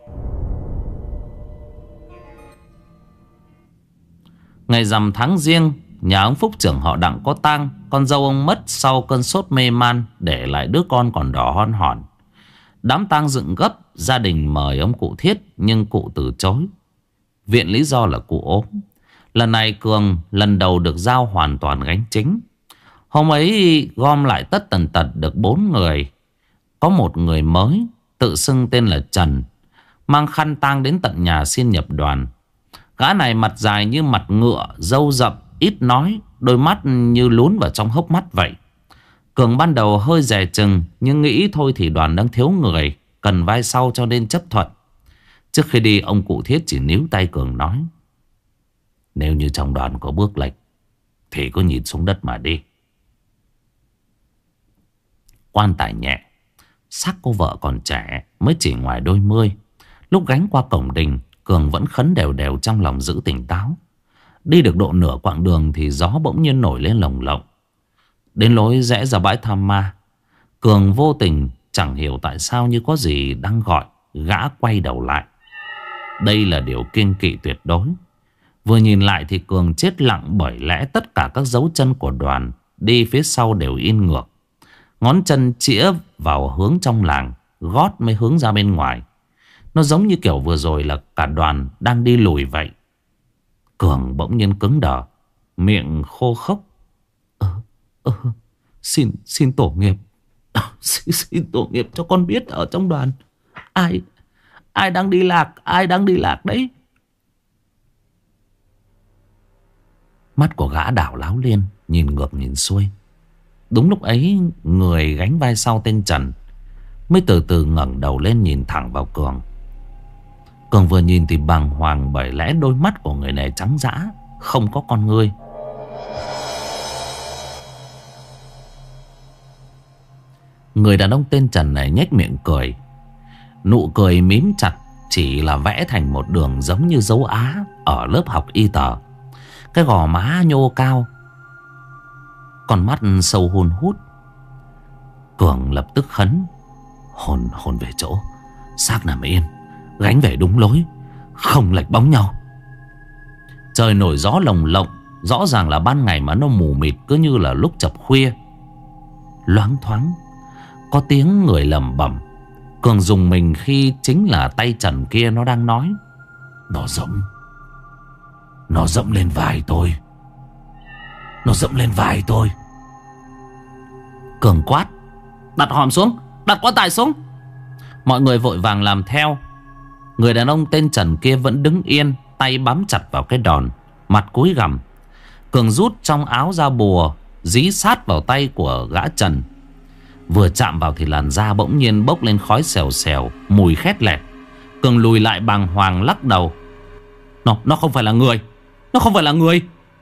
Ngày rằm tháng Giêng, nhà ông Phúc trưởng họ Đặng có tang. Con dâu ông mất sau cơn sốt mê man, để lại đứa con còn đỏ hon hòn. Đám tang dựng gấp, gia đình mời ông cụ Thiết, nhưng cụ từ chối, viện lý do là cụ ốm. Lần này Cường lần đầu được giao hoàn toàn gánh chính. Hôm ấy gom lại tất tần tật được bốn người. Có một người mới tự xưng tên là Trần, mang khăn tang đến tận nhà xin nhập đoàn. Gã này mặt dài như mặt ngựa, râu rậm, ít nói, đôi mắt như lún vào trong hốc mắt vậy. Cường ban đầu hơi dè chừng, nhưng nghĩ thôi thì đoàn đang thiếu người, cần vai sau cho nên chấp thuận. Trước khi đi, ông cụ Thiết chỉ níu tay Cường nói: Nếu như trong đoàn có bước lệch thì cứ nhìn xuống đất mà đi. Quan tài nhẹ, xác cô vợ còn trẻ, mới chỉ ngoài đôi mươi. Lúc gánh qua cổng đình, Cường vẫn khấn đều đều trong lòng giữ tỉnh táo. Đi được độ nửa quãng đường thì gió bỗng nhiên nổi lên lồng lộng. Đến lối rẽ ra bãi Tham Ma, Cường vô tình chẳng hiểu tại sao như có gì đang gọi. Gã quay đầu lại. Đây là điều kiêng kỵ tuyệt đối. Vừa nhìn lại thì Cường chết lặng, bởi lẽ tất cả các dấu chân của đoàn đi phía sau đều in ngược. Ngón chân chĩa vào hướng trong làng, gót mới hướng ra bên ngoài. Nó giống như kiểu vừa rồi là cả đoàn đang đi lùi vậy. Cường bỗng nhiên cứng đờ, miệng khô khốc: Ờ, ờ, xin, xin tổ nghiệp. xin, xin tổ nghiệp cho con biết ở trong đoàn Ai, ai đang đi lạc, ai đang đi lạc đấy. Mắt của gã đảo láo liên, nhìn ngược nhìn xuôi. Đúng lúc ấy, người gánh vai sau tên Trần mới từ từ ngẩng đầu lên nhìn thẳng vào Cường. Cường vừa nhìn thì bàng hoàng, bởi lẽ đôi mắt của người này trắng dã, không có con ngươi. Người đàn ông tên Trần này nhếch miệng cười. Nụ cười mím chặt chỉ là vẽ thành một đường giống như dấu Á ở lớp học y tờ. Cái gò má nhô cao, con mắt sâu hun hút. Cường lập tức khấn: Hồn hồn về chỗ, xác nằm yên, gánh về đúng lối, không lệch bóng nhau. Trời nổi gió lồng lộng, rõ ràng là ban ngày mà nó mù mịt, cứ như là lúc chập khuya. Loáng thoáng có tiếng người lẩm bẩm. Cường dùng mình khi chính là tay Trần kia nó đang nói: Nó dẫm, nó dẫm lên vai tôi, nó dẫm lên vai tôi. Cường quát: Đặt hòm xuống, đặt quan tài xuống. Mọi người vội vàng làm theo. Người đàn ông tên Trần kia vẫn đứng yên, tay bám chặt vào cái đòn, mặt cúi gằm. Cường rút trong áo ra bùa, dí sát vào tay của gã Trần. Vừa chạm vào thì làn da bỗng nhiên bốc lên khói xèo xèo, mùi khét lẹt. Cường lùi lại bàng hoàng lắc đầu. Nó, nó không phải là người. Nó không phải là người.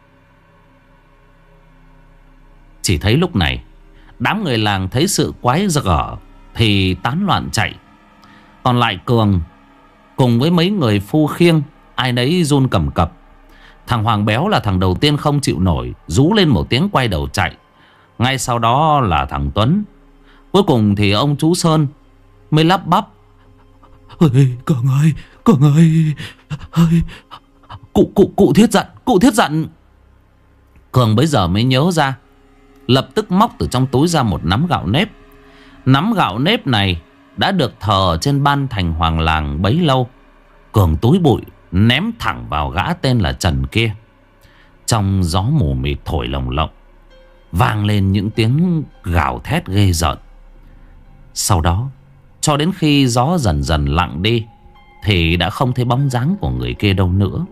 Chỉ thấy lúc này đám người làng thấy sự quái gở thì tán loạn chạy. Còn lại Cường cùng với mấy người phu khiêng, ai nấy run cầm cập. Thằng Hoàng Béo là thằng đầu tiên không chịu nổi, rú lên một tiếng quay đầu chạy. Ngay sau đó là thằng Tuấn. Cuối cùng thì ông chú Sơn mới lắp bắp. Ôi, Cường ơi, Cường ơi, ơi. Cụ, cụ, cụ thiết dặn, cụ thiết dặn. Cường bấy giờ mới nhớ ra, lập tức móc từ trong túi ra một nắm gạo nếp. Nắm gạo nếp này đã được thờ trên ban thành hoàng làng bấy lâu. Cường túi bụi ném thẳng vào gã tên là Trần kia. Trong gió mù mịt thổi lồng lộng, vang lên những tiếng gào thét ghê rợn. Sau đó, cho đến khi gió dần dần lặng đi, thì đã không thấy bóng dáng của người kia đâu nữa.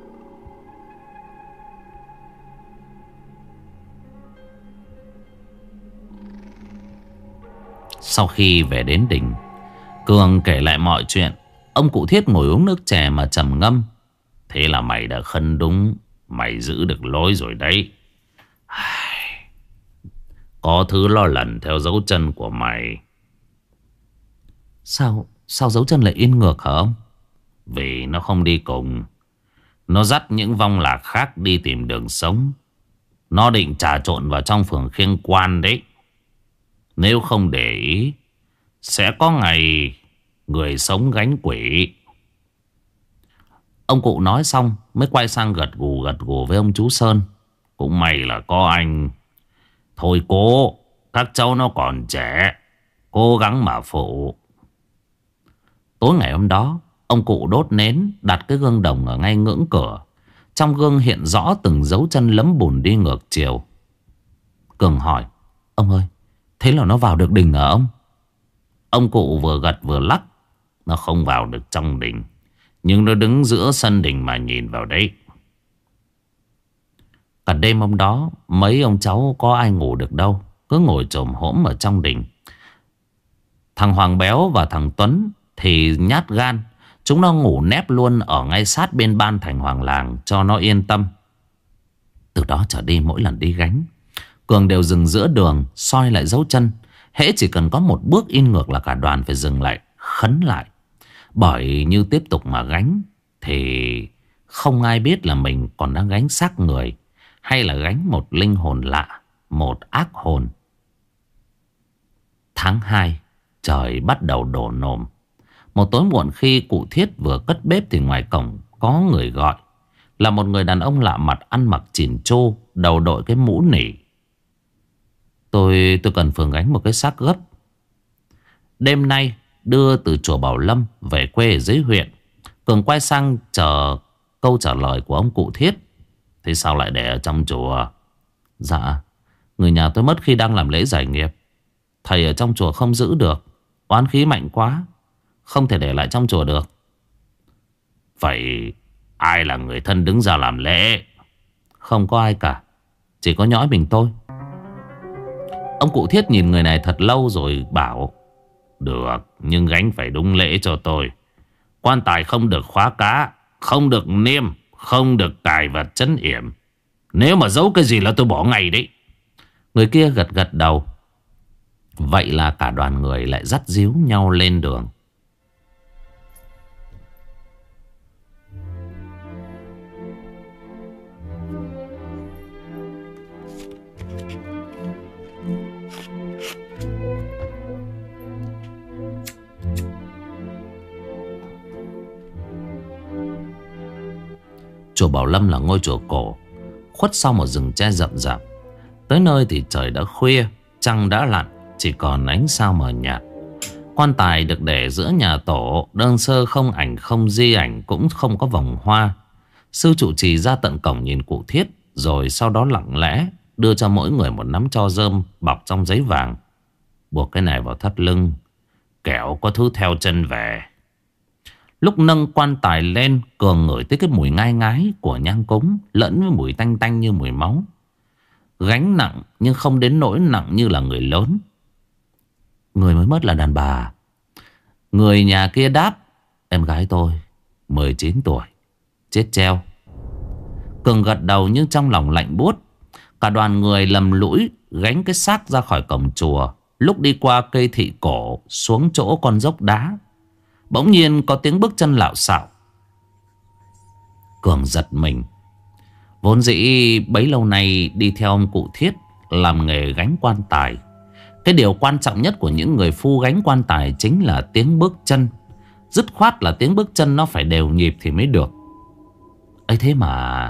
Sau khi về đến đình, Cường kể lại mọi chuyện. Ông cụ Thiết ngồi uống nước chè mà trầm ngâm. Thế là mày đã khấn đúng, mày giữ được lối rồi đấy. Có thứ lo lần theo dấu chân của mày. Sao Sao dấu chân lại in ngược hả ông? Vì nó không đi cùng. Nó dắt những vong lạc khác đi tìm đường sống. Nó định trà trộn vào trong phường Khiêng Quan đấy. Nếu không để ý, sẽ có ngày người sống gánh quỷ. Ông cụ nói xong mới quay sang gật gù gật gù với ông chú Sơn. Cũng may là có anh. Thôi cô, các cháu nó còn trẻ, cố gắng mà phụ. Tối ngày hôm đó, ông cụ đốt nến, đặt cái gương đồng ở ngay ngưỡng cửa. Trong gương hiện rõ từng dấu chân lấm bùn đi ngược chiều. Cường hỏi, ông ơi, thế là nó vào được đình hả ông? Ông cụ vừa gật vừa lắc. Nó không vào được trong đình, nhưng nó đứng giữa sân đình mà nhìn vào đấy. Cả đêm hôm đó, mấy ông cháu có ai ngủ được đâu, cứ ngồi chồm hổm ở trong đình. Thằng Hoàng Béo và thằng Tuấn thì nhát gan, chúng nó ngủ nép luôn ở ngay sát bên ban thành hoàng làng cho nó yên tâm. Từ đó trở đi, mỗi lần đi gánh, Cường đều dừng giữa đường soi lại dấu chân. Hễ chỉ cần có một bước in ngược là cả đoàn phải dừng lại khấn lại. Bởi như tiếp tục mà gánh thì không ai biết là mình còn đang gánh xác người, hay là gánh một linh hồn lạ, một ác hồn. Tháng hai, trời bắt đầu đổ nồm. Một tối muộn khi cụ Thiết vừa cất bếp thì ngoài cổng có người gọi. Là một người đàn ông lạ mặt, ăn mặc chỉn chô, đầu đội cái mũ nỉ. Tôi tôi cần phường gánh một cái xác gấp. Đêm nay đưa từ chùa Bảo Lâm về quê ở dưới huyện. Cường quay sang chờ câu trả lời của ông cụ Thiết. Thế sao lại để ở trong chùa? Dạ, người nhà tôi mất khi đang làm lễ giải nghiệp. Thầy ở trong chùa không giữ được, oán khí mạnh quá, không thể để lại trong chùa được. Vậy ai là người thân đứng ra làm lễ? Không có ai cả, chỉ có nhõi mình tôi. Ông cụ Thiết nhìn người này thật lâu rồi bảo, được, nhưng gánh phải đúng lễ cho tôi. Quan tài không được khóa cá, không được niêm, không được cài vật trấn yểm. Nếu mà giấu cái gì là tôi bỏ ngay đấy. Người kia gật gật đầu. Vậy là cả đoàn người lại dắt díu nhau lên đường. Chùa Bảo Lâm là ngôi chùa cổ, khuất sau một rừng tre rậm rạp. Tới nơi thì trời đã khuya, trăng đã lặn, chỉ còn ánh sao mờ nhạt. Quan tài được để giữa nhà tổ, đơn sơ không ảnh không di ảnh, cũng không có vòng hoa. Sư trụ trì ra tận cổng nhìn cụ Thiết, rồi sau đó lặng lẽ đưa cho mỗi người một nắm tro rơm bọc trong giấy vàng. Buộc cái này vào thắt lưng,
kẻo có thứ theo chân về.
Lúc nâng quan tài lên, Cường ngửi tới cái mùi ngai ngái của nhang cúng lẫn với mùi tanh tanh như mùi máu. Gánh nặng nhưng không đến nỗi nặng như là người lớn. Người mới mất là đàn bà. Người nhà kia đáp: em gái tôi mười chín tuổi, chết treo. Cường gật đầu nhưng trong lòng lạnh buốt. Cả đoàn người lầm lũi gánh cái xác ra khỏi cổng chùa. Lúc đi qua cây thị cổ xuống chỗ con dốc đá, bỗng nhiên có tiếng bước chân lạo xạo. Cường giật mình. Vốn dĩ bấy lâu nay đi theo ông cụ Thiết làm nghề gánh quan tài, cái điều quan trọng nhất của những người phu gánh quan tài chính là tiếng bước chân. Dứt khoát là tiếng bước chân nó phải đều nhịp thì mới được. ấy thế mà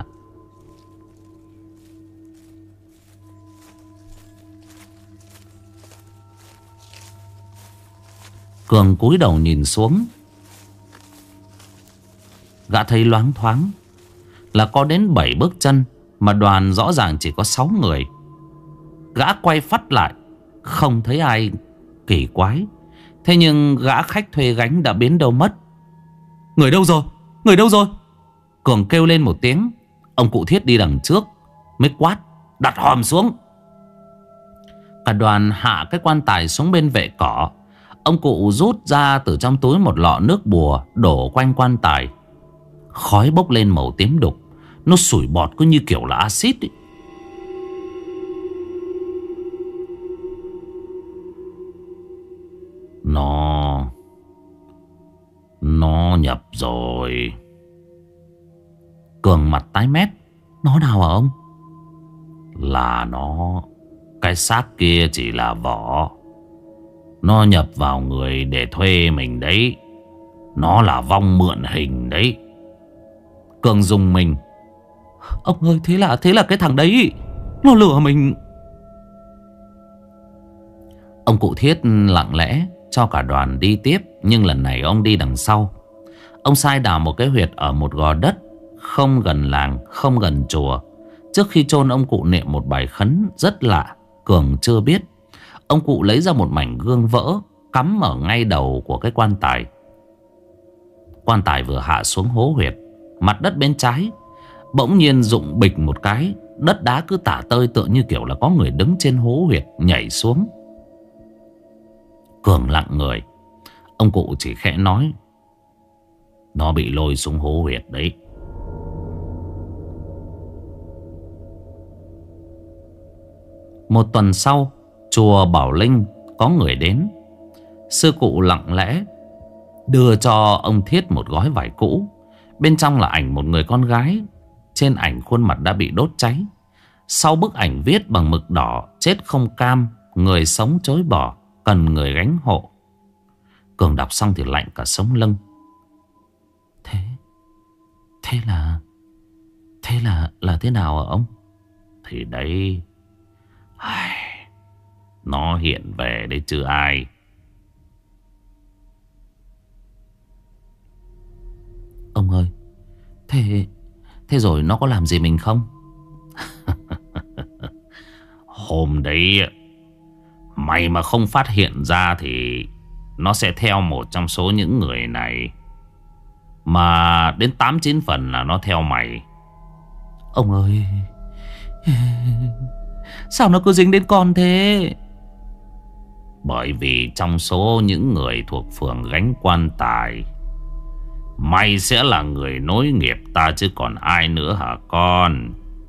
Cường cúi đầu nhìn xuống. Gã thấy loáng thoáng là có đến bảy bước chân, mà đoàn rõ ràng chỉ có sáu người. Gã quay phắt lại, không thấy ai kỳ quái. Thế nhưng gã khách thuê gánh đã biến đâu mất. Người đâu rồi? Người đâu rồi? Cường kêu lên một tiếng. Ông cụ Thiết đi đằng trước mới quát: đặt hòm xuống. Cả đoàn hạ cái quan tài xuống bên vệ cỏ. Ông cụ rút ra từ trong túi một lọ nước bùa, đổ quanh quan tài. Khói bốc lên màu tím đục. Nó sủi bọt cứ như kiểu là axit ấy. Nó Nó nhập rồi. Cường mặt tái mét. Nó nào hả ông? Là nó. Cái xác kia chỉ là vỏ. Nó nhập vào người để thuê mình đấy. Nó là vong mượn hình đấy. Cường dùng mình. Ông ơi, thế là thế là cái thằng đấy nó lừa mình. Ông cụ Thiết lặng lẽ cho cả đoàn đi tiếp. Nhưng lần này ông đi đằng sau. Ông sai đào một cái huyệt ở một gò đất không gần làng, không gần chùa. Trước khi chôn, ông cụ niệm một bài khấn rất lạ, Cường chưa biết. Ông cụ lấy ra một mảnh gương vỡ, cắm ở ngay đầu của cái quan tài. Quan tài vừa hạ xuống hố huyệt, mặt đất bên trái bỗng nhiên rụng bịch một cái. Đất đá cứ tả tơi, tựa như kiểu là có người đứng trên hố huyệt nhảy xuống. Cường lặng người. Ông cụ chỉ khẽ nói: nó bị lôi xuống hố huyệt đấy. Một tuần sau, chùa Bảo Linh có người đến. Sư cụ lặng lẽ đưa cho ông Thiết một gói vải cũ. Bên trong là ảnh một người con gái. Trên ảnh khuôn mặt đã bị đốt cháy. Sau bức ảnh viết bằng mực đỏ: chết không cam, người sống chối bỏ, cần người gánh hộ. Cường đọc xong thì lạnh cả sống lưng. Thế Thế là Thế là là thế nào hả ông? Thì đấy, nó hiện về đấy chứ ai. Ông ơi, Thế Thế rồi nó có làm gì mình không? Hôm đấy mày mà không phát hiện ra thì nó sẽ theo một trong số những người này. Mà đến tám chín phần là nó theo mày. Ông ơi, sao nó cứ dính đến con thế? Bởi vì trong số những người thuộc phường gánh quan tài, mày sẽ là người nối nghiệp ta chứ còn ai nữa hả con?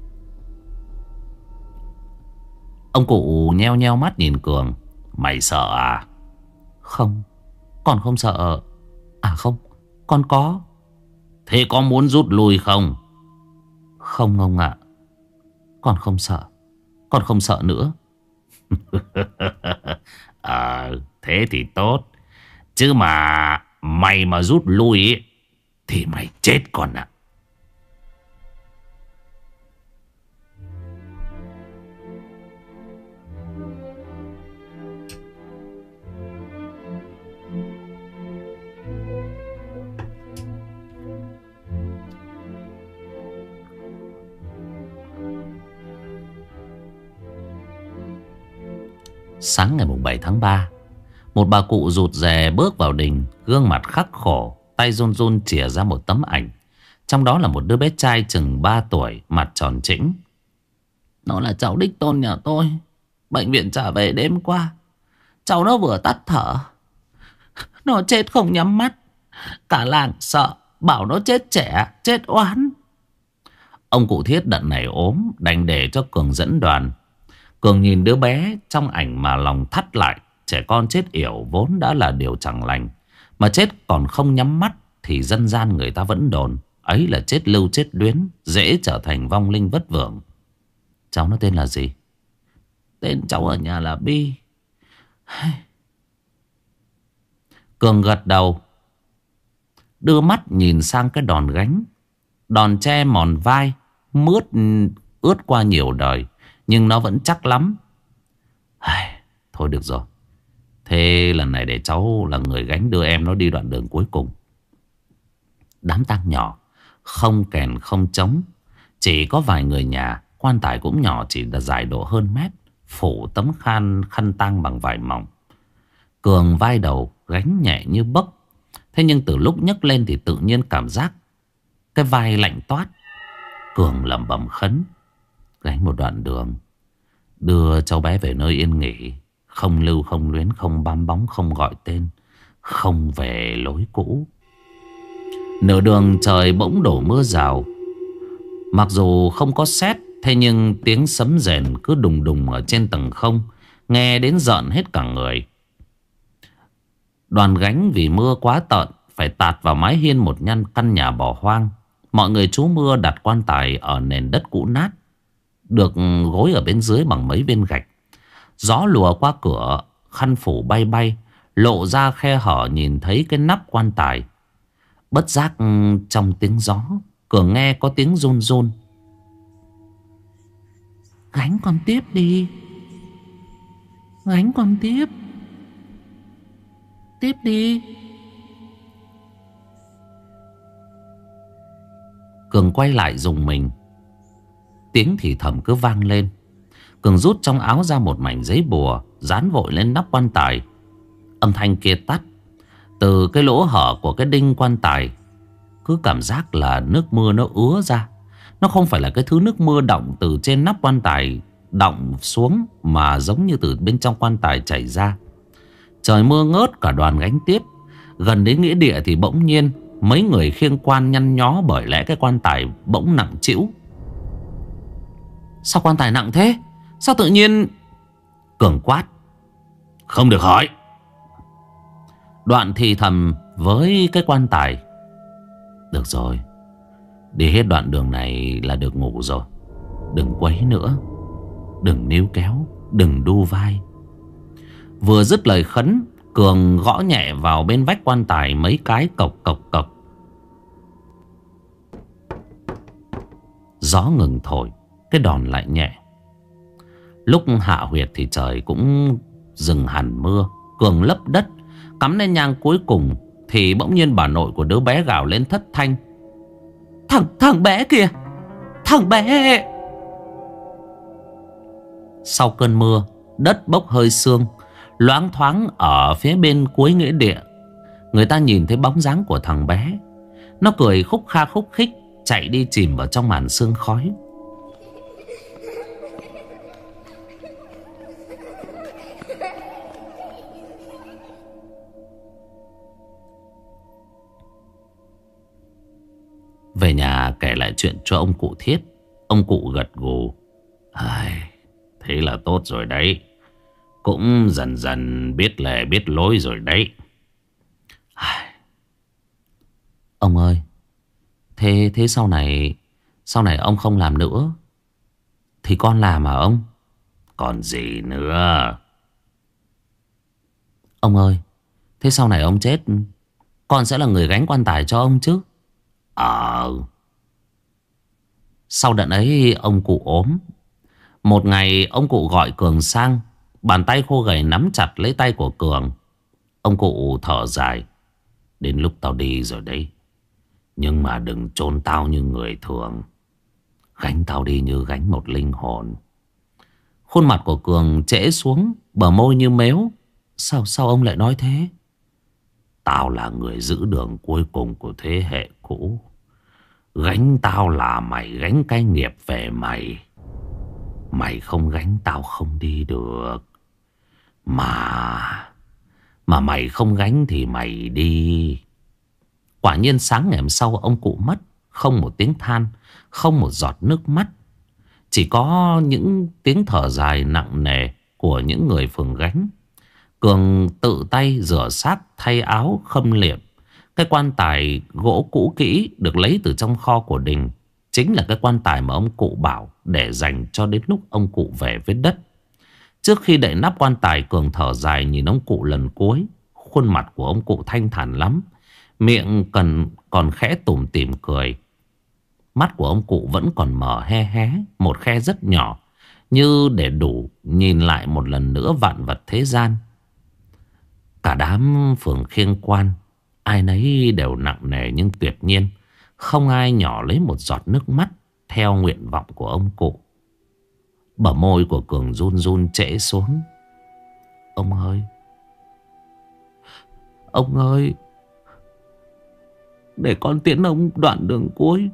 Ông cụ nheo nheo mắt nhìn Cường. Mày sợ à? Không, con không sợ. À không, con có. Thế có muốn rút lui không? Không ông ạ, con không sợ. Con không sợ nữa. À, thế thì tốt. Chứ mà mày mà rút lui ấy, thì mày chết con ạ. Sáng ngày bảy tháng ba, Một bà cụ rụt rè bước vào đình, gương mặt khắc khổ, tay run run chìa ra một tấm ảnh. Trong đó là một đứa bé trai chừng ba tuổi, mặt tròn trĩnh. Nó là cháu đích tôn nhà tôi. Bệnh viện trả về đêm qua. Cháu nó vừa tắt thở. Nó chết không nhắm mắt. Cả làng sợ, bảo nó chết trẻ, chết oán. Ông cụ Thiết đợt này ốm, đành để cho Cường dẫn đoàn. Cường nhìn đứa bé trong ảnh mà lòng thắt lại. Trẻ con chết yểu vốn đã là điều chẳng lành, mà chết còn không nhắm mắt thì dân gian người ta vẫn đồn ấy là chết lưu chết luyến, dễ trở thành vong linh vất vưởng. Cháu nó tên là gì? Tên cháu ở nhà là Bi. Cường gật đầu, đưa mắt nhìn sang cái đòn gánh. Đòn tre mòn vai, mướt ướt qua nhiều đời, nhưng nó vẫn chắc lắm. Thôi được rồi, thế lần này để cháu là người gánh đưa em nó đi đoạn đường cuối cùng. Đám tang nhỏ, không kèn không trống, chỉ có vài người nhà. Quan tài cũng nhỏ, chỉ là dài độ hơn mét, phủ tấm khăn khăn tang bằng vải mỏng. Cường vai đầu gánh nhẹ như bấc. Thế nhưng từ lúc nhấc lên thì tự nhiên cảm giác cái vai lạnh toát. Cường lẩm bẩm khấn: gánh một đoạn đường, đưa cháu bé về nơi yên nghỉ, không lưu không luyến, không bám bóng, không gọi tên, không về lối cũ. Nửa đường trời bỗng đổ mưa rào. Mặc dù không có sét, thế nhưng tiếng sấm rền cứ đùng đùng ở trên tầng không, nghe đến rợn hết cả người. Đoàn gánh vì mưa quá tợn phải tạt vào mái hiên một nhăn căn nhà bỏ hoang. Mọi người trú mưa đặt quan tài ở nền đất cũ nát, được gối ở bên dưới bằng mấy viên gạch. Gió lùa qua cửa, khăn phủ bay bay, lộ ra khe hở nhìn thấy cái nắp quan tài. Bất giác trong tiếng gió, Cường nghe có tiếng run run. Gánh con tiếp đi, gánh con tiếp, tiếp đi. Cường quay lại dùng mình. Tiếng thì thầm cứ vang lên. Cường rút trong áo ra một mảnh giấy bùa, dán vội lên nắp quan tài. Âm thanh kia tắt. Từ cái lỗ hở của cái đinh quan tài cứ cảm giác là nước mưa nó ứa ra. Nó không phải là cái thứ nước mưa đọng từ trên nắp quan tài đọng xuống, mà giống như từ bên trong quan tài chảy ra. Trời mưa ngớt, cả đoàn gánh tiếp. Gần đến nghĩa địa thì bỗng nhiên mấy người khiêng quan nhăn nhó, bởi lẽ cái quan tài bỗng nặng trĩu. Sao quan tài nặng thế? Sao tự nhiên? Cường quát: không được hỏi. Đoạn thì thầm với cái quan tài: được rồi, đi hết đoạn đường này là được ngủ rồi. Đừng quấy nữa, đừng níu kéo, đừng đu vai. Vừa dứt lời khấn, Cường gõ nhẹ vào bên vách quan tài mấy cái cộc cộc cộc. Gió ngừng thổi, cái đòn lại nhẹ. Lúc hạ huyệt thì trời cũng dừng hẳn mưa. Cường lấp đất, cắm lên nhang cuối cùng thì bỗng nhiên bà nội của đứa bé gào lên thất thanh: Thằng, thằng bé kìa, thằng bé. Sau cơn mưa, đất bốc hơi sương. Loáng thoáng ở phía bên cuối nghĩa địa, người ta nhìn thấy bóng dáng của thằng bé. Nó cười khúc kha khúc khích, chạy đi chìm vào trong màn sương khói. Về nhà kể lại chuyện cho ông cụ Thiết. Ông cụ gật gù: ai, thế là tốt rồi đấy. Cũng dần dần biết lề biết lối rồi đấy. Ai... Ông ơi, Thế thế sau này Sau này ông không làm nữa thì con làm hả ông?
Còn gì nữa.
Ông ơi, thế sau này ông chết, con sẽ là người gánh quan tài cho ông chứ?
Ờ.
Sau đợt ấy ông cụ ốm. Một ngày ông cụ gọi Cường sang. Bàn tay khô gầy nắm chặt lấy tay của Cường. Ông cụ thở dài: đến lúc tao đi rồi đấy, nhưng mà đừng chôn tao như người thường. Gánh tao đi như gánh một linh hồn. Khuôn mặt của Cường trễ xuống, bờ môi như mếu. Sao sao ông lại nói thế?
Tao là người giữ đường cuối cùng của thế hệ cũ. Gánh tao là mày gánh cái nghiệp về mày. Mày không gánh tao không đi được. Mà Mà mày không gánh thì mày đi.
Quả nhiên sáng ngày hôm sau ông cụ mất. Không một tiếng than, không một giọt nước mắt. Chỉ có những tiếng thở dài nặng nề của những người phường gánh. Cường tự tay rửa xác, thay áo, khâm liệm. Cái quan tài gỗ cũ kỹ được lấy từ trong kho của đình chính là cái quan tài mà ông cụ bảo để dành cho đến lúc ông cụ về với đất. Trước khi đậy nắp quan tài, Cường thở dài nhìn ông cụ lần cuối. Khuôn mặt của ông cụ thanh thản lắm. Miệng cần còn khẽ tủm tỉm cười. Mắt của ông cụ vẫn còn mở hé hé, một khe rất nhỏ, như để đủ nhìn lại một lần nữa vạn vật thế gian. Cả đám phường khiêng quan, ai nấy đều nặng nề nhưng tuyệt nhiên. Không ai nhỏ lấy một giọt nước mắt theo nguyện vọng của ông cụ. Bờ môi của Cường run run trễ xuống. Ông ơi, ông ơi, để con tiễn ông đoạn đường cuối.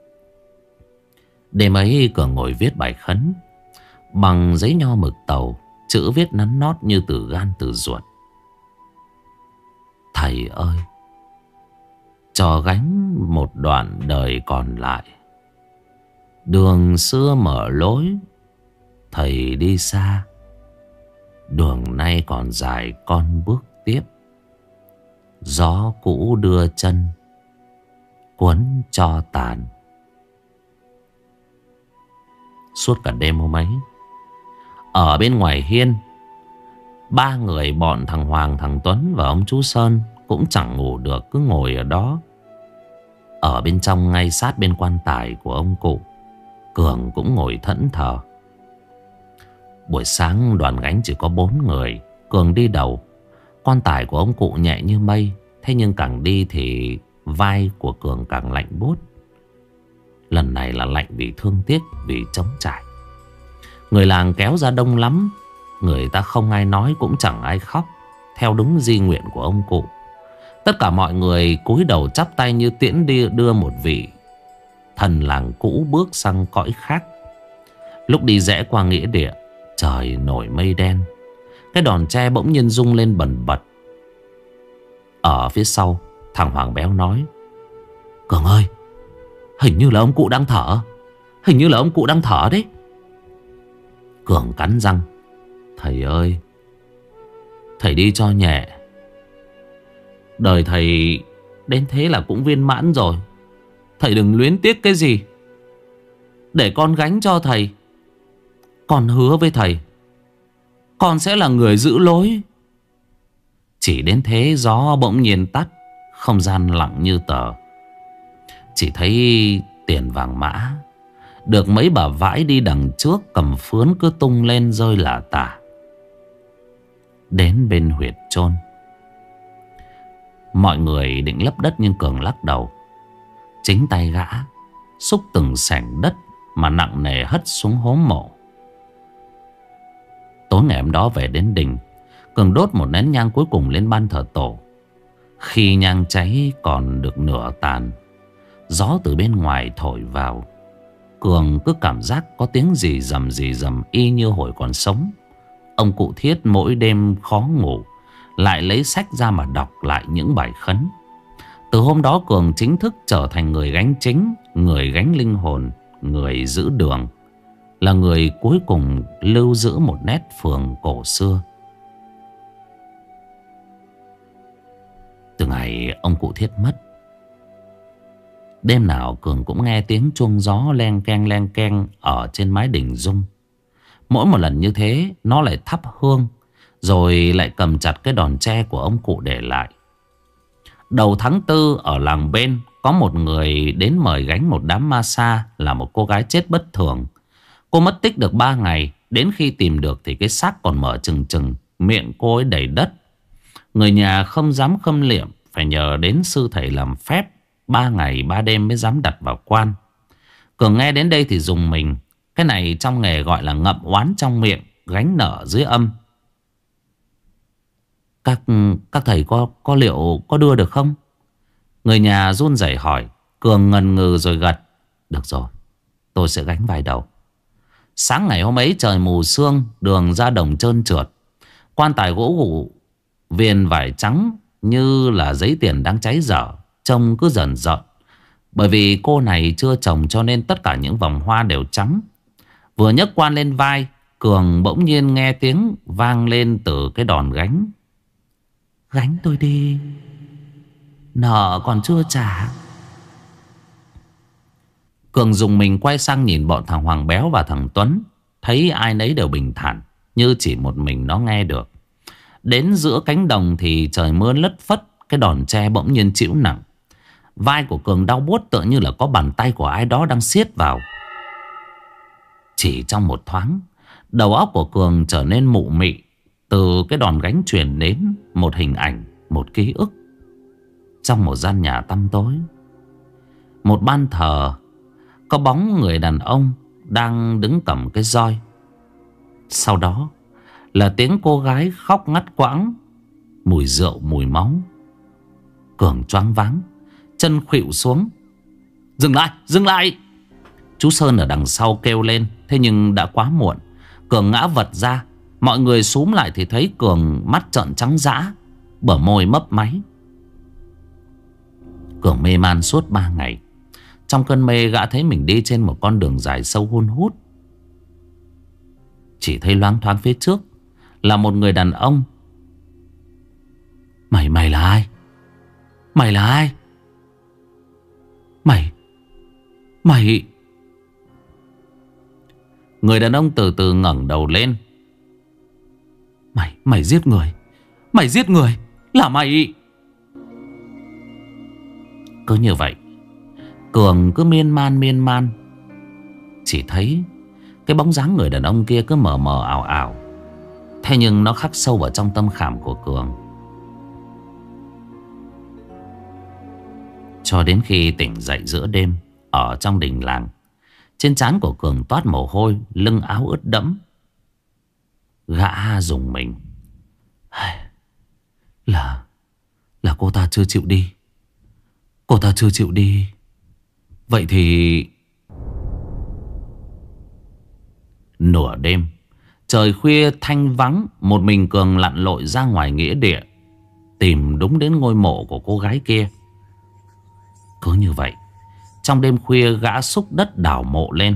Đêm ấy Cường ngồi viết bài khấn bằng giấy nho mực tàu, chữ viết nắn nót như từ gan từ ruột. Thầy ơi, cho gánh một đoạn đời còn lại. Đường xưa mở lối, thầy đi xa. Đường nay còn dài con bước tiếp. Gió cũ đưa chân, cuốn cho tàn. Suốt cả đêm hôm ấy, ở bên ngoài hiên, ba người bọn thằng Hoàng, thằng Tuấn và ông chú Sơn cũng chẳng ngủ được, cứ ngồi ở đó. Ở bên trong ngay sát bên quan tài của ông cụ, Cường cũng ngồi thẫn thờ. Buổi sáng đoàn gánh chỉ có bốn người. Cường đi đầu. Quan tài của ông cụ nhẹ như mây. Thế nhưng càng đi thì vai của Cường càng lạnh buốt. Lần này là lạnh vì thương tiếc, vì trống trải. Người làng kéo ra đông lắm. Người ta không ai nói cũng chẳng ai khóc, theo đúng di nguyện của ông cụ. Tất cả mọi người cúi đầu chắp tay như tiễn đi đưa một vị thần làng cũ bước sang cõi khác. Lúc đi rẽ qua nghĩa địa, trời nổi mây đen. Cái đòn tre bỗng nhiên rung lên bần bật. Ở phía sau, thằng Hoàng béo nói: Cường ơi, hình như là ông cụ đang thở. Hình như là ông cụ đang thở đấy. Cường cắn răng: Thầy ơi, thầy đi cho nhẹ. Đời thầy đến thế là cũng viên mãn rồi. Thầy đừng luyến tiếc cái gì. Để con gánh cho thầy. Con hứa với thầy, con sẽ là người giữ lối. Chỉ đến thế gió bỗng nhiên tắt. Không gian lặng như tờ. Chỉ thấy tiền vàng mã được mấy bà vãi đi đằng trước cầm phướn cứ tung lên rơi lả tả. Đến bên huyệt chôn, mọi người định lấp đất nhưng Cường lắc đầu. Chính tay gã xúc từng sảnh đất mà nặng nề hất xuống hố mộ. Tối ngày hôm đó về đến đình, Cường đốt một nén nhang cuối cùng lên ban thờ tổ. Khi nhang cháy còn được nửa tàn, gió từ bên ngoài thổi vào. Cường cứ cảm giác có tiếng gì rầm gì rầm y như hồi còn sống. Ông cụ Thiết mỗi đêm khó ngủ lại lấy sách ra mà đọc lại những bài khấn. Từ hôm đó Cường chính thức trở thành người gánh chính, người gánh linh hồn, người giữ đường, là người cuối cùng lưu giữ một nét phường cổ xưa. Từ ngày ông cụ Thiết mất, đêm nào Cường cũng nghe tiếng chuông gió len keng len keng ở trên mái đình rung. Mỗi một lần như thế, nó lại thắp hương, rồi lại cầm chặt cái đòn tre của ông cụ để lại. Đầu tháng tư ở làng bên, có một người đến mời gánh một đám ma sa là một cô gái chết bất thường. Cô mất tích được ba ngày. Đến khi tìm được thì cái xác còn mở trừng trừng, miệng cô ấy đầy đất. Người nhà không dám khâm liệm, phải nhờ đến sư thầy làm phép. Ba ngày ba đêm mới dám đặt vào quan. Cường nghe đến đây thì rùng mình. Cái này trong nghề gọi là ngậm oán trong miệng, gánh nợ dưới âm. Các các thầy có có liệu có đưa được không? Người nhà run rẩy hỏi. Cường ngần ngừ rồi gật. Được rồi, tôi sẽ gánh vai đầu. Sáng ngày hôm ấy trời mù sương, đường ra đồng trơn trượt. Quan tài gỗ gụ viền vải trắng như là giấy tiền đang cháy dở, trông cứ dần dợn. Bởi vì cô này chưa chồng cho nên tất cả những vòng hoa đều trắng. Vừa nhấc quan lên vai, Cường bỗng nhiên nghe tiếng vang lên từ cái đòn gánh. Gánh tôi đi, nợ còn chưa trả. Cường dùng mình quay sang nhìn bọn thằng Hoàng Béo và thằng Tuấn. Thấy ai nấy đều bình thản, như chỉ một mình nó nghe được. Đến giữa cánh đồng thì trời mưa lất phất. Cái đòn tre bỗng nhiên chịu nặng. Vai của Cường đau buốt tựa như là có bàn tay của ai đó đang siết vào. Chỉ trong một thoáng, đầu óc của Cường trở nên mụ mị. Từ cái đòn gánh truyền đến một hình ảnh, một ký ức. Trong một gian nhà tăm tối, một ban thờ, có bóng người đàn ông đang đứng cầm cái roi. Sau đó là tiếng cô gái khóc ngắt quãng, mùi rượu mùi máu. Cường choáng váng, chân khuỵu xuống. Dừng lại, dừng lại! Chú Sơn ở đằng sau kêu lên. Thế nhưng đã quá muộn. Cường ngã vật ra. Mọi người xúm lại thì thấy Cường mắt trợn trắng dã, bờ môi mấp máy. Cường mê man suốt ba ngày. Trong cơn mê gã thấy mình đi trên một con đường dài sâu hun hút. Chỉ thấy loáng thoáng phía trước là một người đàn ông. Mày, mày là ai? Mày là ai? Mày, mày... Người đàn ông từ từ ngẩng đầu lên. Mày, mày giết người. Mày giết người. Là mày. Cứ như vậy, Cường cứ miên man miên man. Chỉ thấy cái bóng dáng người đàn ông kia cứ mờ mờ ảo ảo. Thế nhưng nó khắc sâu vào trong tâm khảm của Cường. Cho đến khi tỉnh dậy giữa đêm ở trong đình làng, trên trán của Cường toát mồ hôi, lưng áo ướt đẫm. Gã dùng mình. Là Là cô ta chưa chịu đi. Cô ta chưa chịu đi. Vậy thì... Nửa đêm, trời khuya thanh vắng, một mình Cường lặn lội ra ngoài nghĩa địa, tìm đúng đến ngôi mộ của cô gái kia. Cứ như vậy, trong đêm khuya gã xúc đất đào mộ lên.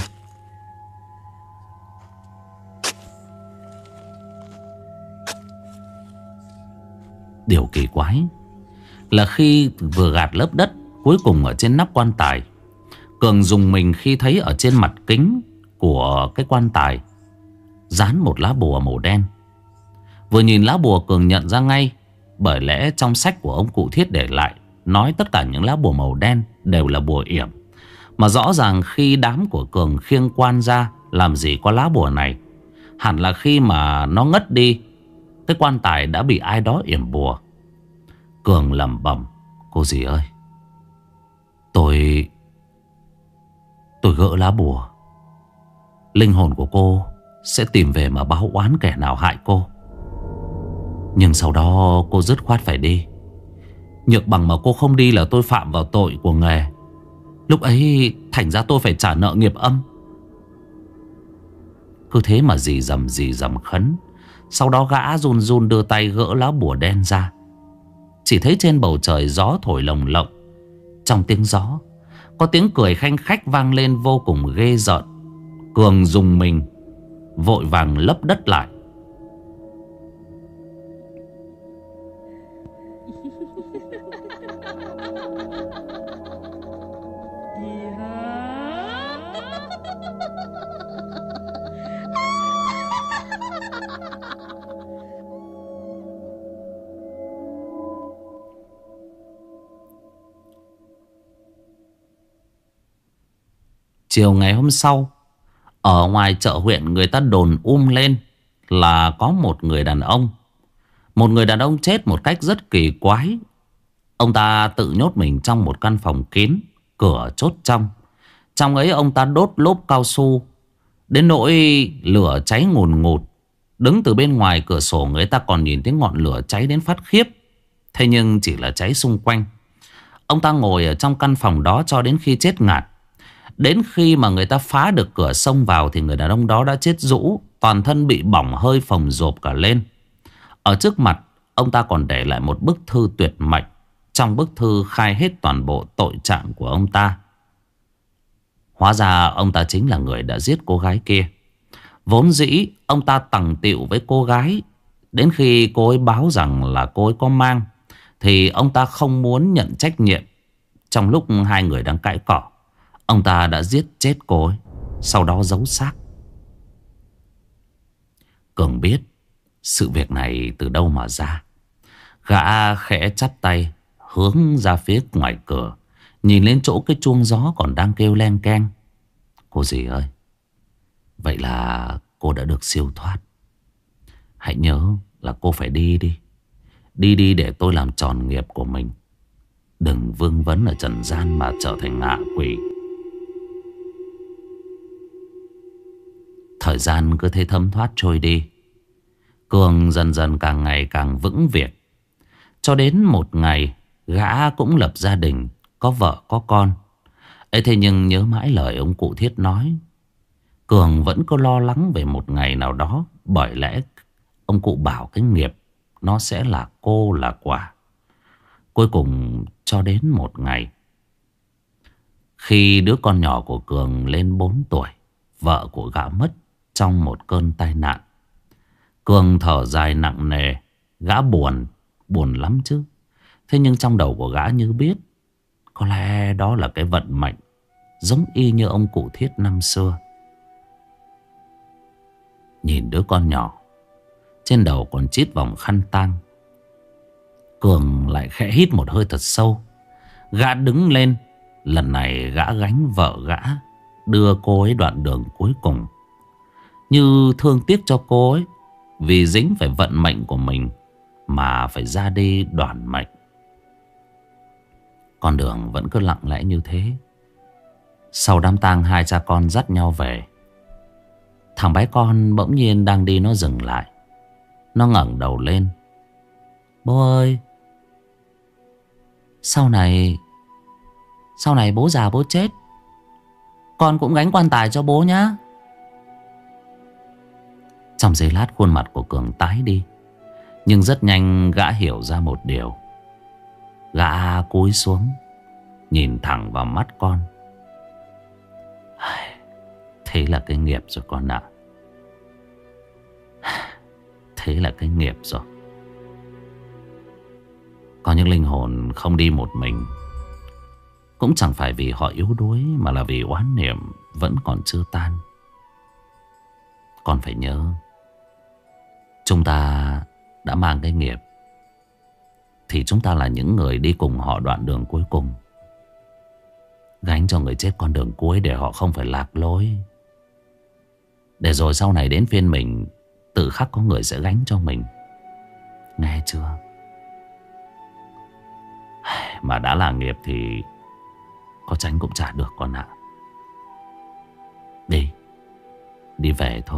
Điều kỳ quái là khi vừa gạt lớp đất cuối cùng ở trên nắp quan tài, Cường dùng mình khi thấy ở trên mặt kính của cái quan tài dán một lá bùa màu đen. Vừa nhìn lá bùa Cường nhận ra ngay, bởi lẽ trong sách của ông cụ Thiết để lại nói tất cả những lá bùa màu đen đều là bùa yểm. Mà rõ ràng khi đám của Cường khiêng quan ra, làm gì có lá bùa này. Hẳn là khi mà nó ngất đi, cái quan tài đã bị ai đó yểm bùa. Cường lẩm bẩm: Cô dì ơi, Tôi Tôi gỡ lá bùa, linh hồn của cô sẽ tìm về mà báo oán kẻ nào hại cô. Nhưng sau đó cô dứt khoát phải đi. Nhược bằng mà cô không đi là tôi phạm vào tội của nghề. Lúc ấy thành ra tôi phải trả nợ nghiệp âm. Cứ thế mà dì dầm dì dầm khấn. Sau đó gã run run đưa tay gỡ lá bùa đen ra. Chỉ thấy trên bầu trời gió thổi lồng lộng. Trong tiếng gió có tiếng cười khanh khách vang lên vô cùng ghê rợn. Cường dùng mình, vội vàng lấp đất lại. Chiều ngày hôm sau, ở ngoài chợ huyện người ta đồn um lên là có một người đàn ông. Một người đàn ông chết một cách rất kỳ quái. Ông ta tự nhốt mình trong một căn phòng kín, cửa chốt trong. Trong ấy ông ta đốt lốp cao su đến nỗi lửa cháy ngùn ngụt. Đứng từ bên ngoài cửa sổ người ta còn nhìn thấy ngọn lửa cháy đến phát khiếp. Thế nhưng chỉ là cháy xung quanh. Ông ta ngồi ở trong căn phòng đó cho đến khi chết ngạt. Đến khi mà người ta phá được cửa xông vào thì người đàn ông đó đã chết rũ, toàn thân bị bỏng hơi phồng rộp cả lên. Ở trước mặt ông ta còn để lại một bức thư tuyệt mệnh. Trong bức thư khai hết toàn bộ tội trạng của ông ta. Hóa ra ông ta chính là người đã giết cô gái kia. Vốn dĩ ông ta tằng tịu với cô gái. Đến khi cô ấy báo rằng là cô ấy có mang thì ông ta không muốn nhận trách nhiệm. Trong lúc hai người đang cãi cọ, ông ta đã giết chết cô ấy, sau đó giấu xác. Cường biết sự việc này từ đâu mà ra. Gã khẽ chắp tay hướng ra phía ngoài cửa, nhìn lên chỗ cái chuông gió còn đang kêu len keng. Cô dì ơi, vậy là cô đã được siêu thoát. Hãy nhớ là cô phải đi đi. Đi đi để tôi làm tròn nghiệp của mình. Đừng vương vấn ở trần gian mà trở thành ngạ quỷ. Thời gian cứ thế thấm thoát trôi đi. Cường dần dần càng ngày càng vững việc. Cho đến một ngày gã cũng lập gia đình, có vợ có con. Ấy thế nhưng nhớ mãi lời ông cụ Thiết nói. Cường vẫn có lo lắng về một ngày nào đó. Bởi lẽ ông cụ bảo cái nghiệp nó sẽ là cô là quả. Cuối cùng cho đến một ngày, khi đứa con nhỏ của Cường lên bốn tuổi, vợ của gã mất trong một cơn tai nạn. Cường thở dài nặng nề. Gã buồn, buồn lắm chứ. Thế nhưng trong đầu của gã như biết, có lẽ đó là cái vận mệnh, giống y như ông cụ Thiết năm xưa. Nhìn đứa con nhỏ, trên đầu còn chít vòng khăn tang, Cường lại khẽ hít một hơi thật sâu. Gã đứng lên. Lần này gã gánh vợ gã, đưa cô ấy đoạn đường cuối cùng. Như thương tiếc cho cô ấy, vì dính phải vận mệnh của mình mà phải ra đi đoàn mệnh. Con đường vẫn cứ lặng lẽ như thế. Sau đám tang hai cha con dắt nhau về. Thằng bé con bỗng nhiên đang đi nó dừng lại. Nó ngẩng đầu lên. Bố ơi, Sau này Sau này bố già bố chết, con cũng gánh quan tài cho bố nhá. Trong giây lát khuôn mặt của Cường tái đi. Nhưng rất nhanh gã hiểu ra một điều. Gã cúi xuống, nhìn thẳng vào mắt con. Thế là cái nghiệp rồi con ạ. Thế là cái nghiệp rồi. Có những linh hồn không đi một mình, cũng chẳng phải vì họ yếu đuối, mà là vì oán niệm vẫn còn chưa tan. Con phải nhớ, chúng ta đã mang cái nghiệp, thì chúng ta là những người đi cùng họ đoạn đường cuối cùng. Gánh cho người chết con đường cuối để họ không phải lạc lối. Để rồi sau này đến phiên mình, tự khắc có người sẽ gánh cho mình. Nghe chưa? Mà đã là nghiệp thì có tránh cũng chả được con ạ. Đi, đi về thôi.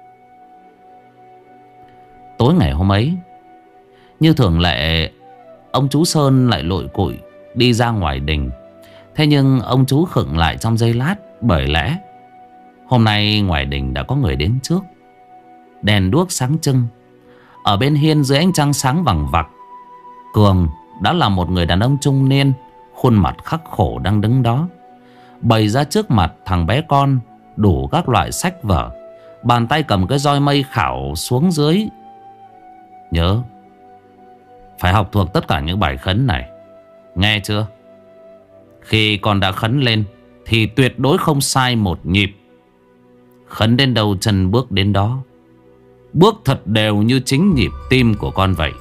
Tối ngày hôm ấy, như thường lệ, ông chú Sơn lại lội cụi đi ra ngoài đình. Thế nhưng ông chú khựng lại trong giây lát. Bởi lẽ hôm nay ngoài đình đã có người đến trước. Đèn đuốc sáng trưng. Ở bên hiên dưới ánh trăng sáng vằng vặc, Cường đã là một người đàn ông trung niên, khuôn mặt khắc khổ đang đứng đó. Bày ra trước mặt thằng bé con đủ các loại sách vở. Bàn tay cầm cái roi mây khảo xuống dưới. Nhớ, phải học thuộc tất cả những bài khấn này. Nghe chưa? Khi con đã khấn lên thì tuyệt đối không sai một nhịp. Khấn đến đâu chân bước đến đó. Bước thật đều như chính nhịp tim của con vậy.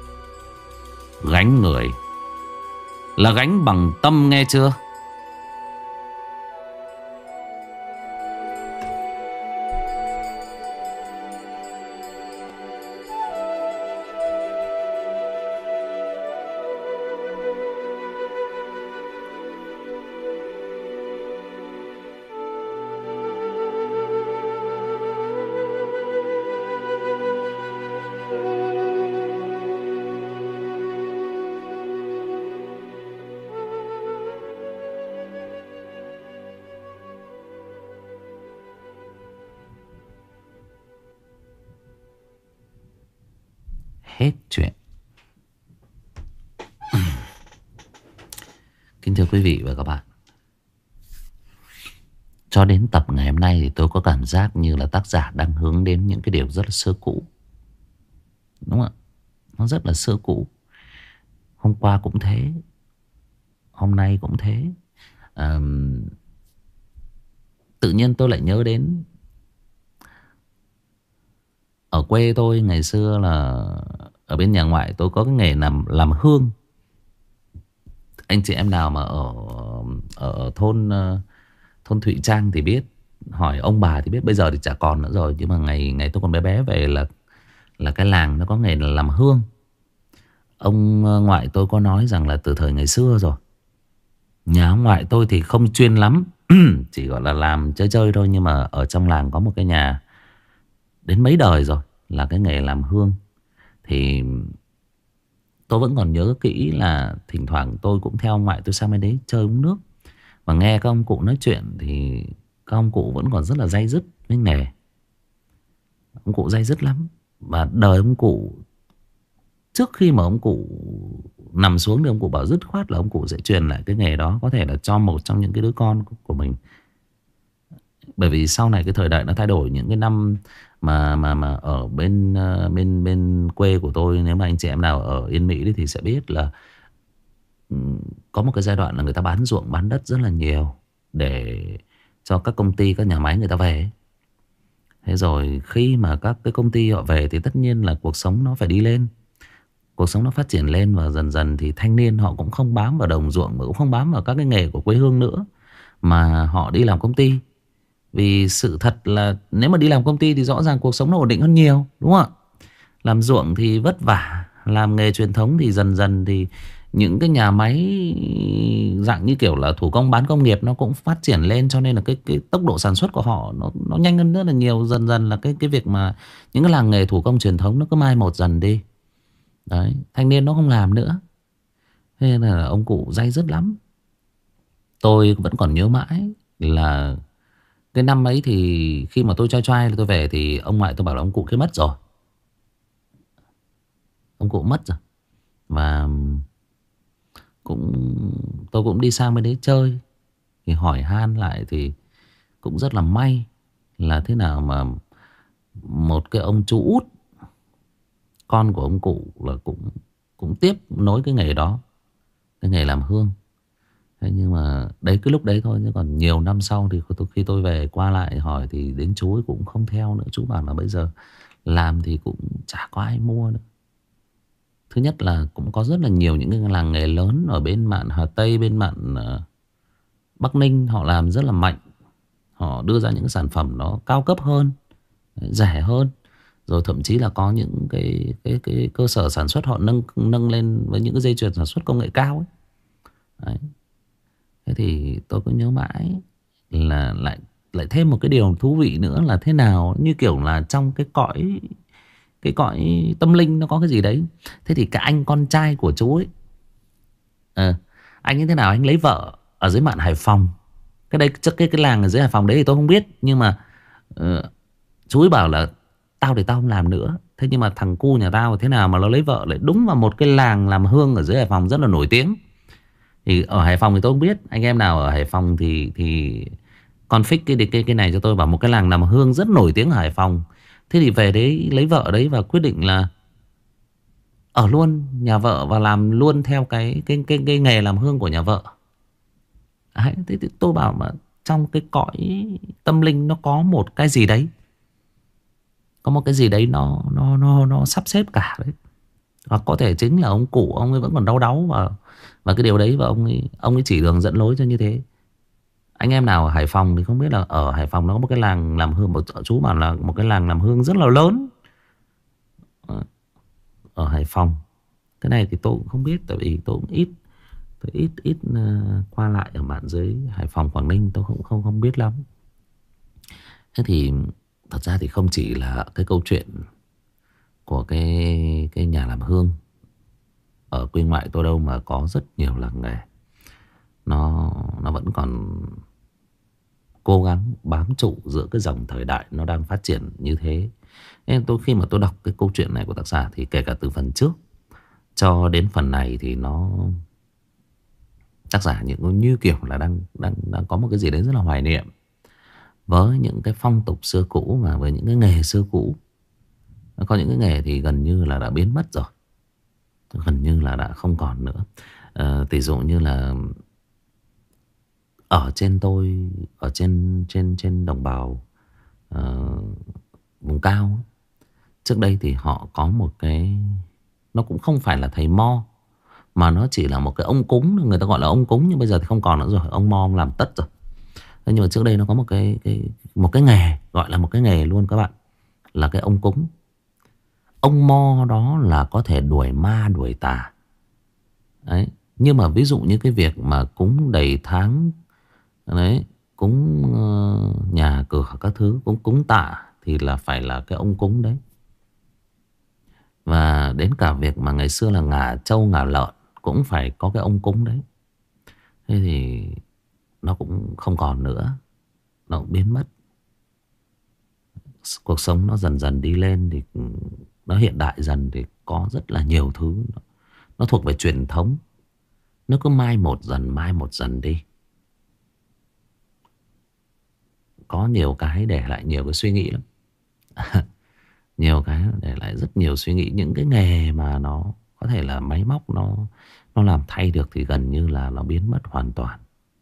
Gánh người là gánh bằng tâm, nghe chưa? hết chuyện. Kính thưa quý vị và các bạn, cho đến tập ngày hôm nay thì tôi có cảm giác như là tác giả đang hướng đến những cái điều rất là xưa cũ. Đúng không ạ? Nó rất là xưa cũ. Hôm qua cũng thế, hôm nay cũng thế. à, Tự nhiên tôi lại nhớ đến ở quê tôi ngày xưa là ở bên nhà ngoại tôi có cái nghề làm làm hương. Anh chị em nào mà ở ở thôn thôn Thụy Trang thì biết, hỏi ông bà thì biết. Bây giờ thì chả còn nữa rồi, nhưng mà ngày ngày tôi còn bé bé về là là cái làng nó có nghề là làm hương. Ông ngoại tôi có nói rằng là từ thời ngày xưa rồi. Nhà ông ngoại tôi thì không chuyên lắm, chỉ gọi là làm chơi chơi thôi, nhưng mà ở trong làng có một cái nhà đến mấy đời rồi là cái nghề làm hương. Thì tôi vẫn còn nhớ kỹ là thỉnh thoảng tôi cũng theo ông ngoại tôi sang bên đấy chơi uống nước. Và nghe các ông cụ nói chuyện thì các ông cụ vẫn còn rất là day dứt với nghề. Ông cụ day dứt lắm. Và đời ông cụ, trước khi mà ông cụ nằm xuống thì ông cụ bảo dứt khoát là ông cụ sẽ truyền lại cái nghề đó, có thể là cho một trong những cái đứa con của mình. Bởi vì sau này cái thời đại nó thay đổi. Những cái năm mà mà mà ở bên bên bên quê của tôi, nếu mà anh chị em nào ở Yên Mỹ thì sẽ biết là có một cái giai đoạn là người ta bán ruộng bán đất rất là nhiều để cho các công ty, các nhà máy người ta về. Thế rồi khi mà các cái công ty họ về thì tất nhiên là cuộc sống nó phải đi lên, cuộc sống nó phát triển lên. Và dần dần thì thanh niên họ cũng không bám vào đồng ruộng, mà cũng không bám vào các cái nghề của quê hương nữa, mà họ đi làm công ty. Vì sự thật là nếu mà đi làm công ty thì rõ ràng cuộc sống nó ổn định hơn nhiều, đúng không ạ? Làm ruộng thì vất vả, làm nghề truyền thống thì dần dần thì những cái nhà máy dạng như kiểu là thủ công bán công nghiệp nó cũng phát triển lên, cho nên là cái cái tốc độ sản xuất của họ nó nó nhanh hơn rất là nhiều. Dần dần là cái cái việc mà những cái làng nghề thủ công truyền thống nó cứ mai một dần đi. Đấy, thanh niên nó không làm nữa. Thế nên là ông cụ day dứt lắm. Tôi vẫn còn nhớ mãi là cái năm ấy thì khi mà tôi trai trai tôi về thì ông ngoại tôi bảo là ông cụ kia mất rồi. Ông cụ mất rồi. Và cũng tôi cũng đi sang bên đấy chơi, thì hỏi han lại thì cũng rất là may là thế nào mà một cái ông chú út, con của ông cụ, là cũng cũng tiếp nối cái nghề đó, cái nghề làm hương. Thế nhưng mà đấy cái lúc đấy thôi, chứ còn nhiều năm sau thì khi tôi về qua lại hỏi thì đến chú ấy cũng không theo nữa. Chú bảo là bây giờ làm thì cũng chả có ai mua nữa. Thứ nhất là cũng có rất là nhiều những cái làng nghề lớn ở bên mạn Hà Tây, bên mạn uh, Bắc Ninh, họ làm rất là mạnh. Họ đưa ra những sản phẩm nó cao cấp hơn, rẻ hơn. Rồi thậm chí là có những cái cái cái cơ sở sản xuất họ nâng nâng lên với những cái dây chuyền sản xuất công nghệ cao ấy. Đấy. Thế thì tôi cứ nhớ mãi là lại lại thêm một cái điều thú vị nữa là thế nào, như kiểu là trong cái cõi cái cõi tâm linh nó có cái gì đấy. Thế thì cái anh con trai của chú ấy, à, anh ấy thế nào, anh lấy vợ ở dưới mạn Hải Phòng. Cái đấy chắc cái cái làng ở dưới Hải Phòng đấy thì tôi không biết, nhưng mà uh, chú ấy bảo là tao thì tao không làm nữa. Thế nhưng mà thằng cu nhà tao thế nào mà nó lấy vợ lại đúng vào một cái làng làm hương ở dưới Hải Phòng rất là nổi tiếng. Thì ở Hải Phòng thì tôi không biết, anh em nào ở Hải Phòng thì thì config cái cái cái này cho tôi. Bảo một cái làng làm hương rất nổi tiếng ở Hải Phòng. Thế thì về đấy lấy vợ đấy và quyết định là ở luôn nhà vợ và làm luôn theo cái cái cái, cái nghề làm hương của nhà vợ. Đấy, thế thì tôi bảo mà trong cái cõi tâm linh nó có một cái gì đấy, có một cái gì đấy nó nó nó nó sắp xếp cả đấy. Hoặc có thể chính là ông cụ ông ấy vẫn còn đau đáu và và cái điều đấy, và ông ấy ông ấy chỉ đường dẫn lối cho như thế. Anh em nào ở Hải Phòng thì không biết là ở Hải Phòng nó có một cái làng làm hương, một chú bảo là một cái làng làm hương rất là lớn ở Hải Phòng. Cái này thì tôi cũng không biết, tại vì tôi cũng ít tôi ít ít uh, qua lại ở mạn dưới Hải Phòng, Quảng Ninh, tôi cũng không không biết lắm. Thế thì thật ra thì không chỉ là cái câu chuyện của cái cái nhà làm hương ở quê ngoại tôi đâu, mà có rất nhiều làng nghề nó nó vẫn còn cố gắng bám trụ giữa cái dòng thời đại nó đang phát triển như thế. Nên tôi khi mà tôi đọc cái câu chuyện này của tác giả, thì kể cả từ phần trước cho đến phần này thì nó, tác giả những như kiểu là đang đang đang có một cái gì đấy rất là hoài niệm với những cái phong tục xưa cũ và với những cái nghề xưa cũ. Có những cái nghề thì gần như là đã biến mất rồi, gần như là đã không còn nữa. à, Tỷ dụ như là ở trên tôi, ở trên trên trên đồng bào uh, vùng cao, trước đây thì họ có một cái, nó cũng không phải là thầy mo, mà nó chỉ là một cái ông cúng, người ta gọi là ông cúng, nhưng bây giờ thì không còn nữa rồi, ông mo ông làm tất rồi. Thế nhưng mà trước đây nó có một cái, cái một cái nghề, gọi là một cái nghề luôn các bạn, là cái ông cúng. Ông mo đó là có thể đuổi ma đuổi tà đấy. Nhưng mà ví dụ như cái việc mà cúng đầy tháng đấy, cúng uh, nhà cửa các thứ, cúng cúng tạ, thì là phải là cái ông cúng đấy. Và đến cả việc mà ngày xưa là ngả trâu ngả lợn cũng phải có cái ông cúng đấy. Thế thì nó cũng không còn nữa, nó cũng biến mất. Cuộc sống nó dần dần đi lên, thì nó hiện đại dần, thì có rất là nhiều thứ nó thuộc về truyền thống, nó cứ mai một dần mai một dần đi. Có nhiều cái để lại nhiều cái suy nghĩ lắm. Nhiều cái để lại rất nhiều suy nghĩ. Những cái nghề mà nó có thể là máy móc nó nó làm thay được thì gần như là nó biến mất hoàn toàn.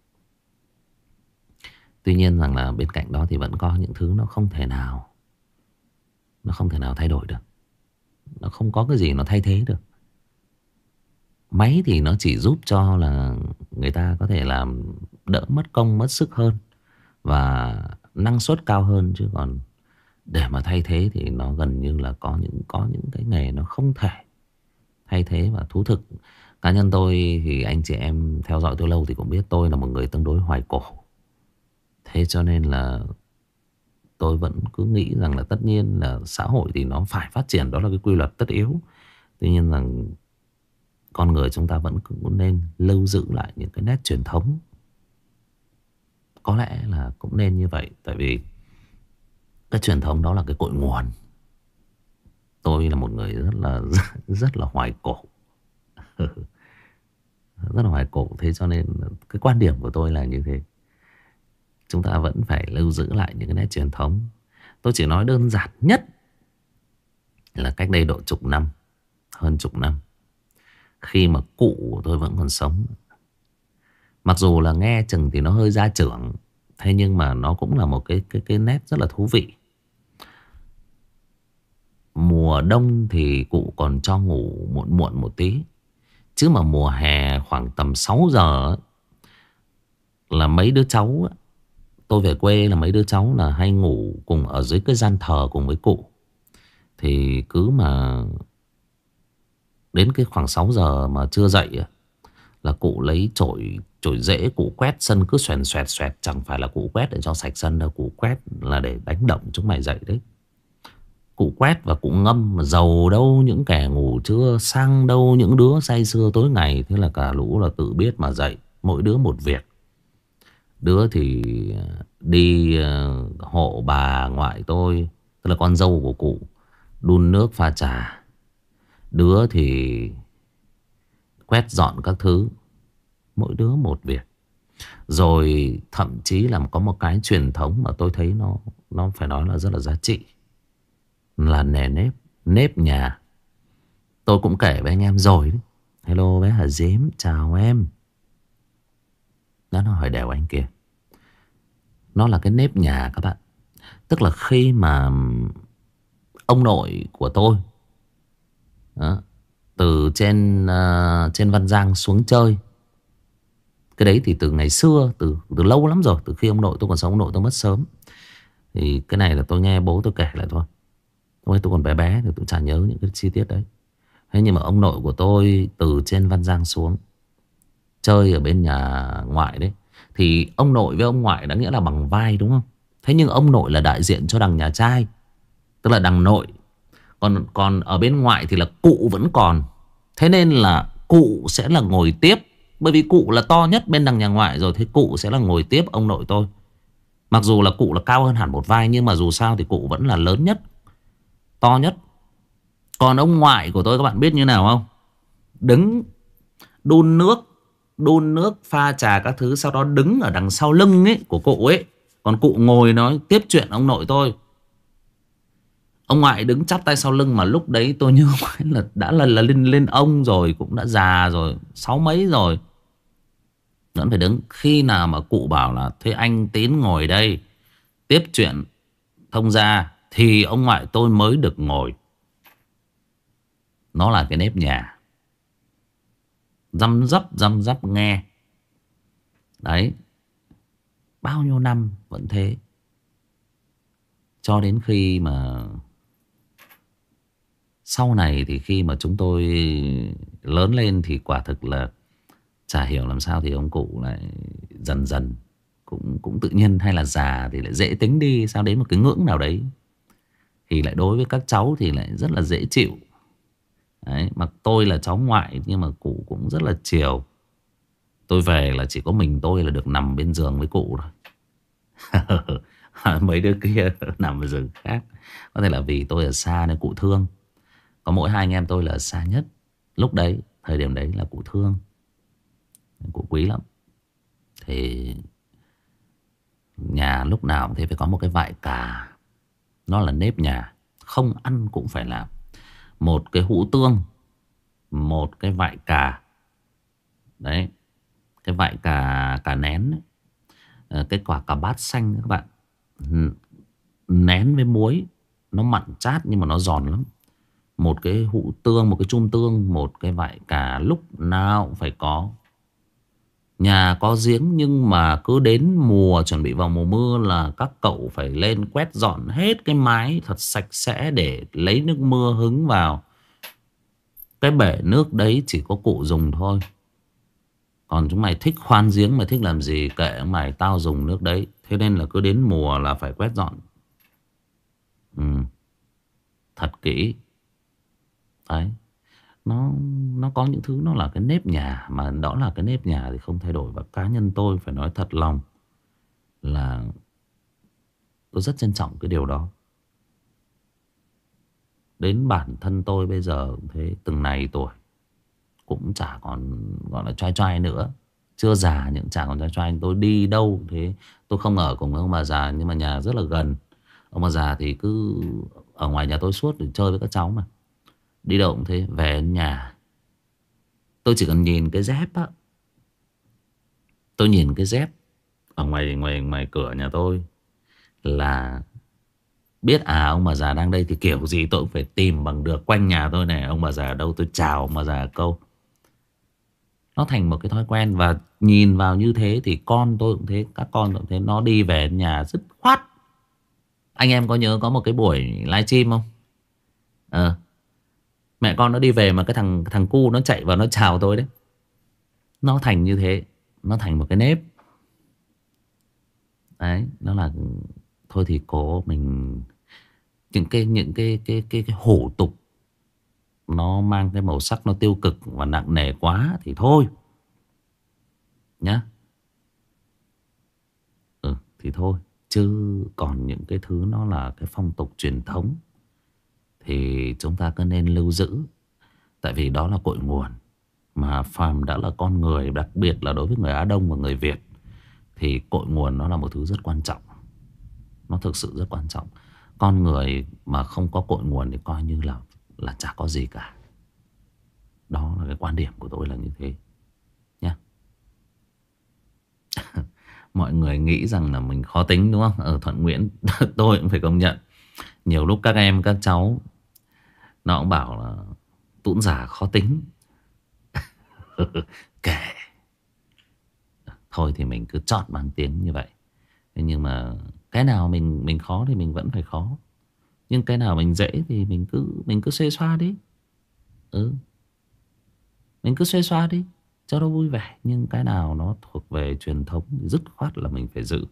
Tuy nhiên rằng là bên cạnh đó thì vẫn có những thứ nó không thể nào Nó không thể nào thay đổi được. Nó không có cái gì nó thay thế được. Máy thì nó chỉ giúp cho là người ta có thể làm đỡ mất công mất sức hơn và năng suất cao hơn, chứ còn để mà thay thế thì nó gần như là có những có những cái nghề nó không thể thay thế. Và thú thực, cá nhân tôi thì anh chị em theo dõi tôi lâu thì cũng biết tôi là một người tương đối hoài cổ. Thế cho nên là tôi vẫn cứ nghĩ rằng là tất nhiên là xã hội thì nó phải phát triển, đó là cái quy luật tất yếu. Tuy nhiên rằng con người chúng ta vẫn cứ nên lưu giữ lại những cái nét truyền thống. Có lẽ là cũng nên như vậy. Tại vì cái truyền thống đó là cái cội nguồn. Tôi là một người rất là rất, rất là hoài cổ. Rất là hoài cổ. Thế cho nên cái quan điểm của tôi là như thế. Chúng ta vẫn phải lưu giữ lại những cái nét truyền thống. Tôi chỉ nói đơn giản nhất là cách đây độ chục năm, hơn chục năm, khi mà cụ của tôi vẫn còn sống. Mặc dù là nghe chừng thì nó hơi gia trưởng, thế nhưng mà nó cũng là một cái, cái, cái nét rất là thú vị. Mùa đông thì cụ còn cho ngủ muộn muộn một tí. Chứ mà mùa hè khoảng tầm sáu giờ là mấy đứa cháu, tôi về quê là mấy đứa cháu là hay ngủ cùng ở dưới cái gian thờ cùng với cụ. Thì cứ mà đến cái khoảng sáu giờ mà chưa dậy là cụ lấy chổi chổi rễ cụ quét sân cứ xoèn xoẹt xoẹt. Chẳng phải là cụ quét để cho sạch sân đâu, cụ quét là để đánh động chúng mày dậy đấy. Cụ quét và cụ ngâm, mà dầu đâu những kẻ ngủ trưa, sang đâu những đứa say sưa tối ngày. Thế là cả lũ là tự biết mà dậy, mỗi đứa một việc. Đứa thì đi hộ bà ngoại tôi, tức là con dâu của cụ, đun nước pha trà. Đứa thì quét dọn các thứ, mỗi đứa một việc. Rồi thậm chí là có một cái truyền thống mà tôi thấy nó nó phải nói là rất là giá trị, là nề nếp, nếp nhà. Tôi cũng kể với anh em rồi đấy. Hello bé Hà Dím, chào em. Đó, nó hỏi đều anh kia. Nó là cái nếp nhà các bạn. Tức là khi mà ông nội của tôi đó, từ trên uh, trên Văn Giang xuống chơi. Cái đấy thì từ ngày xưa, từ từ lâu lắm rồi, từ khi ông nội tôi còn sống. Ông nội tôi mất sớm. Thì cái này là tôi nghe bố tôi kể lại thôi. Tôi tôi còn bé bé thì tôi chả nhớ những cái chi tiết đấy. Thế nhưng mà ông nội của tôi từ trên Văn Giang xuống chơi ở bên nhà ngoại đấy. Thì ông nội với ông ngoại đã nghĩa là bằng vai đúng không? Thế nhưng ông nội là đại diện cho đằng nhà trai, tức là đằng nội. Còn, còn ở bên ngoại thì là cụ vẫn còn. Thế nên là cụ sẽ là ngồi tiếp. Bởi vì cụ là to nhất bên đằng nhà ngoại rồi. Thế cụ sẽ là ngồi tiếp ông nội tôi. Mặc dù là cụ là cao hơn hẳn một vai, nhưng mà dù sao thì cụ vẫn là lớn nhất. to nhất. Còn ông ngoại của tôi các bạn biết như nào không? Đứng đun nước, đun nước pha trà các thứ, sau đó đứng ở đằng sau lưng ấy của cụ ấy. Còn cụ ngồi nói tiếp chuyện ông nội tôi. Ông ngoại đứng chắp tay sau lưng, mà lúc đấy tôi nhớ là đã là, là lên lên ông rồi, cũng đã già rồi, sáu mấy rồi, vẫn phải đứng. Khi nào mà cụ bảo là thế anh Tín ngồi đây tiếp chuyện thông gia thì ông ngoại tôi mới được ngồi. Nó là cái nếp nhà. Răm rắp răm rắp nghe. Đấy. Bao nhiêu năm vẫn thế. Cho đến khi mà sau này thì khi mà chúng tôi lớn lên thì quả thực là chả hiểu làm sao thì ông cụ lại dần dần cũng cũng tự nhiên, hay là già thì lại dễ tính đi, sao đến một cái ngưỡng nào đấy thì lại đối với các cháu thì lại rất là dễ chịu. Đấy, mà tôi là cháu ngoại nhưng mà cụ cũng rất là chiều. Tôi về là chỉ có mình tôi là được nằm bên giường với cụ thôi. Mấy đứa kia nằm ở giường khác. Có thể là vì tôi ở xa nên cụ thương. Có mỗi hai anh em tôi là ở xa nhất. Lúc đấy, thời điểm đấy là cụ thương, cụ quý lắm. Thì nhà lúc nào cũng thế, phải có một cái vại cà. Nó là nếp nhà, không ăn cũng phải làm. Một cái hũ tương, một cái vại cà. Đấy. Cái vại cà, cà nén ấy. Cái quả cà bát xanh các bạn, nén với muối. Nó mặn chát nhưng mà nó giòn lắm. Một cái hũ tương, một cái chum tương, một cái vại cà lúc nào cũng phải có. Nhà có giếng nhưng mà cứ đến mùa chuẩn bị vào mùa mưa là các cậu phải lên quét dọn hết cái mái thật sạch sẽ để lấy nước mưa hứng vào. Cái bể nước đấy chỉ có cụ dùng thôi. Còn chúng mày thích khoan giếng, mày thích làm gì kệ mày, tao dùng nước đấy. Thế nên là cứ đến mùa là phải quét dọn. Ừ. Thật kỹ. Đấy. Nó, nó có những thứ nó là cái nếp nhà. Mà đó là cái nếp nhà thì không thay đổi. Và cá nhân tôi phải nói thật lòng là tôi rất trân trọng cái điều đó. Đến bản thân tôi bây giờ thế, từng này tuổi cũng chả còn gọi là trai trai nữa. Chưa già nhưng chả còn trai trai. Tôi đi đâu thế, tôi không ở cùng với ông bà già nhưng mà nhà rất là gần. Ông bà già thì cứ ở ngoài nhà tôi suốt để chơi với các cháu mà. Đi đâu cũng thế, về đến nhà tôi chỉ cần nhìn cái dép á. Tôi nhìn cái dép ở ngoài ngoài ngoài cửa nhà tôi là biết à ông bà già đang đây. Thì kiểu gì tôi cũng phải tìm bằng được quanh nhà tôi này, ông bà già ở đâu tôi chào ông bà già câu. Nó thành một cái thói quen. Và nhìn vào như thế thì con tôi cũng thế, các con tôi cũng thế. Nó đi về nhà dứt khoát. Anh em có nhớ có một cái buổi livestream không? Ờ Mẹ con nó đi về mà cái thằng thằng cu nó chạy vào nó chào tôi đấy. Nó thành như thế. Nó thành một cái nếp. Đấy, nó là thôi thì cố mình những cái những cái cái cái, cái hủ tục nó mang cái màu sắc nó tiêu cực và nặng nề quá thì thôi nhá. Ừ thì thôi, chứ còn những cái thứ nó là cái phong tục truyền thống thì chúng ta cứ nên lưu giữ. Tại vì đó là cội nguồn. Mà phàm đã là con người, đặc biệt là đối với người Á Đông và người Việt, thì cội nguồn nó là một thứ rất quan trọng. Nó thực sự rất quan trọng. Con người mà không có cội nguồn thì coi như là là chả có gì cả. Đó là cái quan điểm của tôi là như thế nhá. Mọi người nghĩ rằng là mình khó tính đúng không? Ở Thuận Nguyễn tôi cũng phải công nhận. Nhiều lúc các em các cháu nó cũng bảo là Tũn già khó tính. Kệ. Thôi thì mình cứ chọn bằng tiếng như vậy. Thế nhưng mà cái nào mình mình khó thì mình vẫn phải khó. Nhưng cái nào mình dễ thì mình cứ mình cứ xuê xoa đi. Ừ. Mình cứ xuê xoa đi cho nó vui vẻ. Nhưng cái nào nó thuộc về truyền thống thì dứt khoát là mình phải giữ.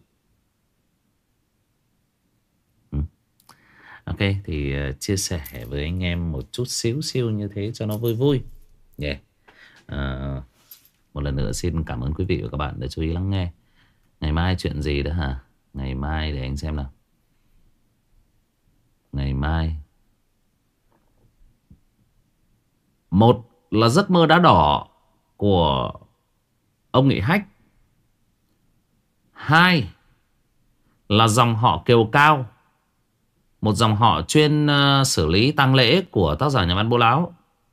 Ừ. Ok, thì uh, chia sẻ với anh em một chút xíu xíu như thế cho nó vui vui. Yeah. Uh, một lần nữa xin cảm ơn quý vị và các bạn đã chú ý lắng nghe. Ngày mai chuyện gì đó hả? Ngày mai để anh xem nào. Ngày mai Một là Giấc mơ đá đỏ của ông Nghị Hách. Hai là Dòng họ Kiều Cao, một dòng họ chuyên uh, xử lý tang lễ của tác giả nhà văn Bố Láo.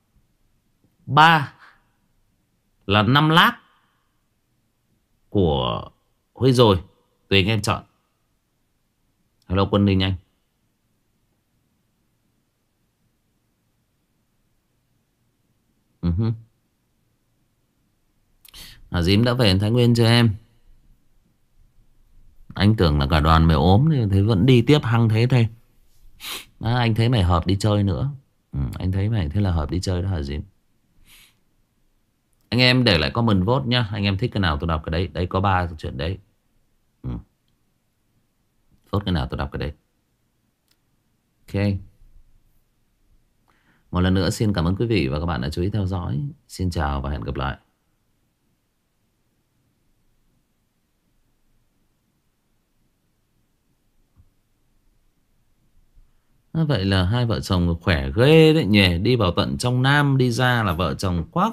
Ba là Năm Lát của Huy Rồi. Tùy anh em chọn. Hello Quân Ninh Anh. uh-huh. À, Dím đã về Thái Nguyên cho em. Anh tưởng là cả đoàn mày ốm thì thấy vẫn đi tiếp hăng thế thôi. À, anh thấy mày hợp đi chơi nữa. ừ, Anh thấy mày thế là hợp đi chơi đó hả Dím? Anh em để lại comment vote nhá. Anh em thích cái nào tôi đọc cái đấy. Đấy có ba chuyện đấy. ừ. Vote cái nào tôi đọc cái đấy. Ok. Một lần nữa xin cảm ơn quý vị và các bạn đã chú ý theo dõi. Xin chào và hẹn gặp lại. Vậy là hai vợ chồng khỏe ghê đấy nhỉ. Đi vào tận trong Nam, đi ra là vợ chồng quá